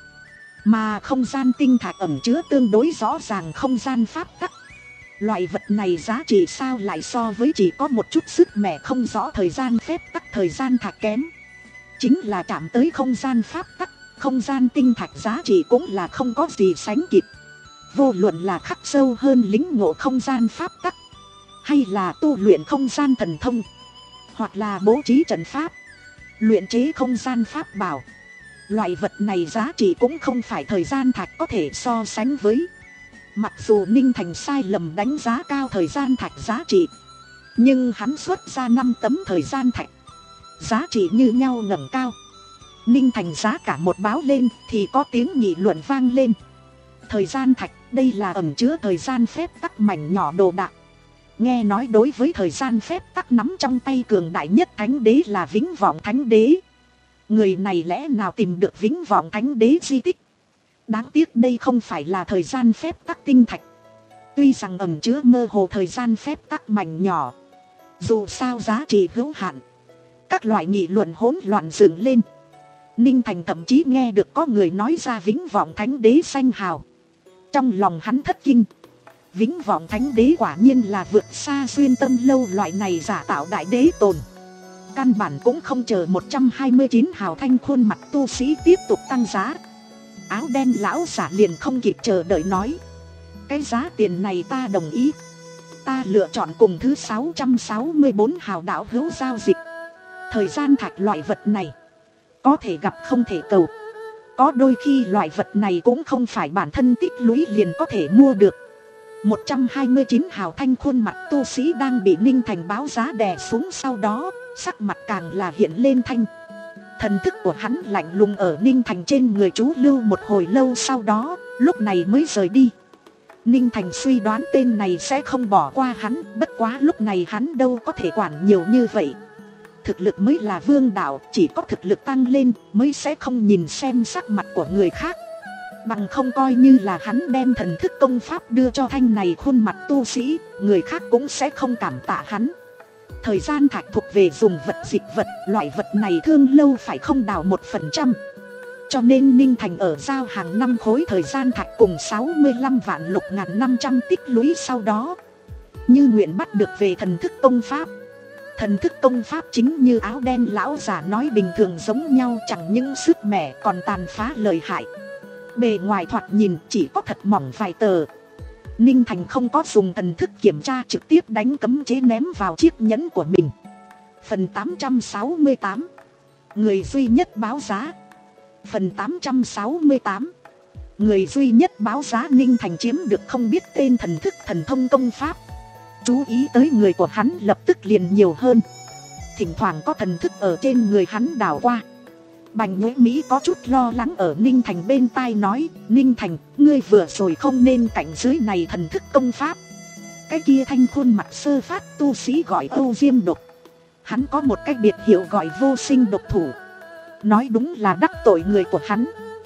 Mà không gian tinh thạch ẩn chứa tương đối rõ ràng không gian pháp tắc. Loại vật này giá trị sao lại so với chỉ có một chút sức mẻ không rõ thời gian phép tắc thời gian thạch kém. Chính là chạm tới không gian pháp tắc, không gian tinh thạch giá trị cũng là không có gì sánh kịp. Vô luận là khắc sâu hơn lính ngộ không gian pháp tắc, hay là tu luyện không gian thần thông, hoặc là bố trí trận pháp, luyện chế không gian pháp bảo, loại vật này giá trị cũng không phải thời gian thạch có thể so sánh với. Mặc dù Ninh Thành sai lầm đánh giá cao thời gian thạch giá trị, nhưng hắn xuất ra năm tấm thời gian thạch, giá trị như nhau ngẩng cao. Ninh Thành giá cả một báo lên thì có tiếng nghị luận vang lên. Thời gian thạch, đây là ẩn chứa thời gian phép tắc mảnh nhỏ đồ đạc. Nghe nói đối với thời gian phép tắc nắm trong tay cường đại nhất thánh đế là Vĩnh Vọng Thánh Đế. Người này lẽ nào tìm được Vĩnh Vọng Thánh Đế di tích? Đáng tiếc đây không phải là thời gian phép tắc tinh thạch. Tuy rằng ẩn chứa mơ hồ thời gian phép tắc mảnh nhỏ, dù sao giá trị hữu hạn. Các loại nghị luận hỗn loạn dựng lên. Ninh Thành thậm chí nghe được có người nói ra Vĩnh Vọng Thánh Đế danh hào. Trong lòng hắn thất kinh. Vĩnh Vọng Thánh Đế quả nhiên là vượt xa Xuyên Tâm Lâu loại này giả tạo đại đế tồn. Căn bản cũng không chờ một trăm hai mươi chín hào thanh khuôn mặt tu sĩ tiếp tục tăng giá. Áo đen lão giả liền không kịp chờ đợi nói: cái giá tiền này ta đồng ý. Ta lựa chọn cùng thứ sáu trăm sáu mươi bốn hào đạo hữu giao dịch. Thời gian thạch loại vật này có thể gặp không thể cầu. Có đôi khi loại vật này cũng không phải bản thân tích lũy liền có thể mua được. Một trăm hai mươi chín hào thanh khuôn mặt tu sĩ đang bị Ninh Thành báo giá đè xuống, sau đó sắc mặt càng là hiện lên thanh. Thần thức của hắn lạnh lùng ở Ninh Thành trên người chú lưu một hồi lâu, sau đó lúc này mới rời đi. Ninh Thành suy đoán tên này sẽ không bỏ qua hắn, bất quá lúc này hắn đâu có thể quản nhiều như vậy. Thực lực mới là vương đạo, chỉ có thực lực tăng lên mới sẽ không nhìn xem sắc mặt của người khác. Bằng không coi như là hắn đem thần thức công pháp đưa cho thanh này khuôn mặt tu sĩ, người khác cũng sẽ không cảm tạ hắn. Thời gian thạch thuộc về dùng vật dịch vật, loại vật này thương lâu phải không đào một phần trăm. Cho nên Ninh Thành ở giao hàng năm khối thời gian thạch cùng sáu mươi lăm vạn lục ngàn năm trăm tích lũy, sau đó như nguyện bắt được về thần thức công pháp. Thần thức công pháp chính như áo đen lão giả nói bình thường giống nhau, chẳng những sức mẻ còn tàn phá lợi hại. Bề ngoài thoạt nhìn chỉ có thật mỏng vài tờ. Ninh Thành không có dùng thần thức kiểm tra, trực tiếp đánh cấm chế ném vào chiếc nhẫn của mình. Phần tám trăm sáu mươi tám. Người duy nhất báo giá. Phần tám trăm sáu mươi tám. Người duy nhất báo giá. Ninh Thành chiếm được không biết tên thần thức thần thông công pháp. Chú ý tới người của hắn lập tức liền nhiều hơn. Thỉnh thoảng có thần thức ở trên người hắn đảo qua. Bành Nhuế Mỹ có chút lo lắng ở Ninh Thành bên tai nói: Ninh Thành, ngươi vừa rồi không nên cạnh dưới này thần thức công pháp. Cái kia thanh khuôn mặt sơ phát tu sĩ gọi Âu Diêm Độc. Hắn có một cái biệt hiệu gọi Vô Sinh Độc Thủ. Nói đúng là đắc tội người của hắn.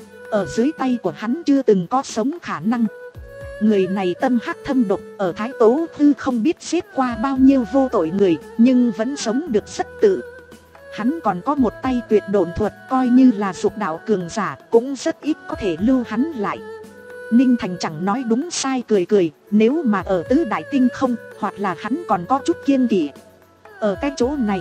Ở dưới tay của hắn chưa từng có sống khả năng. Người này tâm hắc thâm độc, ở Thái Tố Tư không biết giết qua bao nhiêu vô tội người, nhưng vẫn sống được rất tự. Hắn còn có một tay tuyệt độn thuật, coi như là dục đạo cường giả cũng rất ít có thể lưu hắn lại. Ninh Thành chẳng nói đúng sai cười cười, nếu mà ở Tứ Đại Tinh không, hoặc là hắn còn có chút kiêng kỵ. Ở cái chỗ này,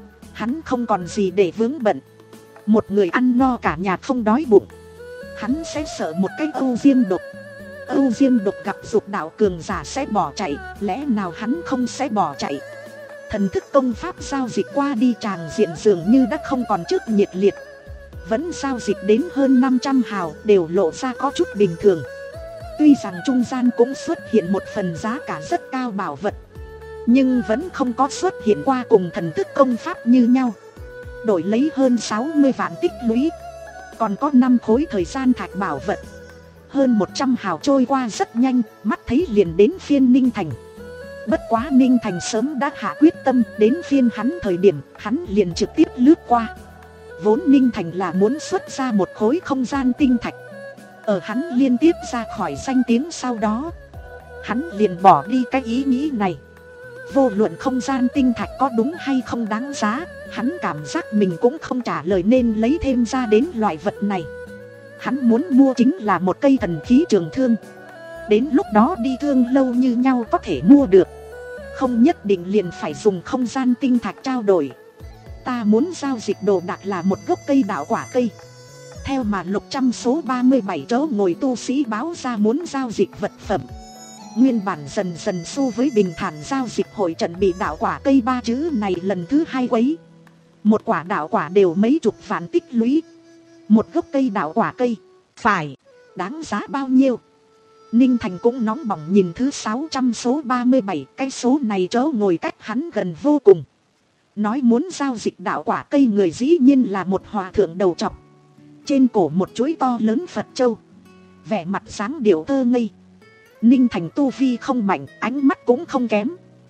hắn không còn gì để vướng bận. Một người ăn no cả nhà không đói bụng, hắn sẽ sợ một cái Âu Diêm Độc. Âu Diêm Độc gặp dục đạo cường giả sẽ bỏ chạy, lẽ nào hắn không sẽ bỏ chạy. Thần thức công pháp giao dịch qua đi tràng diện dường như đã không còn trước nhiệt liệt. Vẫn giao dịch đến hơn năm trăm hào, đều lộ ra có chút bình thường. Tuy rằng trung gian cũng xuất hiện một phần giá cả rất cao bảo vật, nhưng vẫn không có xuất hiện qua cùng thần thức công pháp như nhau. đổi lấy hơn sáu mươi vạn tích lũy. Còn có năm khối thời gian thạch bảo vật. Hơn một trăm hào trôi qua rất nhanh, mắt thấy liền đến phiên Ninh Thành. Bất quá Ninh Thành sớm đã hạ quyết tâm, đến phiên hắn thời điểm hắn liền trực tiếp lướt qua. Vốn Ninh Thành là muốn xuất ra một khối không gian tinh thạch. Ở hắn liên tiếp ra khỏi danh tiếng sau đó, hắn liền bỏ đi cái ý nghĩ này. Vô luận không gian tinh thạch có đúng hay không đáng giá, hắn cảm giác mình cũng không trả lời nên lấy thêm ra đến loại vật này. Hắn muốn mua chính là một cây thần khí trường thương. Đến lúc đó đi thương lâu như nhau có thể mua được. Không nhất định liền phải dùng không gian tinh thạch trao đổi. Ta muốn giao dịch đồ đạc là một gốc cây đạo quả cây. Theo mà lục trăm số ba mươi bảy chỗ ngồi tu sĩ báo ra muốn giao dịch vật phẩm. Nguyên bản dần dần xu với bình thản giao dịch hội trận bị đạo quả cây ba chữ này lần thứ hai quấy. Một quả đạo quả đều mấy chục vạn tích lũy. Một gốc cây đạo quả cây, phải, đáng giá bao nhiêu? Ninh Thành cũng nóng bỏng nhìn thứ sáu trăm số ba mươi bảy, cái số này chỗ ngồi cách hắn gần vô cùng. Nói muốn giao dịch đạo quả cây người dĩ nhiên là một hòa thượng đầu trọc. Trên cổ một chuỗi to lớn Phật châu. Vẻ mặt dáng điệu thơ ngây. Ninh Thành tu vi không mạnh, ánh mắt cũng không kém.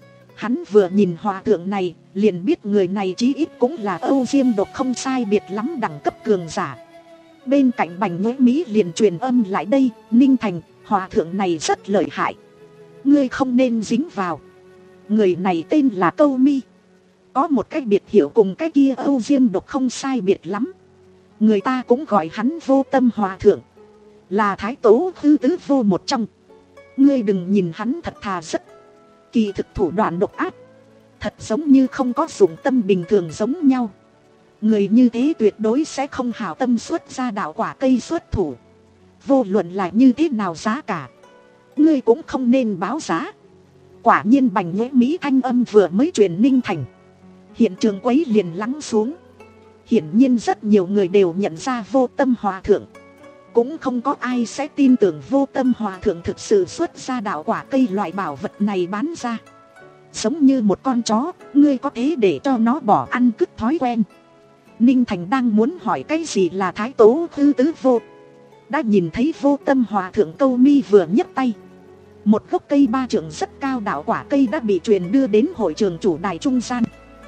Hắn vừa nhìn hòa thượng này, liền biết người này chí ít cũng là Âu Diêm Độc không sai biệt lắm đẳng cấp cường giả. Bên cạnh Bành Nguyễn Mỹ liền truyền âm lại đây, Ninh Thành, hòa thượng này rất lợi hại. Ngươi không nên dính vào. Người này tên là Câu Mi. Có một cái biệt hiệu cùng cái kia Âu Diêm Độc không sai biệt lắm. Người ta cũng gọi hắn Vô Tâm hòa thượng. Là Thái Tố Tư Tứ Vô một trong. Ngươi đừng nhìn hắn thật thà rất. Kỳ thực thủ đoạn độc ác. Thật giống như không có dụng tâm bình thường giống nhau. Người như thế tuyệt đối sẽ không hảo tâm xuất ra đạo quả cây xuất thủ. Vô luận là như thế nào giá cả, ngươi cũng không nên báo giá. Quả nhiên Bành Nguyễn Mỹ thanh âm vừa mới truyền Ninh Thành, hiện trường quấy liền lắng xuống. Hiển nhiên rất nhiều người đều nhận ra Vô Tâm hòa thượng. Cũng không có ai sẽ tin tưởng Vô Tâm hòa thượng thực sự xuất ra đạo quả cây loại bảo vật này bán ra. Giống như một con chó, ngươi có thế để cho nó bỏ ăn cứt thói quen. Ninh Thành đang muốn hỏi cái gì là Thái Tố Tư Tứ Vô. Đã nhìn thấy Vô Tâm hòa thượng Câu Mi vừa nhấc tay. Một gốc cây ba trượng rất cao đạo quả cây đã bị truyền đưa đến hội trường chủ đài trung gian.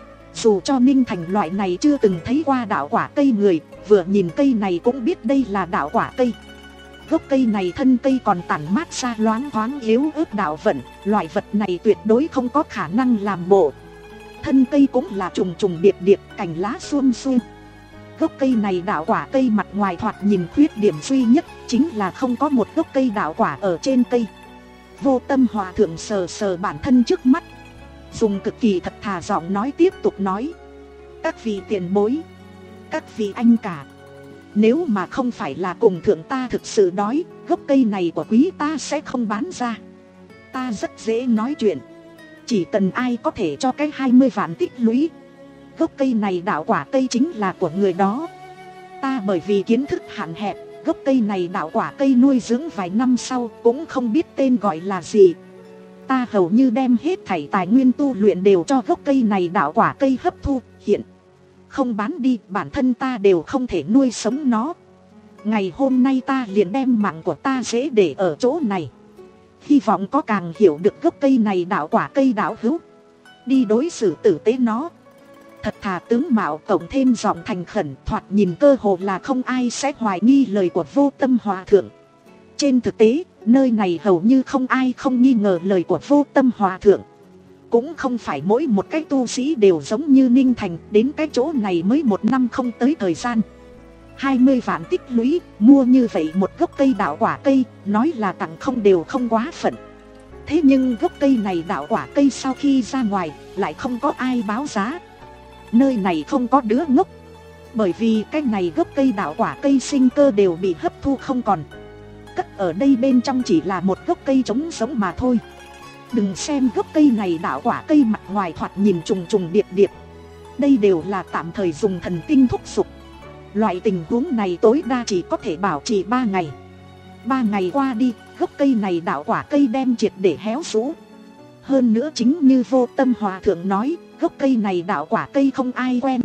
Dù cho Ninh Thành loại này chưa từng thấy qua đạo quả cây người, vừa nhìn cây này cũng biết đây là đạo quả cây. Gốc cây này thân cây còn tản mát ra loáng thoáng yếu ớt đạo vận, loại vật này tuyệt đối không có khả năng làm bộ. Thân cây cũng là trùng trùng điệp điệp, cành lá xuông xuông. Gốc cây này đạo quả cây mặt ngoài thoạt nhìn khuyết điểm duy nhất chính là không có một gốc cây đạo quả ở trên cây. Vô Tâm hòa thượng sờ sờ bản thân trước mắt, dùng cực kỳ thật thà giọng nói tiếp tục nói. Các vị tiền bối, các vị anh cả, nếu mà không phải là cùng thượng ta thực sự đói, gốc cây này của quý ta sẽ không bán ra. Ta rất dễ nói chuyện, chỉ cần ai có thể cho cái hai mươi vạn tích lũy, gốc cây này đạo quả cây chính là của người đó. Ta bởi vì kiến thức hạn hẹp, gốc cây này đạo quả cây nuôi dưỡng vài năm sau cũng không biết tên gọi là gì. Ta hầu như đem hết thảy tài nguyên tu luyện đều cho gốc cây này đạo quả cây hấp thu, hiện không bán đi bản thân ta đều không thể nuôi sống nó. Ngày hôm nay ta liền đem mạng của ta dễ để ở chỗ này. Hy vọng có càng hiểu được gốc cây này đạo quả cây đạo hữu, đi đối xử tử tế nó. Thật thà tướng mạo cộng thêm giọng thành khẩn, thoạt nhìn cơ hồ là không ai sẽ hoài nghi lời của Vô Tâm hòa thượng. Trên thực tế, nơi này hầu như không ai không nghi ngờ lời của Vô Tâm hòa thượng. Cũng không phải mỗi một cái tu sĩ đều giống như Ninh Thành, đến cái chỗ này mới một năm không tới thời gian. hai mươi vạn tích lũy, mua như vậy một gốc cây đạo quả cây, nói là tặng không đều không quá phận. Thế nhưng gốc cây này đạo quả cây sau khi ra ngoài, lại không có ai báo giá. Nơi này không có đứa ngốc. Bởi vì cái này gốc cây đạo quả cây sinh cơ đều bị hấp thu không còn. Cất ở đây bên trong chỉ là một gốc cây trống sống mà thôi. Đừng xem gốc cây này đạo quả cây mặt ngoài thoạt nhìn trùng trùng điệp điệp. Đây đều là tạm thời dùng thần tinh thúc giục. Loại tình huống này tối đa chỉ có thể bảo trì ba ngày. Ba ngày qua đi, gốc cây này đạo quả cây đem triệt để héo rũ. Hơn nữa chính như Vô Tâm hòa thượng nói, gốc cây này đạo quả cây không ai quen biết.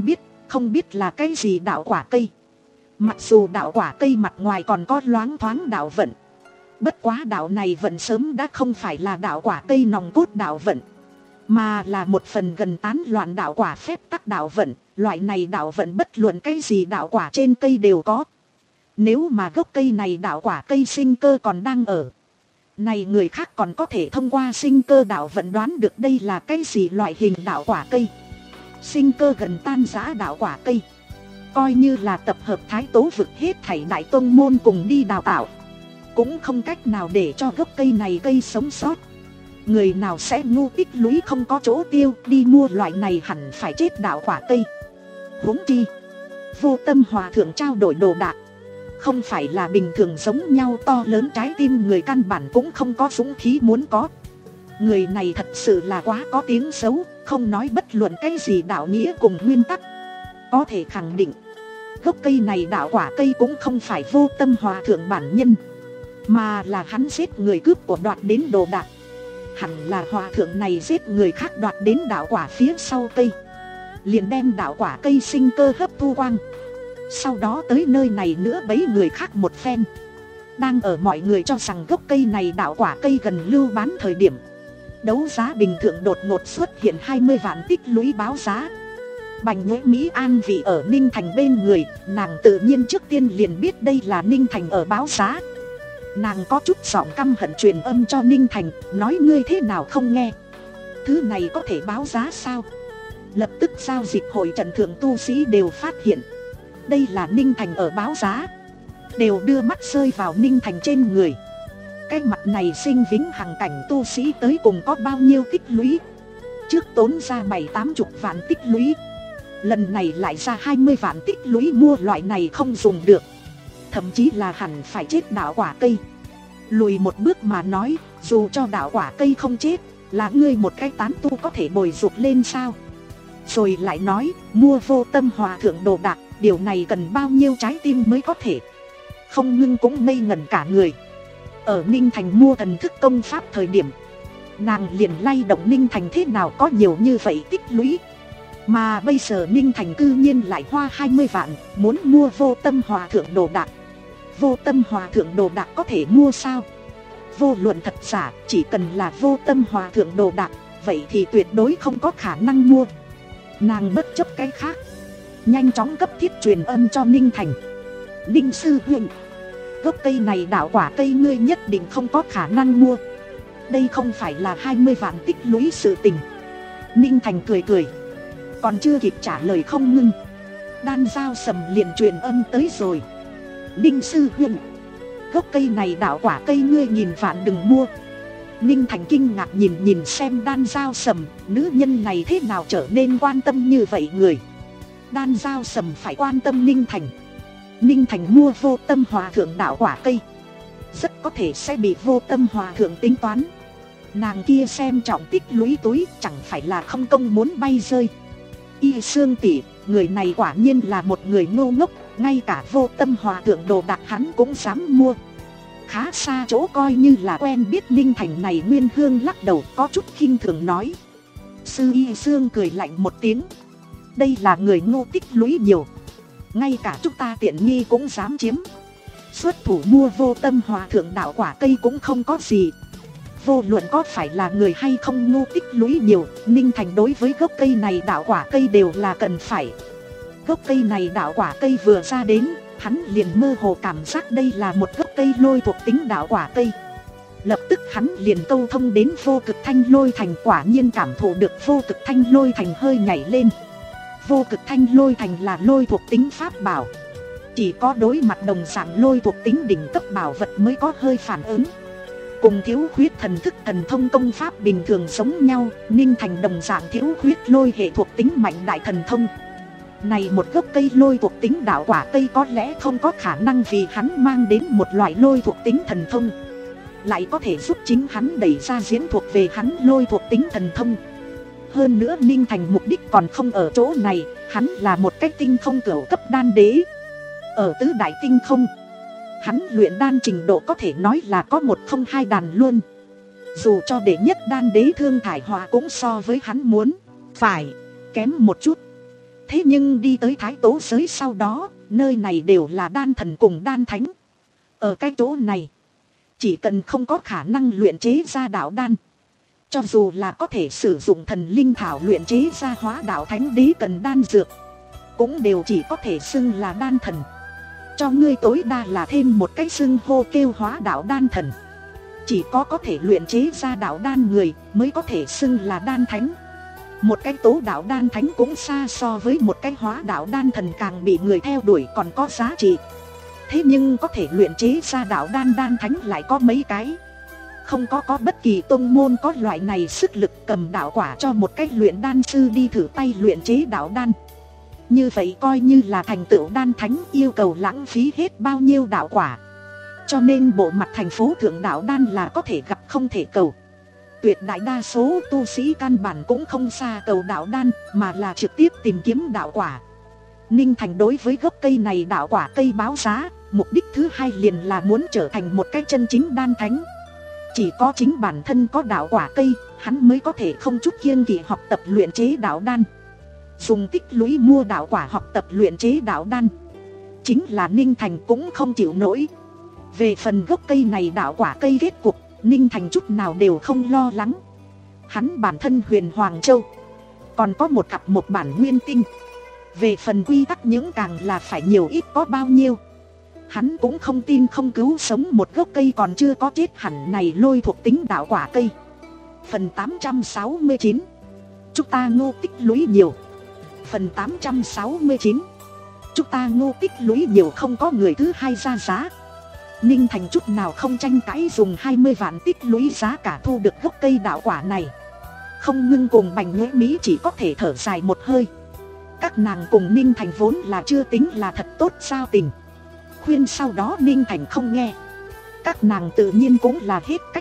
không biết là cái gì đạo quả cây. Mặc dù đạo quả cây mặt ngoài còn có loáng thoáng đạo vận, bất quá đạo này vận sớm đã không phải là đạo quả cây nòng cốt đạo vận, mà là một phần gần tán loạn đạo quả phép tắc đạo vận. Loại này đạo vận bất luận cái gì đạo quả trên cây đều có. Nếu mà gốc cây này đạo quả cây sinh cơ còn đang ở, này người khác còn có thể thông qua sinh cơ đạo vận đoán được đây là cái gì loại hình đạo quả cây. Sinh cơ gần tan rã đạo quả cây, coi như là tập hợp thái tố vực hết thảy đại tông môn cùng đi đào tạo, cũng không cách nào để cho gốc cây này cây sống sót. Người nào sẽ ngu tích lũy không có chỗ tiêu đi mua loại này hẳn phải chết đạo quả cây. Huống chi Vô Tâm Hòa thượng trao đổi đồ đạc, không phải là bình thường giống nhau to lớn trái tim người căn bản cũng không có dũng khí muốn có. Người này thật sự là quá có tiếng xấu, không nói bất luận cái gì đạo nghĩa cùng nguyên tắc. Có thể khẳng định, gốc cây này đạo quả cây cũng không phải Vô Tâm Hòa thượng bản nhân, mà là hắn giết người cướp của đoạt đến đồ đạc. Hẳn là hòa thượng này giết người khác đoạt đến đạo quả phía sau cây, liền đem đạo quả cây sinh cơ hấp thu quang, sau đó tới nơi này nữa bấy người khác một phen. Đang ở mọi người cho rằng gốc cây này đạo quả cây gần lưu bán thời điểm, đấu giá bình thường đột ngột xuất hiện hai mươi vạn tích lũy báo giá. Bành Nhuế Mỹ an vị ở Ninh Thành bên người, nàng tự nhiên trước tiên liền biết đây là Ninh Thành ở báo giá. Nàng có chút giọng căm hận truyền âm cho Ninh Thành, nói ngươi thế nào không nghe, thứ này có thể báo giá sao? Lập tức giao dịch hội trần thượng tu sĩ đều phát hiện đây là Ninh Thành ở báo giá, đều đưa mắt rơi vào Ninh Thành trên người. Cái mặt này sinh vĩnh hằng cảnh tu sĩ tới cùng có bao nhiêu tích lũy, trước tốn ra bảy tám chục vạn tích lũy, lần này lại ra hai mươi vạn tích lũy mua loại này không dùng được, thậm chí là hẳn phải chết đạo quả cây. Lùi một bước mà nói, dù cho đạo quả cây không chết, là ngươi một cái tán tu có thể bồi dục lên sao? Rồi lại nói, mua Vô Tâm Hòa thượng đồ đạc, điều này cần bao nhiêu trái tim mới có thể? Không ngưng cũng ngây ngẩn cả người. Ở Ninh Thành mua thần thức công pháp thời điểm, nàng liền lay động Ninh Thành thế nào có nhiều như vậy tích lũy. Mà bây giờ Ninh Thành cư nhiên lại hoa hai mươi vạn, muốn mua Vô Tâm Hòa thượng đồ đạc. Vô Tâm Hòa thượng đồ đạc có thể mua sao? Vô luận thật giả, chỉ cần là Vô Tâm Hòa thượng đồ đạc, vậy thì tuyệt đối không có khả năng mua. Nàng bất chấp cái khác, nhanh chóng cấp thiết truyền âm cho Ninh Thành. Ninh sư huynh, gốc cây này đạo quả cây ngươi nhất định không có khả năng mua, đây không phải là hai mươi vạn tích lũy sự tình. Ninh Thành cười cười, còn chưa kịp trả lời không ngưng, Đan Giao Sầm liền truyền âm tới rồi. Ninh sư huynh, gốc cây này đạo quả cây ngươi nghìn vạn đừng mua. Ninh Thành kinh ngạc nhìn nhìn xem Đan Giao Sầm, nữ nhân này thế nào trở nên quan tâm như vậy người. Đan Giao Sầm phải quan tâm Ninh Thành. Ninh Thành mua Vô Tâm Hòa thượng đạo quả cây, rất có thể sẽ bị Vô Tâm Hòa thượng tính toán. Nàng kia xem trọng tích lũy túi, chẳng phải là không công muốn bay rơi. Y Sương tỷ, người này quả nhiên là một người ngô ngốc, ngay cả Vô Tâm Hòa thượng đồ đạc hắn cũng dám mua. Khá xa chỗ coi như là quen biết Ninh Thành này. Nguyên Hương lắc đầu có chút khinh thường nói. Sư Y Sương cười lạnh một tiếng, đây là người ngô tích lũy nhiều, ngay cả chúng ta tiện nghi cũng dám chiếm. Xuất thủ mua Vô Tâm Hòa thượng đạo quả cây cũng không có gì. Vô luận có phải là người hay không ngô tích lũy nhiều, Ninh Thành đối với gốc cây này đạo quả cây đều là cần phải. Gốc cây này đạo quả cây vừa ra đến, hắn liền mơ hồ cảm giác đây là một gốc cây lôi thuộc tính đạo quả cây. Lập tức hắn liền câu thông đến Vô Cực Thanh Lôi Thành, quả nhiên cảm thụ được Vô Cực Thanh Lôi Thành hơi nhảy lên. Vô Cực Thanh Lôi Thành là lôi thuộc tính pháp bảo, chỉ có đối mặt đồng dạng lôi thuộc tính đỉnh cấp bảo vật mới có hơi phản ứng. Cùng thiếu khuyết thần thức thần thông công pháp bình thường giống nhau, Ninh Thành đồng dạng thiếu khuyết lôi hệ thuộc tính mạnh đại thần thông. Này một gốc cây lôi thuộc tính đạo quả cây có lẽ không có khả năng, vì hắn mang đến một loại lôi thuộc tính thần thông, lại có thể giúp chính hắn đẩy ra diễn thuộc về hắn lôi thuộc tính thần thông. Hơn nữa Ninh Thành mục đích còn không ở chỗ này, hắn là một cái tinh không cửu cấp đan đế. Ở tứ đại tinh không, hắn luyện đan trình độ có thể nói là có một không hai đàn luôn. Dù cho đệ nhất đan đế Thương Thải Hòa cũng so với hắn muốn phải kém một chút. Thế nhưng đi tới Thái Tố giới sau đó, nơi này đều là đan thần cùng đan thánh. Ở cái chỗ này, chỉ cần không có khả năng luyện chế ra đạo đan, cho dù là có thể sử dụng thần linh thảo luyện chế ra hóa đạo thánh đế cần đan dược, cũng đều chỉ có thể xưng là đan thần. Cho ngươi tối đa là thêm một cái xưng hô kêu hóa đạo đan thần. Chỉ có có thể luyện chế ra đạo đan người mới có thể xưng là đan thánh. Một cái tố đạo đan thánh cũng xa so với một cái hóa đạo đan thần càng bị người theo đuổi còn có giá trị. Thế nhưng có thể luyện chế ra đạo đan đan thánh lại có mấy cái. Không có có bất kỳ tông môn có loại này sức lực cầm đạo quả cho một cái luyện đan sư đi thử tay luyện chế đạo đan. Như vậy coi như là thành tựu đan thánh yêu cầu lãng phí hết bao nhiêu đạo quả. Cho nên bộ mặt thành phố thượng đạo đan là có thể gặp không thể cầu. Tuyệt đại đa số tu sĩ căn bản cũng không xa cầu đạo đan, mà là trực tiếp tìm kiếm đạo quả. Ninh Thành đối với gốc cây này đạo quả cây báo giá, mục đích thứ hai liền là muốn trở thành một cái chân chính đan thánh. Chỉ có chính bản thân có đạo quả cây, hắn mới có thể không chút kiêng kỵ học tập luyện chế đạo đan. Dùng tích lũy mua đạo quả học tập luyện chế đạo đan, chính là Ninh Thành cũng không chịu nổi. Về phần gốc cây này đạo quả cây kết cục, Ninh Thành chút nào đều không lo lắng. Hắn bản thân huyền Hoàng Châu, còn có một cặp một bản nguyên tinh. Về phần quy tắc những càng là phải nhiều ít có bao nhiêu. Hắn cũng không tin không cứu sống một gốc cây còn chưa có chết hẳn này lôi thuộc tính đạo quả cây. Phần tám trăm sáu mươi chín. Chúng ta ngô tích lũy nhiều. Phần tám trăm sáu mươi chín. Chúng ta ngô tích lũy nhiều không có người thứ hai ra giá. Ninh Thành chút nào không tranh cãi dùng hai mươi vạn tích lũy giá cả thu được gốc cây đạo quả này. Không Ngưng cùng Bành Nhuế Mỹ chỉ có thể thở dài một hơi. Các nàng cùng Ninh Thành vốn là chưa tính là thật tốt giao tình. Khuyên sau đó Ninh Thành không nghe. Các nàng tự nhiên cũng là hết cách.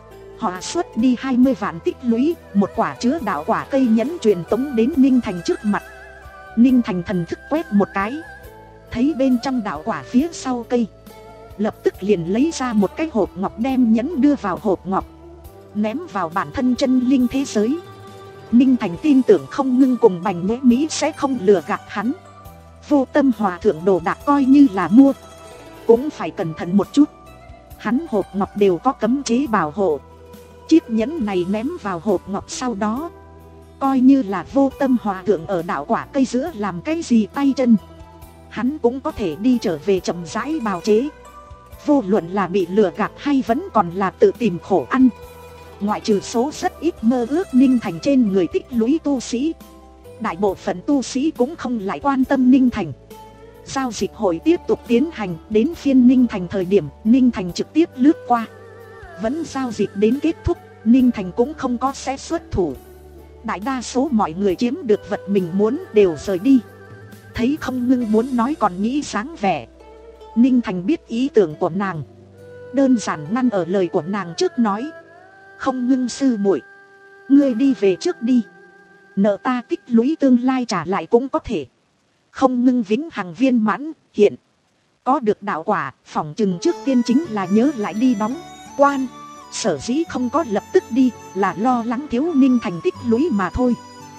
Họ xuất đi hai mươi vạn tích lũy, một quả chứa đạo quả cây nhẫn truyền tống đến Ninh Thành trước mặt. Ninh Thành thần thức quét một cái, thấy bên trong đạo quả phía sau cây, lập tức liền lấy ra một cái hộp ngọc đem nhẫn đưa vào hộp ngọc, ném vào bản thân chân linh thế giới. Ninh Thành tin tưởng Không Ngưng cùng Bành Nhuế Mỹ sẽ không lừa gạt hắn. Vô Tâm Hòa thượng đồ đạc coi như là mua, cũng phải cẩn thận một chút. Hắn hộp ngọc đều có cấm chế bảo hộ. Chiếc nhẫn này ném vào hộp ngọc sau đó, coi như là Vô Tâm Hòa thượng ở đạo quả cây giữa làm cái gì tay chân, hắn cũng có thể đi trở về chậm rãi bào chế. Vô luận là bị lừa gạt hay vẫn còn là tự tìm khổ ăn. Ngoại trừ số rất ít mơ ước Ninh Thành trên người tích lũy tu sĩ, đại bộ phận tu sĩ cũng không lại quan tâm Ninh Thành. Giao dịch hội tiếp tục tiến hành, đến phiên Ninh Thành thời điểm Ninh Thành trực tiếp lướt qua. Vẫn giao dịch đến kết thúc, Ninh Thành cũng không có sẽ xuất thủ. Đại đa số mọi người chiếm được vật mình muốn đều rời đi. Thấy Không Ngưng muốn nói còn nghĩ sáng vẻ, Ninh Thành biết ý tưởng của nàng, đơn giản ngăn ở lời của nàng trước nói: Không Ngưng sư muội, ngươi đi về trước đi, nợ ta tích lũy tương lai trả lại cũng có thể. Không Ngưng vĩnh hằng viên mãn, hiện có được đạo quả, phỏng chừng trước tiên chính là nhớ lại đi đóng quan. Sở dĩ không có lập tức đi là lo lắng thiếu Ninh Thành tích lũy mà thôi.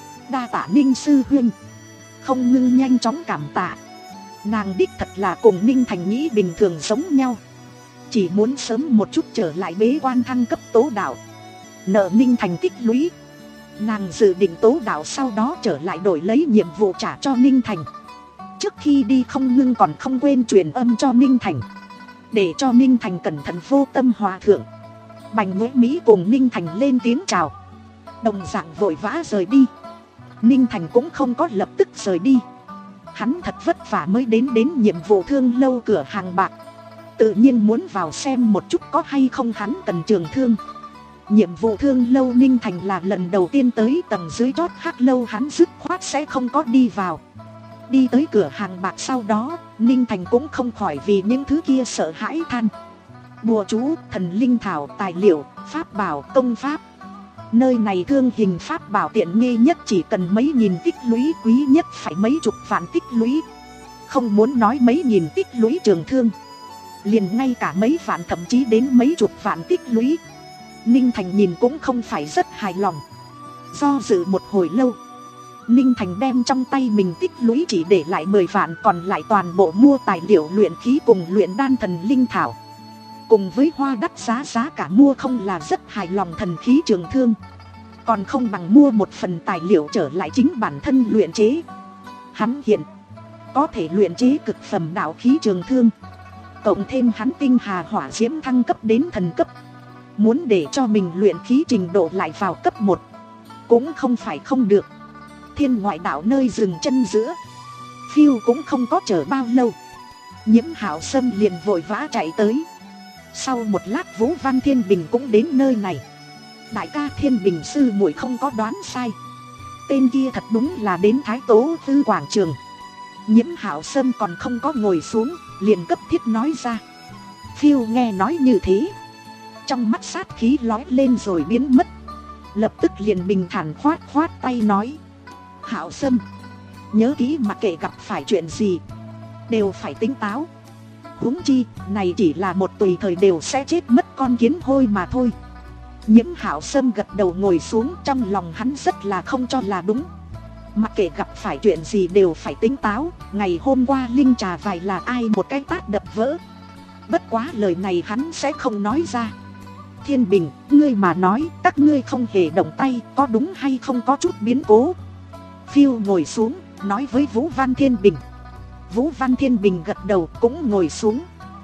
Đa tạ Ninh sư huynh. Không Ngưng nhanh chóng cảm tạ. Nàng đích thật là cùng Ninh Thành nghĩ bình thường giống nhau, chỉ muốn sớm một chút trở lại bế quan thăng cấp tố đạo. Nợ Ninh Thành tích lũy, nàng dự định tố đạo sau đó trở lại đổi lấy nhiệm vụ trả cho Ninh Thành. Trước khi đi Không Ngưng còn không quên truyền âm cho Ninh Thành, để cho Ninh Thành cẩn thận Vô Tâm Hòa thượng. Bành Nhuế Mỹ cùng Ninh Thành lên tiếng chào, đồng dạng vội vã rời đi. Ninh Thành cũng không có lập tức rời đi. Hắn thật vất vả mới đến đến nhiệm vụ thương lâu cửa hàng bạc, tự nhiên muốn vào xem một chút có hay không hắn cần trường thương. Nhiệm vụ thương lâu Ninh Thành là lần đầu tiên tới tầng dưới chót hắc lâu, hắn dứt khoát sẽ không có đi vào. Đi tới cửa hàng bạc sau đó, Ninh Thành cũng không khỏi vì những thứ kia sợ hãi than. Bùa chú, thần linh thảo, tài liệu, pháp bảo, công pháp. Nơi này thương hình pháp bảo tiện nghi nhất chỉ cần mấy nghìn tích lũy, quý nhất phải mấy chục vạn tích lũy. Không muốn nói mấy nghìn tích lũy trường thương, liền ngay cả mấy vạn thậm chí đến mấy chục vạn tích lũy. Ninh Thành nhìn cũng không phải rất hài lòng. Do dự một hồi lâu, Ninh Thành đem trong tay mình tích lũy chỉ để lại mười vạn, còn lại toàn bộ mua tài liệu luyện khí cùng luyện đan thần linh thảo. Cùng với hoa đắt giá giá cả mua không là rất hài lòng thần khí trường thương. Còn không bằng mua một phần tài liệu trở lại chính bản thân luyện chế. Hắn hiện có thể luyện chế cực phẩm đạo khí trường thương. Cộng thêm hắn tinh hà hỏa diễm thăng cấp đến thần cấp. Muốn để cho mình luyện khí trình độ lại vào cấp một cũng không phải không được. Thiên ngoại đạo nơi dừng chân giữa, phiêu cũng không có chờ bao lâu. Nhiễm Hạo Sâm liền vội vã chạy tới. Sau một lát Vũ Văn Thiên Bình cũng đến nơi này. Đại ca Thiên Bình sư muội không có đoán sai, tên kia thật đúng là đến Thái Tố Tư quảng trường. Nhiễm Hạo Sâm còn không có ngồi xuống, liền cấp thiết nói ra. Phiêu nghe nói như thế, trong mắt sát khí lói lên rồi biến mất. Lập tức liền bình thản khoát khoát tay nói. Hạo Sâm, nhớ kỹ mà kệ gặp phải chuyện gì đều phải tính táo. Huống chi này chỉ là một tùy thời đều sẽ chết mất con kiến hôi mà thôi. Nhiễm Hạo Sâm gật đầu ngồi xuống, trong lòng hắn rất là không cho là đúng. Mặc kệ gặp phải chuyện gì đều phải tính táo. Ngày hôm qua Linh Trà vài là ai một cái tát đập vỡ. Bất quá lời này hắn sẽ không nói ra. Thiên Bình, ngươi mà nói các ngươi không hề động tay, có đúng hay không có chút biến cố? Phiêu ngồi xuống, nói với Vũ Văn Thiên Bình. Vũ Văn Thiên Bình gật đầu cũng ngồi xuống.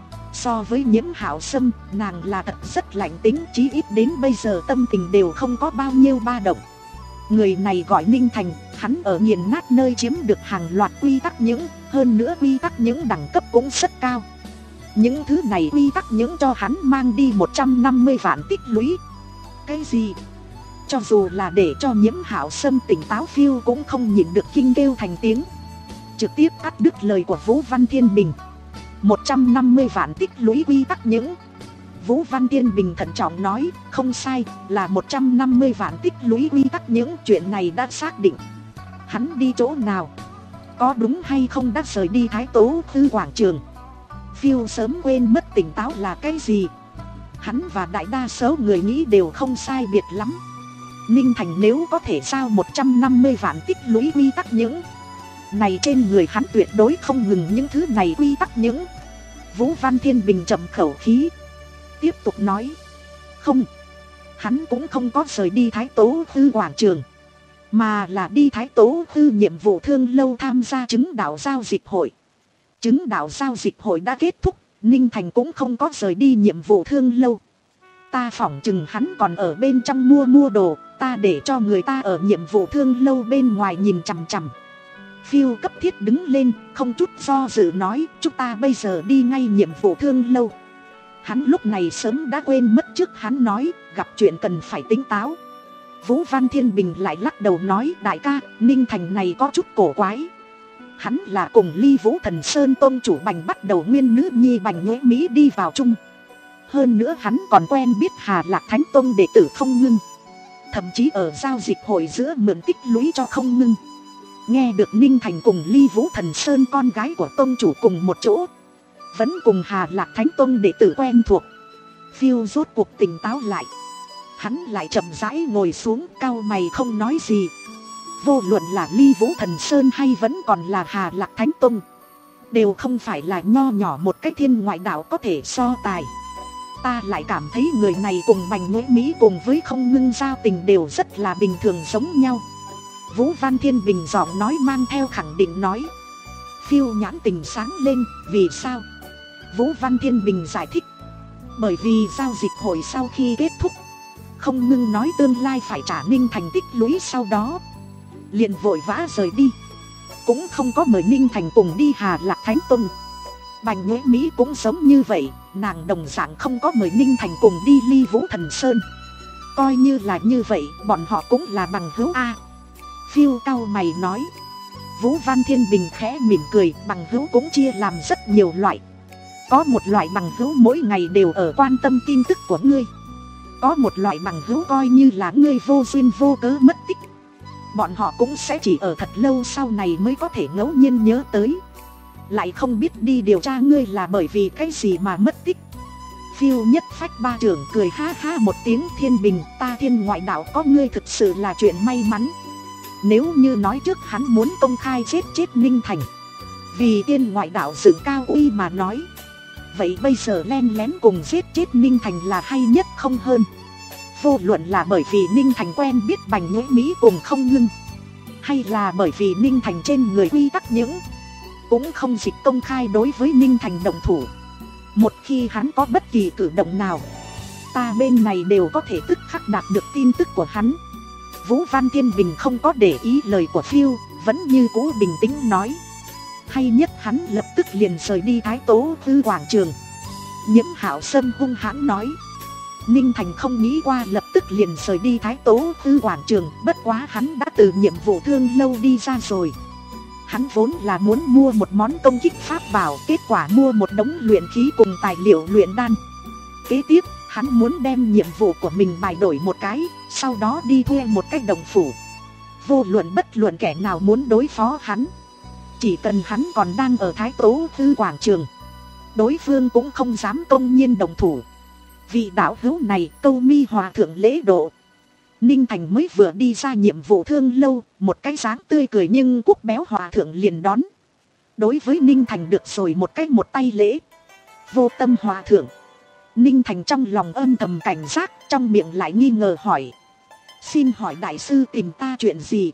So với Nhiễm Hạo Sâm, nàng là thật rất lạnh tính, chí ít đến bây giờ tâm tình đều không có bao nhiêu ba động. Người này gọi Ninh Thành, hắn ở nghiền nát nơi chiếm được hàng loạt quy tắc những, hơn nữa quy tắc những đẳng cấp cũng rất cao. Những thứ này quy tắc những cho hắn mang đi một trăm năm mươi vạn tích lũy. Cái gì? Cho dù là để cho Nhiễm Hạo Sâm tỉnh táo, phiêu cũng không nhịn được kinh kêu thành tiếng. Trực tiếp cắt đứt lời của Vũ Văn Thiên Bình. Một trăm năm mươi vạn tích lũy quy tắc những. Vũ Văn Thiên Bình thận trọng nói, không sai, là một trăm năm mươi vạn tích lũy quy tắc những. Chuyện này đã xác định. Hắn đi chỗ nào? Có đúng hay không đã rời đi Thái Tố Tư quảng trường? Phiêu sớm quên mất tỉnh táo là cái gì. Hắn và đại đa số người nghĩ đều không sai biệt lắm. Ninh Thành nếu có thể giao một trăm năm mươi vạn tích lũy quy tắc những này, trên người hắn tuyệt đối không ngừng những thứ này quy tắc những. Vũ Văn Thiên Bình trầm khẩu khí, tiếp tục nói. Không, hắn cũng không có rời đi Thái Tố Tư quảng trường, mà là đi Thái Tố Tư nhiệm vụ thương lâu tham gia chứng đạo giao dịch hội. Chứng đạo giao dịch hội đã kết thúc, Ninh Thành cũng không có rời đi nhiệm vụ thương lâu. Ta phỏng chừng hắn còn ở bên trong mua mua đồ, ta để cho người ta ở nhiệm vụ thương lâu bên ngoài nhìn chằm chằm. Phiêu cấp thiết đứng lên, không chút do dự nói, chúng ta bây giờ đi ngay nhiệm vụ thương lâu. Hắn lúc này sớm đã quên mất trước hắn nói, gặp chuyện cần phải tính táo. Vũ Văn Thiên Bình lại lắc đầu nói, đại ca, Ninh Thành này có chút cổ quái. Hắn là cùng Ly Vũ Thần Sơn tôn chủ Bành bắt đầu nguyên nữ nhi Bành Nhuế Mỹ đi vào chung. Hơn nữa hắn còn quen biết Hà Lạc Thánh Tông đệ tử Không Ngưng. Thậm chí ở giao dịch hội giữa mượn tích lũy cho Không Ngưng. Nghe được Ninh Thành cùng Ly Vũ Thần Sơn con gái của tôn chủ cùng một chỗ, vẫn cùng Hà Lạc Thánh Tông đệ tử quen thuộc. Phiêu rốt cuộc tỉnh táo lại. Hắn lại chậm rãi ngồi xuống, cau mày không nói gì. Vô luận là Ly Vũ Thần Sơn hay vẫn còn là Hà Lạc Thánh Tông, đều không phải là nho nhỏ một cái thiên ngoại đạo có thể so tài. Ta lại cảm thấy người này cùng Bành Nhuế Mỹ cùng với Không Ngưng giao tình đều rất là bình thường giống nhau. Vũ Văn Thiên Bình giọng nói mang theo khẳng định nói. Phiêu nhãn tình sáng lên, vì sao? Vũ Văn Thiên Bình giải thích. Bởi vì giao dịch hội sau khi kết thúc, Không Ngưng nói tương lai phải trả Ninh Thành tích lũy, sau đó liền vội vã rời đi, cũng không có mời Ninh Thành cùng đi Hà Lạc Thánh Tông. Bành Nhuế Mỹ cũng giống như vậy, nàng đồng dạng không có mời Ninh Thành cùng đi Ly Vũ Thần Sơn. Coi như là như vậy, bọn họ cũng là bằng hữu a. Phiêu cau mày nói. Vũ Văn Thiên Bình khẽ mỉm cười, bằng hữu cũng chia làm rất nhiều loại. Có một loại bằng hữu mỗi ngày đều ở quan tâm tin tức của ngươi. Có một loại bằng hữu coi như là ngươi vô duyên vô cớ mất tích, bọn họ cũng sẽ chỉ ở thật lâu sau này mới có thể ngẫu nhiên nhớ tới, lại không biết đi điều tra ngươi là bởi vì cái gì mà mất tích. Phiêu nhất phách ba trưởng cười ha ha một tiếng. Thiên Bình, ta thiên ngoại đạo có ngươi thực sự là chuyện may mắn. Nếu như nói trước hắn muốn công khai giết chết Ninh Thành vì tiên ngoại đạo dựng cao uy mà nói, vậy bây giờ len lén cùng giết chết Ninh Thành là hay nhất không hơn. Vô luận là bởi vì Ninh Thành quen biết Bành Nhễ Mỹ cùng không ngưng, hay là bởi vì Ninh Thành trên người quy tắc những, cũng không dịch công khai đối với Ninh Thành động thủ. Một khi hắn có bất kỳ cử động nào, ta bên này đều có thể tức khắc đạt được tin tức của hắn. Vũ Văn Thiên Bình không có để ý lời của Phiêu, vẫn như cũ bình tĩnh nói. Hay nhất hắn lập tức liền rời đi Thái Tố Tư quảng trường. Nhiễm Hạo Sâm hung hãn nói. Ninh Thành không nghĩ qua lập tức liền rời đi Thái Tố Tư quảng trường, bất quá hắn đã từ nhiệm vụ thương lâu đi ra rồi. Hắn vốn là muốn mua một món công kích pháp bảo, kết quả mua một đống luyện khí cùng tài liệu luyện đan. Kế tiếp, hắn muốn đem nhiệm vụ của mình bài đổi một cái, sau đó đi thuê một cái đồng phủ. Vô luận bất luận kẻ nào muốn đối phó hắn, chỉ cần hắn còn đang ở Thái Tố Tư quảng trường, đối phương cũng không dám công nhiên đồng thủ. Vị đạo hữu này Câu Mi hòa thượng lễ độ. Ninh Thành mới vừa đi ra nhiệm vụ thương lâu, một cái dáng tươi cười nhưng quốc béo hòa thượng liền đón. Đối với Ninh Thành được rồi một cái một tay lễ. Vô Tâm hòa thượng. Ninh Thành trong lòng âm thầm cảnh giác, trong miệng lại nghi ngờ hỏi. Xin hỏi đại sư tìm ta chuyện gì?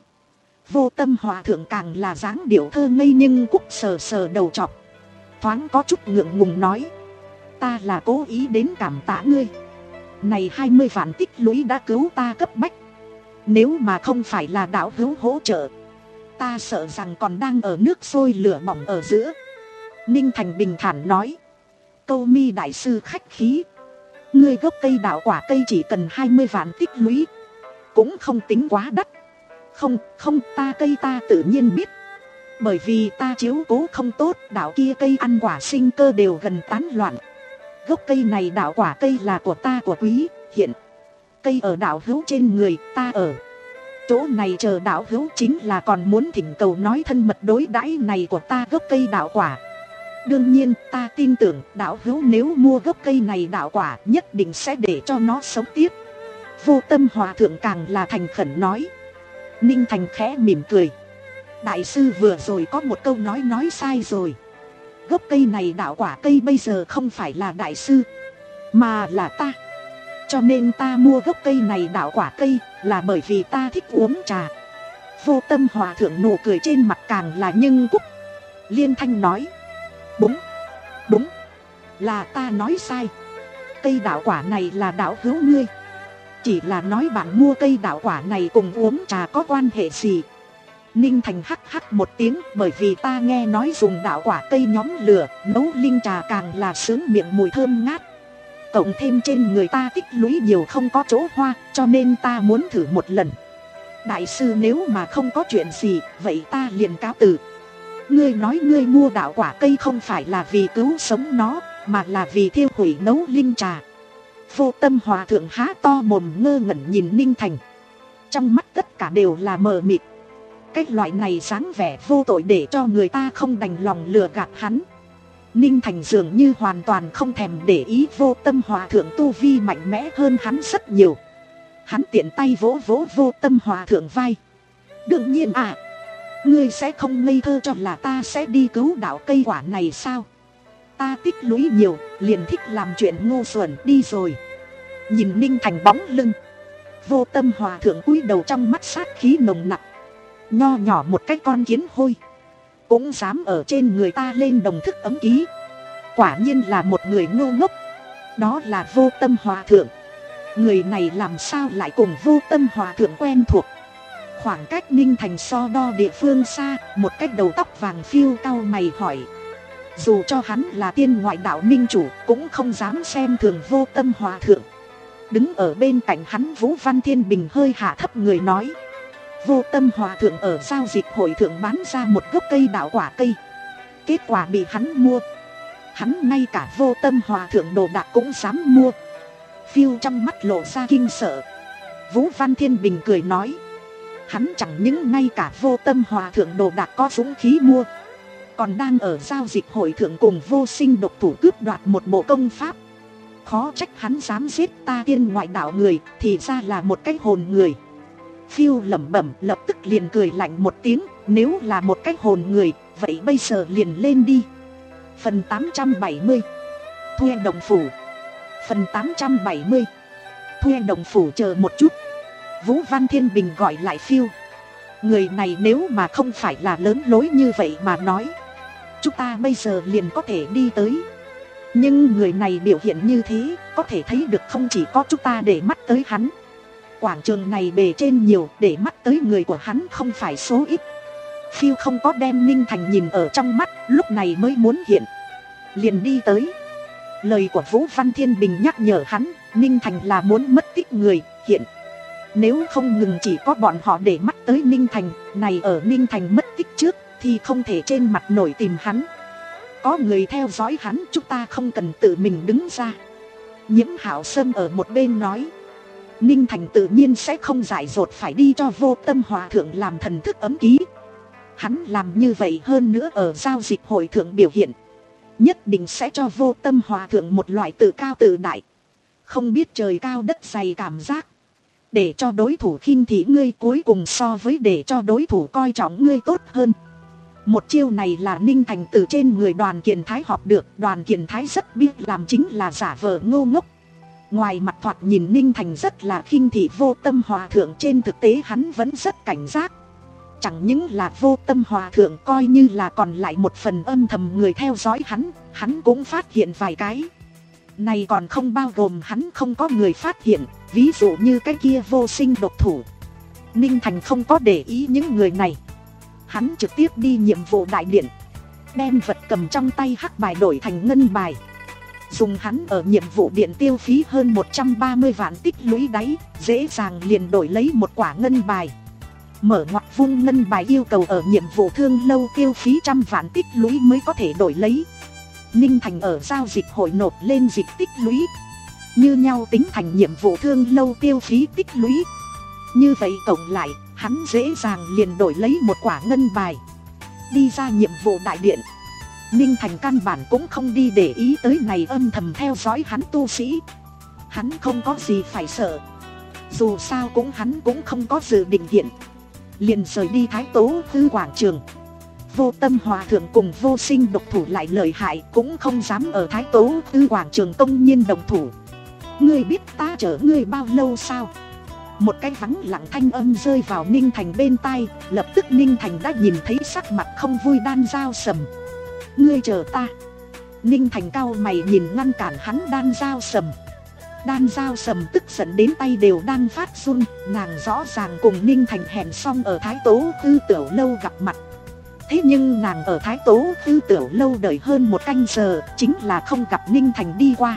Vô Tâm hòa thượng càng là dáng điệu thơ ngây nhưng cúc sờ sờ đầu chọc, thoáng có chút ngượng ngùng nói. Ta là cố ý đến cảm tạ ngươi. Này hai mươi vạn tích lũy đã cứu ta cấp bách. Nếu mà không phải là đạo hữu hỗ trợ, ta sợ rằng còn đang ở nước sôi lửa bỏng ở giữa. Ninh Thành bình thản nói. Câu Mi đại sư khách khí. Ngươi gốc cây đạo quả cây chỉ cần hai mươi vạn tích lũy, cũng không tính quá đắt. Không, không, ta cây ta tự nhiên biết. Bởi vì ta chiếu cố không tốt, đạo kia cây ăn quả sinh cơ đều gần tán loạn. Gốc cây này đạo quả cây là của ta của quý, hiện cây ở đạo hữu trên người, ta ở chỗ này chờ đạo hữu, chính là còn muốn thỉnh cầu nói thân mật đối đãi này của ta gốc cây đạo quả. Đương nhiên ta tin tưởng đạo hữu nếu mua gốc cây này đạo quả nhất định sẽ để cho nó sống tiếp. Vô Tâm hòa thượng càng là thành khẩn nói. Ninh Thành khẽ mỉm cười. Đại sư vừa rồi có một câu nói nói sai rồi. Gốc cây này đạo quả cây bây giờ không phải là đại sư, mà là ta. Cho nên ta mua gốc cây này đạo quả cây là bởi vì ta thích uống trà. Vô Tâm hòa thượng nụ cười trên mặt càng là nhưng cúc. Liên thanh nói. Đúng, đúng, là ta nói sai. Cây đạo quả này là đạo hữu ngươi. Chỉ là nói bạn mua cây đạo quả này cùng uống trà có quan hệ gì? Ninh Thành hắc hắc một tiếng, bởi vì ta nghe nói dùng đạo quả cây nhóm lửa nấu linh trà càng là sướng miệng mùi thơm ngát. Cộng thêm trên người ta tích lũy nhiều không có chỗ hoa, cho nên ta muốn thử một lần. Đại sư nếu mà không có chuyện gì, vậy ta liền cáo từ. Ngươi nói ngươi mua đạo quả cây không phải là vì cứu sống nó, mà là vì thiêu hủy nấu linh trà. Vô Tâm hòa thượng há to mồm ngơ ngẩn nhìn Ninh Thành, trong mắt tất cả đều là mờ mịt. Cái loại này dáng vẻ vô tội để cho người ta không đành lòng lừa gạt hắn. Ninh Thành dường như hoàn toàn không thèm để ý Vô Tâm hòa thượng tu vi mạnh mẽ hơn hắn rất nhiều. Hắn tiện tay vỗ vỗ Vô Tâm hòa thượng vai. Đương nhiên à, ngươi sẽ không ngây thơ cho là ta sẽ đi cứu đạo cây quả này sao? Ta tích lũy nhiều, liền thích làm chuyện ngu xuẩn đi rồi. Nhìn Ninh Thành bóng lưng, Vô Tâm hòa thượng cúi đầu, trong mắt sát khí nồng nặc. Nho nhỏ một cái con kiến hôi cũng dám ở trên người ta lên đồng thức ấm ký. Quả nhiên là một người ngu ngốc. Đó là Vô Tâm hòa thượng. Người này làm sao lại cùng Vô Tâm hòa thượng quen thuộc? Khoảng cách Ninh Thành so đo địa phương xa, một cái đầu tóc vàng phiêu cau mày hỏi. Dù cho hắn là tiên ngoại đạo minh chủ, cũng không dám xem thường Vô Tâm hòa thượng. Đứng ở bên cạnh hắn Vũ Văn Thiên Bình hơi hạ thấp người nói. Vô Tâm hòa thượng ở giao dịch hội thượng bán ra một gốc cây đạo quả cây, kết quả bị hắn mua. Hắn ngay cả Vô Tâm hòa thượng đồ đạc cũng dám mua. Phiêu trong mắt lộ ra kinh sợ. Vũ Văn Thiên Bình cười nói. Hắn chẳng những ngay cả Vô Tâm hòa thượng đồ đạc có dũng khí mua, còn đang ở giao dịch hội thượng cùng Vô Sinh độc thủ cướp đoạt một bộ công pháp. Khó trách hắn dám giết ta tiên ngoại đạo người, thì ra là một cái hồn người. Phiêu lẩm bẩm lập tức liền cười lạnh một tiếng, nếu là một cái hồn người, vậy bây giờ liền lên đi. Phần tám trăm bảy mươi Thuê đồng phủ. Phần tám trăm bảy mươi Thuê đồng phủ. Chờ một chút. Vũ Văn Thiên Bình gọi lại Phiêu. Người này nếu mà không phải là lớn lối như vậy mà nói, chúng ta bây giờ liền có thể đi tới. Nhưng người này biểu hiện như thế, có thể thấy được không chỉ có chúng ta để mắt tới hắn. Quảng trường này bề trên nhiều, để mắt tới người của hắn không phải số ít. Phiêu không có đem Ninh Thành nhìn ở trong mắt, lúc này mới muốn hiện. Liền đi tới. Lời của Vũ Văn Thiên Bình nhắc nhở hắn, Ninh Thành là muốn mất tích người, hiện. Nếu không ngừng chỉ có bọn họ để mắt tới Ninh Thành, này ở Ninh Thành mất tích trước, thì không thể trên mặt nổi tìm hắn. Có người theo dõi hắn, chúng ta không cần tự mình đứng ra. Nhiễm Hảo Sâm ở một bên nói, Ninh Thành tự nhiên sẽ không dại dột phải đi cho Vô Tâm Hòa Thượng làm thần thức ấm ký. Hắn làm như vậy hơn nữa ở giao dịch hội thượng biểu hiện, nhất định sẽ cho Vô Tâm Hòa Thượng một loại tự cao tự đại, không biết trời cao đất dày cảm giác. Để cho đối thủ khinh thị ngươi cuối cùng so với để cho đối thủ coi trọng ngươi tốt hơn. Một chiêu này là Ninh Thành từ trên người Đoàn Kiền Thái học được. Đoàn Kiền Thái rất biết làm chính là giả vờ ngô ngốc. Ngoài mặt thoạt nhìn Ninh Thành rất là khinh thị Vô Tâm Hòa Thượng, trên thực tế hắn vẫn rất cảnh giác. Chẳng những là Vô Tâm Hòa Thượng, coi như là còn lại một phần âm thầm người theo dõi hắn, hắn cũng phát hiện vài cái. Này còn không bao gồm hắn không có người phát hiện, ví dụ như cái kia Vô Sinh độc thủ. Ninh Thành không có để ý những người này. Hắn trực tiếp đi nhiệm vụ đại điện, đem vật cầm trong tay hắc bài đổi thành ngân bài. Dùng hắn ở nhiệm vụ điện tiêu phí hơn một trăm ba mươi vạn tích lũy đáy, dễ dàng liền đổi lấy một quả ngân bài. Mở ngoặc vung ngân bài yêu cầu ở nhiệm vụ thương lâu tiêu phí trăm vạn tích lũy mới có thể đổi lấy. Ninh Thành ở giao dịch hội nộp lên dịch tích lũy, như nhau tính thành nhiệm vụ thương lâu tiêu phí tích lũy. Như vậy tổng lại, hắn dễ dàng liền đổi lấy một quả ngân bài. Đi ra nhiệm vụ đại điện, Ninh Thành căn bản cũng không đi để ý tới này âm thầm theo dõi hắn tu sĩ. Hắn không có gì phải sợ. Dù sao cũng hắn cũng không có dự định hiện. Liền rời đi Thái Tố Tư quảng trường. Vô Tâm Hòa Thượng cùng Vô Sinh độc thủ lại lợi hại, cũng không dám ở Thái Tố Tư quảng trường công nhiên đồng thủ. Ngươi biết ta chở ngươi bao lâu sao? Một cái vắng lặng thanh âm rơi vào Ninh Thành bên tai. Lập tức Ninh Thành đã nhìn thấy sắc mặt không vui Đan Dao Sầm. Ngươi chờ ta. Ninh Thành cau mày nhìn ngăn cản hắn Đan Dao Sầm. Đan Dao Sầm tức giận đến tay đều đang phát run. Nàng rõ ràng cùng Ninh Thành hẹn xong ở Thái Tố Tư Tiểu Lâu gặp mặt. Thế nhưng nàng ở Thái Tố Tư Tiểu Lâu đợi hơn một canh giờ, chính là không gặp Ninh Thành đi qua.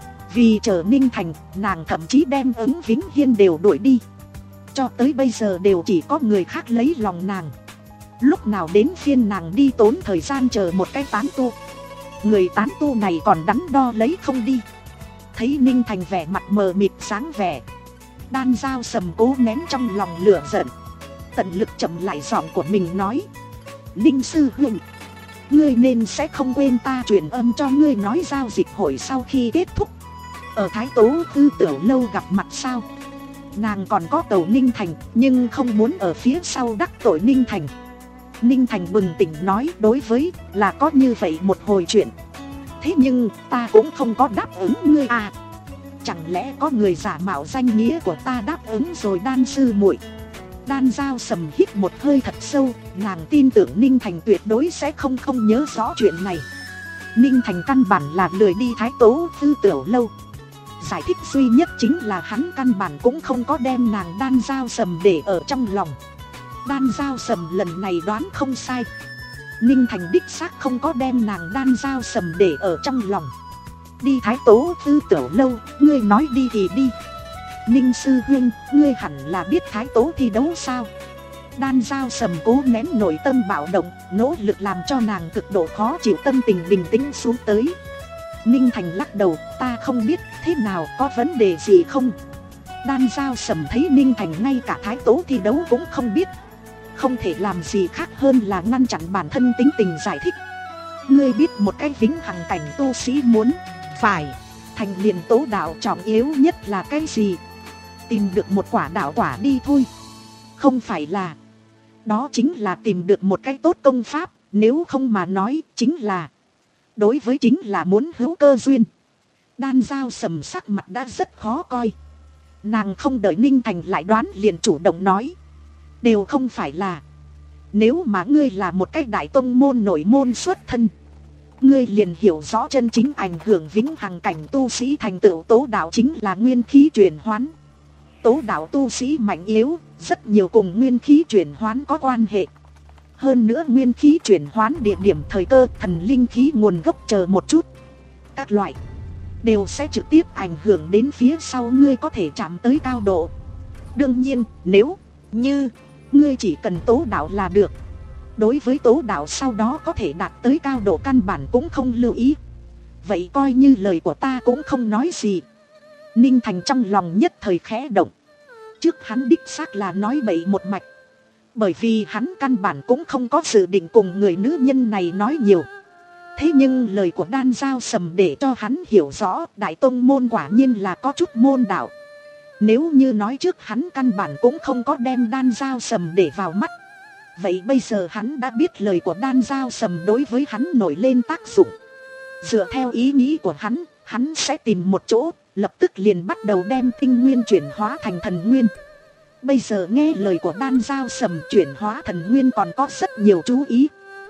Vì chờ Ninh Thành, nàng thậm chí đem Ứng Vĩnh Hiên đều đuổi đi. Cho tới bây giờ đều chỉ có người khác lấy lòng nàng. Lúc nào đến phiên nàng đi tốn thời gian chờ một cái tán tu. Người tán tu này còn đắn đo lấy không đi. Thấy Ninh Thành vẻ mặt mờ mịt sáng vẻ, Đan Dao Sầm cố nén trong lòng lửa giận, tận lực chậm lại giọng của mình nói, Ninh sư huynh, ngươi nên sẽ không quên ta truyền âm cho ngươi nói giao dịch hội sau khi kết thúc ở Thái Tố Tư Tiểu Lâu gặp mặt sao? Nàng còn có tàu Ninh Thành, nhưng không muốn ở phía sau đắc tội Ninh Thành. Ninh Thành bừng tỉnh nói, đối với là có như vậy một hồi chuyện. Thế nhưng ta cũng không có đáp ứng ngươi à? Chẳng lẽ có người giả mạo danh nghĩa của ta đáp ứng rồi Đan sư muội? Đan Dao Sầm hít một hơi thật sâu, nàng tin tưởng Ninh Thành tuyệt đối sẽ không không nhớ rõ chuyện này. Ninh Thành căn bản là lười đi Thái Tố Tư Tiểu Lâu. Giải thích duy nhất chính là hắn căn bản cũng không có đem nàng Đan Dao Sầm để ở trong lòng. Đan Dao Sầm lần này đoán không sai. Ninh Thành đích xác không có đem nàng Đan Dao Sầm để ở trong lòng. Đi Thái Tố Tư Tiểu Lâu, ngươi nói đi thì đi. Ninh sư huynh, ngươi hẳn là biết Thái Tố thi đấu sao? Đan Dao Sầm cố nén nội tâm bạo động, nỗ lực làm cho nàng cực độ khó chịu, tâm tình bình tĩnh xuống tới. Ninh Thành lắc đầu, ta không biết, thế nào, có vấn đề gì không? Đan Dao Sầm thấy Ninh Thành ngay cả Thái Tố thi đấu cũng không biết, không thể làm gì khác hơn là ngăn chặn bản thân tính tình giải thích. Ngươi biết một cái vĩnh hằng cảnh tu sĩ muốn phải thành liền tố đạo trọng yếu nhất là cái gì? Tìm được một quả đạo quả đi thôi. Không phải là. Đó chính là tìm được một cái tốt công pháp. Nếu không mà nói chính là. Đối với chính là muốn hữu cơ duyên. Đan Dao Sầm sắc mặt đã rất khó coi. Nàng không đợi Ninh Thành lại đoán liền chủ động nói. Đều không phải là. Nếu mà ngươi là một cái đại tông môn nội môn xuất thân, ngươi liền hiểu rõ chân chính ảnh hưởng vĩnh hằng cảnh tu sĩ thành tựu tố đạo chính là nguyên khí chuyển hoán. Tố đạo tu sĩ mạnh yếu, rất nhiều cùng nguyên khí chuyển hoán có quan hệ. Hơn nữa nguyên khí chuyển hoán địa điểm thời cơ, thần linh khí nguồn gốc chờ một chút. Các loại đều sẽ trực tiếp ảnh hưởng đến phía sau ngươi có thể chạm tới cao độ. Đương nhiên, nếu như ngươi chỉ cần tố đạo là được. Đối với tố đạo sau đó có thể đạt tới cao độ căn bản cũng không lưu ý. Vậy coi như lời của ta cũng không nói gì. Ninh Thành trong lòng nhất thời khẽ động. Trước hắn đích xác là nói bậy một mạch. Bởi vì hắn căn bản cũng không có dự định cùng người nữ nhân này nói nhiều. Thế nhưng lời của Đan Dao Sầm để cho hắn hiểu rõ đại tông môn quả nhiên là có chút môn đạo. Nếu như nói trước hắn căn bản cũng không có đem Đan Dao Sầm để vào mắt. Vậy bây giờ hắn đã biết lời của Đan Dao Sầm đối với hắn nổi lên tác dụng. Dựa theo ý nghĩ của hắn, hắn sẽ tìm một chỗ, lập tức liền bắt đầu đem tinh nguyên chuyển hóa thành thần nguyên. Bây giờ nghe lời của Đan Dao Sầm chuyển hóa thần nguyên còn có rất nhiều chú ý.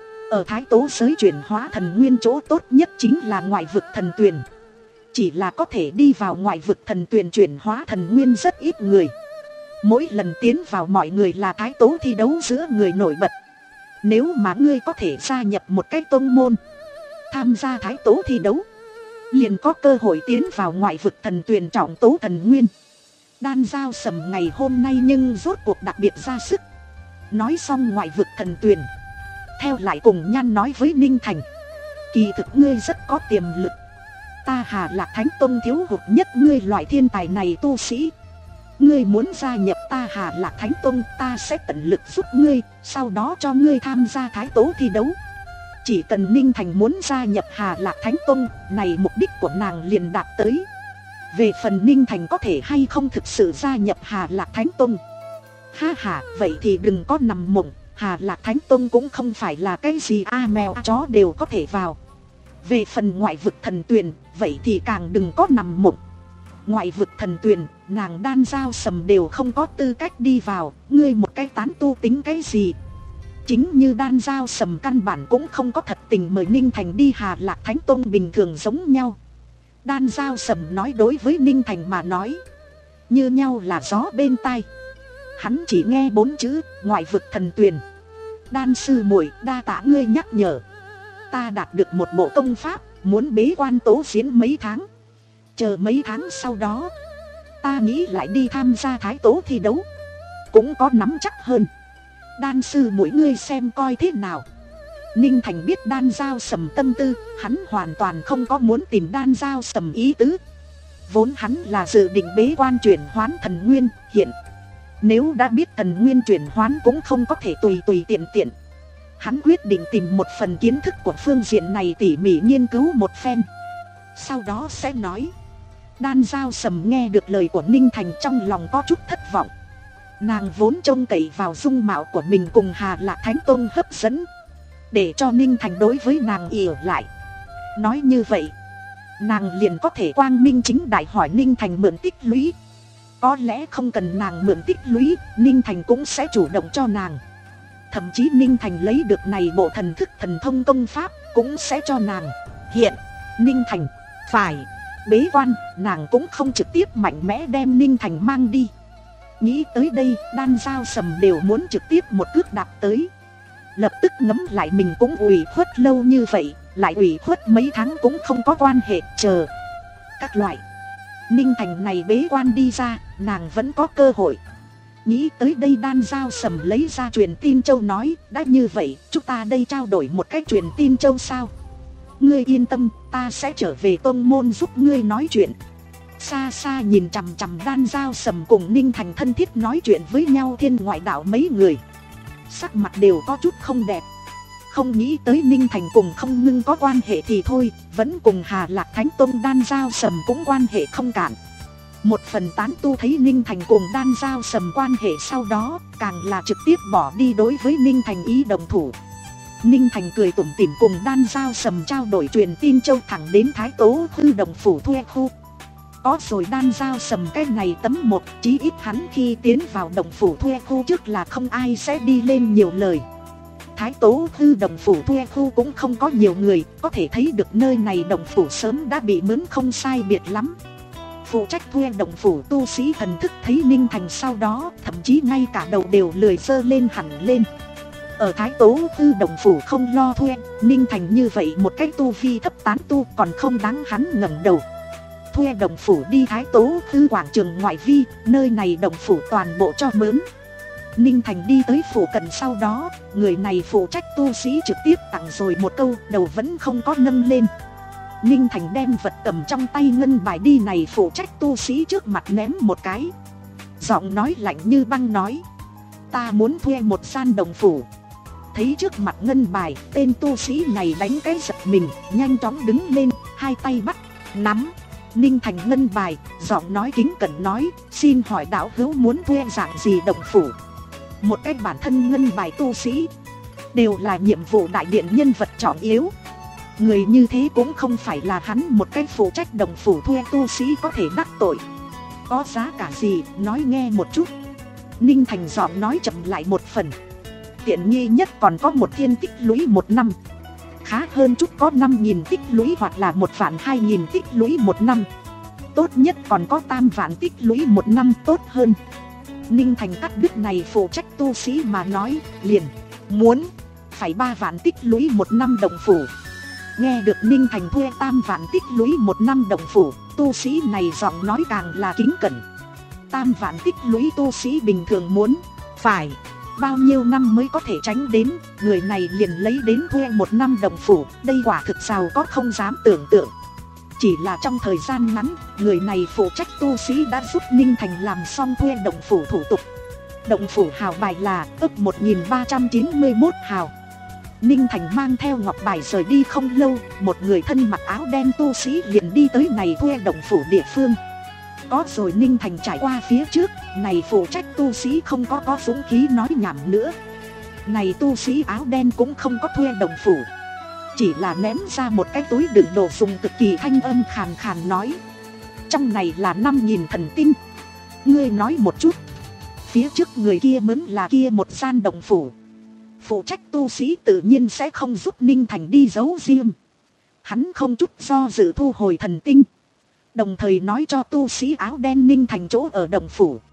Ở Thái Tố giới chuyển hóa thần nguyên chỗ tốt nhất chính là ngoại vực thần tuyền. Chỉ là có thể đi vào ngoại vực thần tuyền chuyển hóa thần nguyên rất ít người. Mỗi lần tiến vào mọi người là Thái Tố thi đấu giữa người nổi bật. Nếu mà ngươi có thể gia nhập một cái tông môn, tham gia Thái Tố thi đấu, liền có cơ hội tiến vào ngoại vực thần tuyền trọng tố thần nguyên. Đan Dao Sầm ngày hôm nay nhưng rốt cuộc đặc biệt ra sức. Nói xong ngoại vực thần tuyền, theo lại cùng Nhan nói với Ninh Thành. Kỳ thực ngươi rất có tiềm lực. Ta Hà Lạc Thánh Tông thiếu hụt nhất ngươi loại thiên tài này tu sĩ. Ngươi muốn gia nhập ta Hà Lạc Thánh Tông, ta sẽ tận lực giúp ngươi, sau đó cho ngươi tham gia Thái Tố thi đấu. Chỉ cần Ninh Thành muốn gia nhập Hà Lạc Thánh Tông, này mục đích của nàng liền đạt tới. Về phần Ninh Thành có thể hay không thực sự gia nhập Hà Lạc Thánh Tông, ha ha, vậy thì đừng có nằm mộng. Hà Lạc Thánh Tông cũng không phải là cái gì a mèo a chó đều có thể vào. Về phần ngoại vực thần tuyền, vậy thì càng đừng có nằm mộng. Ngoại vực thần tuyền, nàng Đan Dao Sầm đều không có tư cách đi vào. Ngươi một cái tán tu tính cái gì? Chính như Đan Dao Sầm căn bản cũng không có thật tình mời Ninh Thành đi Hà Lạc Thánh Tông bình thường giống nhau. Đan Dao Sầm nói đối với Ninh Thành mà nói như nhau là gió bên tai. Hắn chỉ nghe bốn chữ ngoại vực thần tuyền. Đan sư muội, đa tạ ngươi nhắc nhở. Ta đạt được một bộ công pháp, muốn bế quan tố diễn mấy tháng. Chờ mấy tháng sau đó, ta nghĩ lại đi tham gia Thái Tố thi đấu, cũng có nắm chắc hơn. Đan sư muội ngươi xem coi thế nào. Ninh Thành biết Đan Dao Sầm tâm tư, hắn hoàn toàn không có muốn tìm Đan Dao Sầm ý tứ. Vốn hắn là dự định bế quan chuyển hoán thần nguyên, hiện nếu đã biết thần nguyên chuyển hoán cũng không có thể tùy tùy tiện tiện. Hắn quyết định tìm một phần kiến thức của phương diện này tỉ mỉ nghiên cứu một phen, sau đó sẽ nói. Đan Dao Sầm nghe được lời của Ninh Thành trong lòng có chút thất vọng. Nàng vốn trông cậy vào dung mạo của mình cùng Hà Lạc Thánh Tông hấp dẫn, để cho Ninh Thành đối với nàng ỉa lại. Nói như vậy, nàng liền có thể quang minh chính đại hỏi Ninh Thành mượn tích lũy. Có lẽ không cần nàng mượn tích lũy, Ninh Thành cũng sẽ chủ động cho nàng. Thậm chí Ninh Thành lấy được này bộ thần thức thần thông công pháp cũng sẽ cho nàng. Hiện Ninh Thành phải bế quan, nàng cũng không trực tiếp mạnh mẽ đem Ninh Thành mang đi. Nghĩ tới đây, Đan Dao Sầm đều muốn trực tiếp một cước đạp tới. Lập tức ngấm lại mình cũng ủy khuất lâu như vậy, lại ủy khuất mấy tháng cũng không có quan hệ. Chờ các loại Ninh Thành này bế quan đi ra, nàng vẫn có cơ hội. Nghĩ tới đây, Đan Dao Sầm lấy ra truyền tin châu nói. Đã như vậy, chúng ta đây trao đổi một cái truyền tin châu sao? Ngươi yên tâm, ta sẽ trở về tông môn giúp ngươi nói chuyện. Xa xa nhìn chằm chằm Đan Dao Sầm cùng Ninh Thành thân thiết nói chuyện với nhau thiên ngoại đạo mấy người, sắc mặt đều có chút không đẹp. Không nghĩ tới Ninh Thành cùng không ngưng có quan hệ thì thôi, vẫn cùng Hà Lạc Thánh Tông Đan Dao Sầm cũng quan hệ không cạn. Một phần tán tu thấy Ninh Thành cùng Đan Giao Sầm quan hệ sau đó càng là trực tiếp bỏ đi đối với Ninh Thành ý đồng thủ. Ninh Thành cười tủm tỉm cùng Đan Giao Sầm trao đổi truyền tin châu thẳng đến Thái Tố Hư đồng phủ thuê khu. Có rồi Đan Giao Sầm cái này tấm một, chí ít hắn khi tiến vào đồng phủ thuê khu trước là không ai sẽ đi lên nhiều lời. Thái Tố Hư đồng phủ thuê khu cũng không có nhiều người, có thể thấy được nơi này đồng phủ sớm đã bị mướn không sai biệt lắm. Phụ trách thuê đồng phủ tu sĩ thần thức thấy Ninh Thành sau đó, thậm chí ngay cả đầu đều lười dơ lên hẳn lên. Ở Thái Tố Hư đồng phủ không lo thuê, Ninh Thành như vậy một cái tu vi thấp tán tu còn không đáng hắn ngẩng đầu. Thuê đồng phủ đi Thái Tố Hư quảng trường ngoại vi, nơi này đồng phủ toàn bộ cho mướn. Ninh Thành đi tới phủ cận sau đó, người này phụ trách tu sĩ trực tiếp tặng rồi một câu, đầu vẫn không có nâng lên. Ninh Thành đem vật cầm trong tay ngân bài đi này phụ trách tu sĩ trước mặt ném một cái. Giọng nói lạnh như băng nói: ta muốn thuê một gian đồng phủ. Thấy trước mặt ngân bài, tên tu sĩ này đánh cái giật mình, nhanh chóng đứng lên, hai tay bắt, nắm. Ninh Thành ngân bài, giọng nói kính cẩn nói: xin hỏi đạo hữu muốn thuê dạng gì đồng phủ? Một cái bản thân ngân bài tu sĩ đều là nhiệm vụ đại điện nhân vật trọng yếu. Người như thế cũng không phải là hắn một cái phụ trách đồng phủ thuê tu sĩ có thể đắc tội. Có giá cả gì, nói nghe một chút. Ninh Thành giọng nói chậm lại một phần. Tiện nghi nhất còn có một thiên tích lũy một năm. Khá hơn chút có năm nghìn tích lũy hoặc là một vạn hai nghìn tích lũy một năm. Tốt nhất còn có tam vạn tích lũy một năm tốt hơn. Ninh Thành cắt đứt này phụ trách tu sĩ mà nói, liền muốn phải ba vạn tích lũy một năm đồng phủ. Nghe được Ninh Thành thuê tam vạn tích lũy một năm đồng phủ, tu sĩ này giọng nói càng là kính cẩn. Tam vạn tích lũy tu sĩ bình thường muốn phải bao nhiêu năm mới có thể tránh đến, người này liền lấy đến thuê một năm đồng phủ, đây quả thực giàu có không dám tưởng tượng. Chỉ là trong thời gian ngắn, người này phụ trách tu sĩ đã giúp Ninh Thành làm xong thuê đồng phủ thủ tục. Đồng phủ hào bài là ấp một nghìn ba trăm chín mươi mốt hào. Ninh Thành mang theo ngọc bài rời đi không lâu, một người thân mặc áo đen tu sĩ liền đi tới này thuê đồng phủ địa phương. Có rồi Ninh Thành trải qua phía trước, này phụ trách tu sĩ không có có dũng khí nói nhảm nữa. Này tu sĩ áo đen cũng không có thuê đồng phủ, chỉ là ném ra một cái túi đựng đồ dùng cực kỳ thanh âm khàn khàn nói: trong này là năm nghìn thần tinh. Ngươi nói một chút, phía trước người kia mướn là kia một gian đồng phủ. Phụ trách tu sĩ tự nhiên sẽ không giúp Ninh Thành đi giấu riêng. Hắn không chút do dự thu hồi thần tinh, đồng thời nói cho tu sĩ áo đen Ninh Thành chỗ ở đồng phủ.